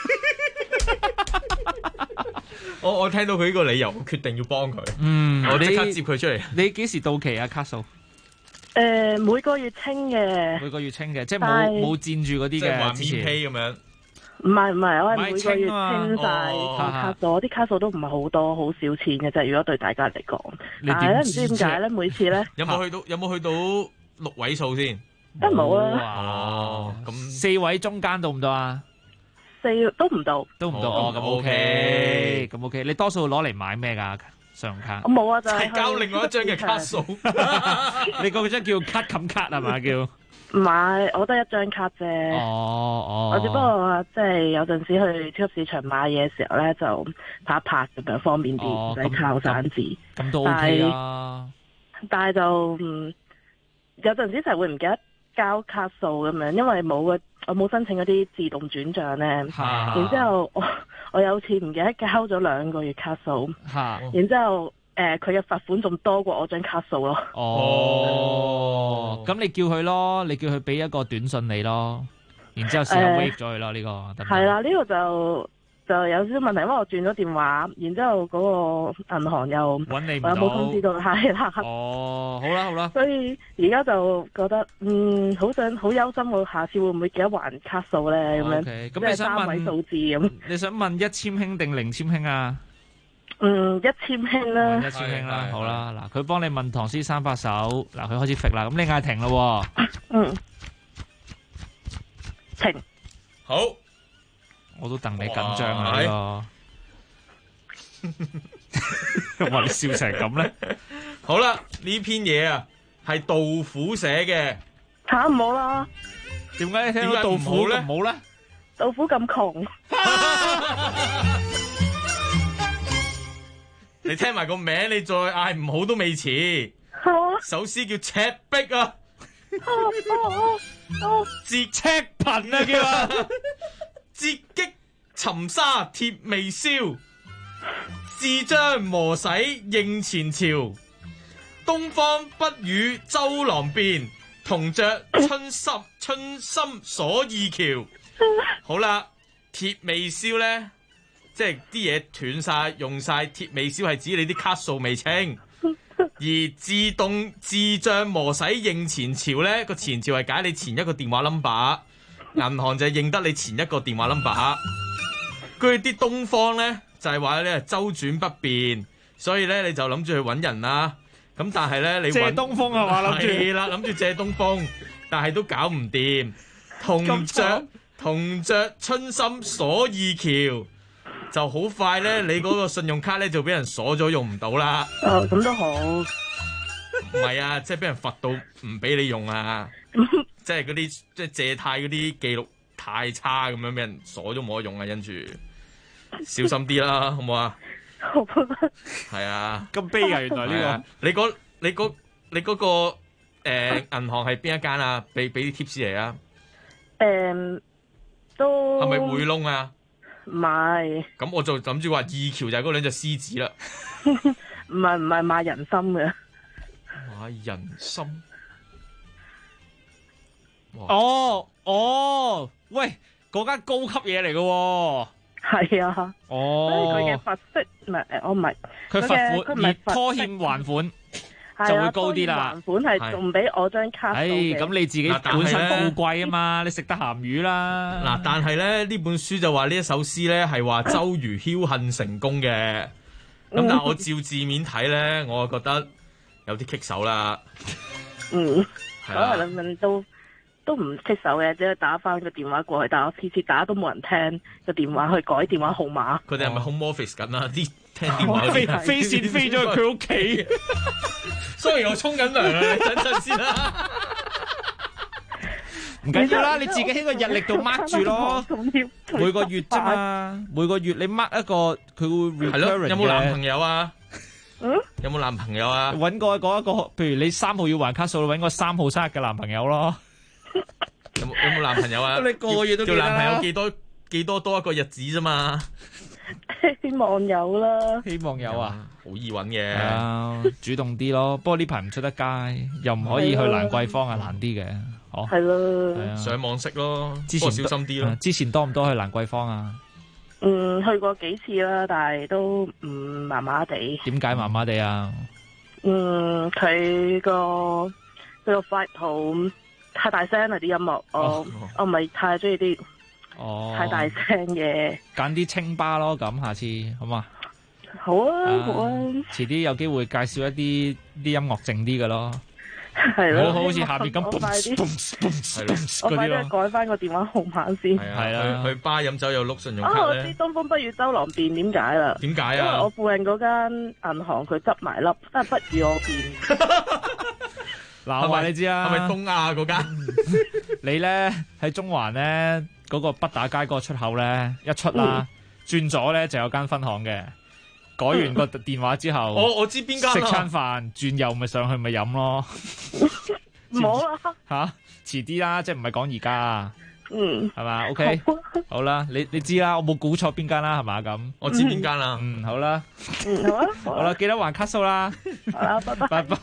Speaker 11: 我聽到佢呢個理由，我決定要幫佢。我即刻接佢出嚟。
Speaker 10: 你幾時到期啊？卡數？
Speaker 15: 每個月清嘅。
Speaker 10: 每個月清嘅，即係冇佔住嗰啲嘅。
Speaker 11: 即係話免 pay 咁樣。
Speaker 15: 唔係，我係每個月清晒卡數，我啲卡數都唔係好多，好少錢嘅啫。如果對大家嚟講，但係咧唔知點解咧，每次咧
Speaker 11: 有冇去到6位數先？
Speaker 15: 都冇啦。
Speaker 11: 哦，咁
Speaker 10: 4位中間到唔到啊
Speaker 15: ？4都唔到。
Speaker 10: 都唔到哦，咁 OK，咁 OK。你多數攞嚟買咩㗎？信用卡？
Speaker 15: 我冇啊，就
Speaker 11: 係交另外一張嘅卡數。
Speaker 10: 你嗰張叫卡冚卡係嘛？叫？
Speaker 15: 唔係，我得一張卡啫。我只不過即係有陣時去超級市場買嘢嘅時候咧，就拍一拍咁樣方便啲，唔使靠散紙。
Speaker 10: 咁都 OK 啊。
Speaker 15: 但係就有陣時就係會唔記得交卡數咁樣，因為我冇申請嗰啲自動轉賬咧。然之後我有次唔記得交咗2個月卡數。然之後佢嘅罰款仲多過我張卡數咯。
Speaker 10: 咁你叫佢咯，你叫佢俾一個短信你咯，然之後試下 waive 咗佢咯，呢個
Speaker 15: 係啦，呢個就有少少問題，因為我轉咗電話，然之後嗰個銀行又
Speaker 10: 揾你唔到，
Speaker 15: 我有冇通知到？係啦。
Speaker 10: 好啦。
Speaker 15: 所以而家就覺得好憂心，我下次會唔會記得還卡數咧？咁樣
Speaker 10: 咁你想問
Speaker 15: 3位數字咁？
Speaker 10: 你想問1簽興定0簽興啊
Speaker 15: ？1簽興啦。
Speaker 10: 1簽興啦，好啦，嗱，佢幫你問唐詩300首，嗱，佢開始揈啦，咁你嗌停咯。
Speaker 15: 停。
Speaker 11: 好。
Speaker 10: 我都戥你緊張啊！呢個，話你笑成咁咧？
Speaker 11: 好啦，呢篇嘢啊係杜甫寫嘅。
Speaker 15: 吓，唔好啦！
Speaker 10: 點解你聽到杜甫咧？唔好咧？
Speaker 15: 杜甫咁窮。
Speaker 11: 你聽埋個名，你再嗌唔好都未遲。首詩叫赤壁啊。
Speaker 10: 截赤貧啊叫啊！
Speaker 11: 折戟沉沙鐵未銷，自將磨洗應前朝。東方不與周郎便，同着春心鎖二喬。好啦，鐵未銷咧，即係啲嘢斷晒用晒，鐵未銷係指你啲卡數未清。而自將磨洗應前朝咧，個前朝係解你前一個電話 number。銀行就係認得你前一個電話 number， 佢啲東方咧就係話咧周轉不便，所以咧你就諗住去揾人啦。咁但係咧你
Speaker 10: 借東風啊嘛，諗住
Speaker 11: 係啦，諗住借東風，但係都搞唔掂。同着春心鎖二喬，就好快咧，你嗰個信用卡咧就俾人鎖咗，用唔到啦。
Speaker 15: 咁都好。
Speaker 11: 唔係啊，即係俾人罰到唔俾你用啊。即係嗰啲即係借貸嗰啲記錄太差咁樣，俾人鎖咗冇得用啊！跟住小心啲啦，好唔好啊？
Speaker 15: 好。
Speaker 11: 係啊。
Speaker 10: 咁悲啊！原來呢
Speaker 11: 個你嗰個銀行係邊一間啊？俾啲 tips 嚟啊！
Speaker 15: 都
Speaker 11: 係咪匯窿啊？
Speaker 15: 唔係。
Speaker 11: 咁我就諗住話二橋就係嗰兩隻獅子啦。
Speaker 15: 唔係賣人參嘅。
Speaker 11: 賣人參。
Speaker 10: 喂，嗰間高級嘢嚟嘅。
Speaker 15: 係啊。所以佢嘅罰息唔係，
Speaker 10: 佢罰款而拖欠還款就會高啲啦。
Speaker 15: 還款係仲俾我張卡數嘅。
Speaker 10: 咁你自己本身富貴啊嘛，你食得鹹魚啦。
Speaker 11: 嗱，但係咧呢本書就話呢一首詩咧係話周瑜僥倖成功嘅，咁但係我照字面睇咧，我就覺得有啲棘手啦。
Speaker 15: 可能咁樣都唔棘手嘅，只係打翻個電話過去，但我次次打都冇人聽個電話，去改電話號碼。
Speaker 11: 佢哋係咪 home office 緊啊？啲聽電話
Speaker 10: 飛線飛咗去佢屋企。
Speaker 11: Sorry， 我沖緊涼啊！你等陣先啦。
Speaker 10: 唔緊要啦，你自己喺個日曆度 mark 住咯。每個月啫嘛，每個月你 mark 一個，佢會 recurring 嘅。
Speaker 11: 有冇男朋友啊？有冇男朋友啊？
Speaker 10: 揾個嗰一個，譬如你3號要還卡數，揾個3號生日嘅男朋友咯。
Speaker 11: 有冇男朋友啊？
Speaker 10: 你個個月都
Speaker 11: 叫男朋友幾多多一個日子啫嘛？
Speaker 15: 希望有啦。
Speaker 10: 希望有啊，
Speaker 11: 好易揾嘅。
Speaker 10: 係啊，主動啲咯。不過呢排唔出得街，又唔可以去蘭桂坊啊，難啲嘅。哦，
Speaker 15: 係咯，
Speaker 11: 上網識咯，
Speaker 10: 之前
Speaker 11: 小心啲咯。
Speaker 10: 之前多唔多去蘭桂坊啊？
Speaker 15: 去過幾次啦，但係都麻麻地。
Speaker 10: 點解麻麻地啊？
Speaker 15: 佢個 vibe 好太大聲啦啲音樂，我唔係太中意啲太大聲嘅。
Speaker 10: 揀啲清吧咯，咁下次好嘛？
Speaker 15: 好啊，好啊。
Speaker 10: 遲啲有機會介紹一啲音樂靜啲嘅咯。
Speaker 15: 係咯，
Speaker 10: 好似下邊咁，
Speaker 15: 我快啲改翻個電話號碼先。
Speaker 11: 係啦，去巴飲酒有碌信用卡咧。
Speaker 15: 我知東風不如周郎變點解啦？
Speaker 11: 點解啊？
Speaker 15: 因為我附近嗰間銀行佢執埋粒，真係不如我變。
Speaker 10: 嗱，我話你知啊，
Speaker 11: 係咪東亞嗰間？
Speaker 10: 你咧喺中環咧嗰個北打街嗰個出口咧一出啦，轉左咧就有間分行嘅。改完個電話之後，
Speaker 11: 我知邊間啦。
Speaker 10: 食餐飯轉右咪上去咪飲咯。
Speaker 15: 唔好啦
Speaker 10: 嚇，遲啲啦，即係唔係講而家啊？係嘛 ？OK， 好啦，你知啦，我冇估錯邊間啦，係嘛咁？
Speaker 11: 我知邊間啦。
Speaker 10: 好啦。
Speaker 15: 好啊。
Speaker 10: 好啦，記得還卡數啦。
Speaker 15: 好啦，拜拜。
Speaker 10: 拜拜。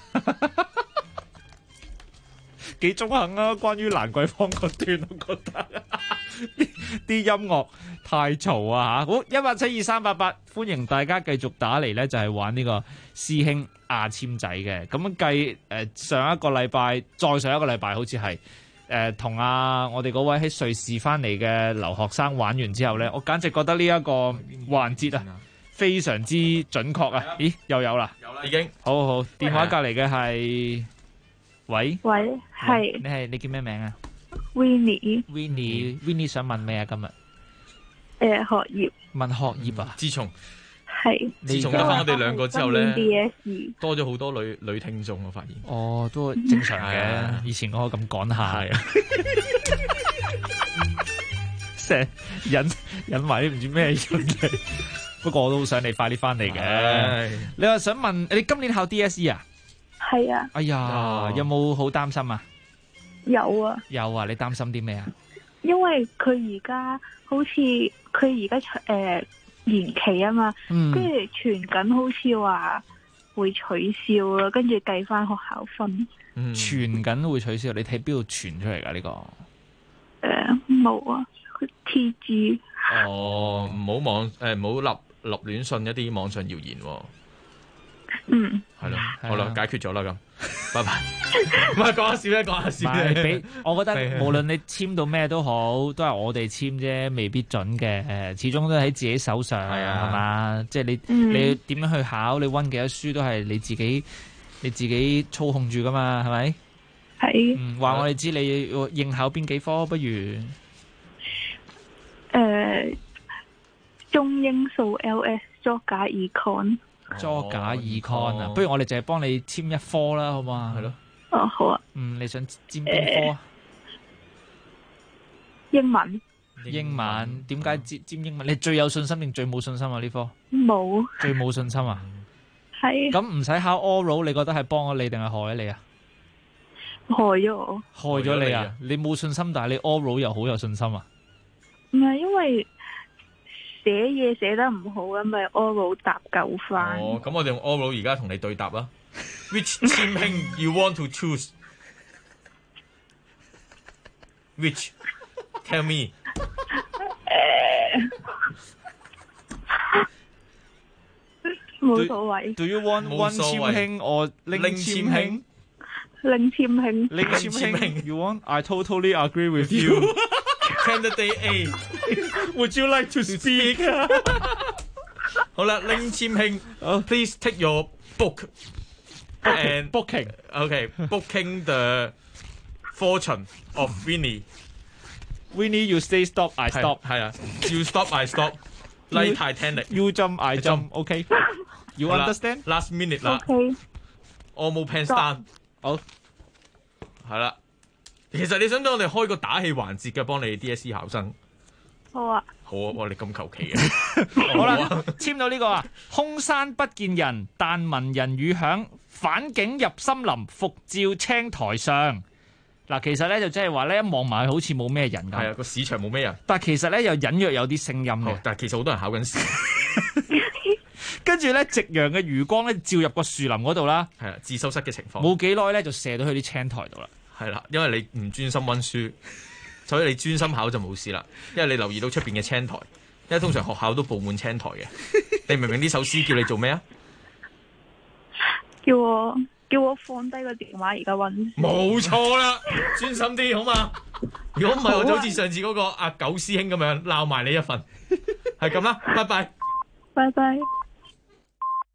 Speaker 10: 幾中肯啊！關於蘭桂坊嗰段，我覺得啲音樂太嘈啊嚇！好，1872388，歡迎大家繼續打嚟咧，就係玩呢個師兄阿簽仔嘅。咁計上一個禮拜，再上一個禮拜，好似係同我哋嗰位喺瑞士翻嚟嘅留學生玩完之後咧，我簡直覺得呢一個環節啊，非常之準確啊！咦，又有啦，
Speaker 11: 有啦，已經
Speaker 10: 好好。電話隔離嘅係。喂，係你叫咩名啊 ？Winnie 想問咩啊？今日
Speaker 18: 學業
Speaker 10: 問學業啊？
Speaker 11: 自從
Speaker 18: 得
Speaker 11: 翻我哋兩個之後咧，
Speaker 18: DSE
Speaker 11: 多咗好多女聽眾，我發現。
Speaker 10: 哦，都正常嘅。以前我咁趕下，成日引埋啲唔知咩人嚟。不過我都好想你快啲翻嚟嘅。你話想問你今年考 DSE 啊？
Speaker 18: 係啊。
Speaker 10: 哎呀，有冇好擔心啊？
Speaker 18: 有啊。
Speaker 10: 有啊，你擔心啲咩啊？
Speaker 18: 因為佢而家好似延期啊嘛，跟住傳緊好似話會取消啦，跟住計翻學校分。
Speaker 10: 傳緊會取消，你睇邊度傳出嚟㗎呢個？
Speaker 18: 冇啊 ，TG。
Speaker 11: 哦，唔好立亂信一啲網上謠言喎。係咯，好啦，解決咗啦咁，拜拜。唔係講下笑咧，講下笑咧。
Speaker 10: 我覺得無論你簽到咩都好，都係我哋簽啫，未必準嘅。始終都喺自己手上，係嘛？即係你點樣去考，你溫幾多書都係你自己操控住噶嘛，係咪？
Speaker 18: 係。
Speaker 10: 話我哋知你要應考邊幾科，不如
Speaker 18: 中英數 LS 作假 Econ。
Speaker 10: 作假 Econ 啊，不如我哋淨係幫你簽一科啦，好嘛？係咯。
Speaker 18: 哦，好啊。
Speaker 10: 你想簽邊科啊？
Speaker 18: 英文。
Speaker 10: 英文點解簽英文？你最有信心定最冇信心啊？呢科
Speaker 18: 冇。
Speaker 10: 最冇信心啊？
Speaker 18: 係。咁
Speaker 10: 唔使考 oral， 你覺得係幫咗你定係害咗你啊？
Speaker 18: 害咗我。
Speaker 10: 害咗你啊？你冇信心，但係你 oral 又好有信心啊？
Speaker 18: 唔係，因為寫嘢寫得唔好，咁咪 oral 答夠翻。
Speaker 11: 哦，咁我哋用 oral 而家同你對答啦。Which 簽兄 you want to choose? Which? Tell me.
Speaker 18: 冇所謂。
Speaker 10: Do you want one 簽兄 or 零簽兄？
Speaker 18: 零簽兄。
Speaker 10: 零簽兄。You want? I totally agree with you.
Speaker 11: Candidate A,
Speaker 10: would you like to speak?
Speaker 11: 好啦，拎簽兄 ，please take your book and
Speaker 10: booking.
Speaker 11: Okay, booking the Fortune of Winnie。
Speaker 10: Winnie, you stay stop, I stop。
Speaker 11: 係啊 ，You stop, I stop。Like Titanic。
Speaker 10: You jump, I jump。OK。You understand？
Speaker 11: Last minute 啦。
Speaker 18: OK。
Speaker 11: 我冇 pen stand。
Speaker 10: 好。
Speaker 11: 係啦。其實你想唔想我哋開個打氣環節嘅，幫你 DSE 考生？
Speaker 18: 好啊。
Speaker 11: 好啊，哇！你咁求其嘅。
Speaker 10: 好啦，簽到呢個啊，空山不見人，但聞人語響，反境入森林，復照青苔上。嗱，其實咧就即係話咧，一望埋去好似冇咩人咁。
Speaker 11: 係啊，個市場冇咩人。
Speaker 10: 但係其實咧又隱約有啲聲音嘅。
Speaker 11: 但係其實好多人考緊試。
Speaker 10: 跟住咧，夕陽嘅餘光咧照入個樹林嗰度啦。
Speaker 11: 係啦，自修室嘅情況。
Speaker 10: 冇幾耐咧就射到去啲青苔度啦。
Speaker 11: 係啦，因為你唔專心温書，所以你專心考就冇事啦。因為你留意到出邊嘅青苔，因為通常學校都佈滿青苔嘅。你明唔明呢首詩叫你做咩啊？
Speaker 18: 叫我放低個電話而家温。
Speaker 11: 冇錯啦，專心啲好嘛？如果唔係，我就好似上次嗰個阿九師兄咁樣鬧埋你一份，係咁啦，拜拜，
Speaker 18: 拜拜。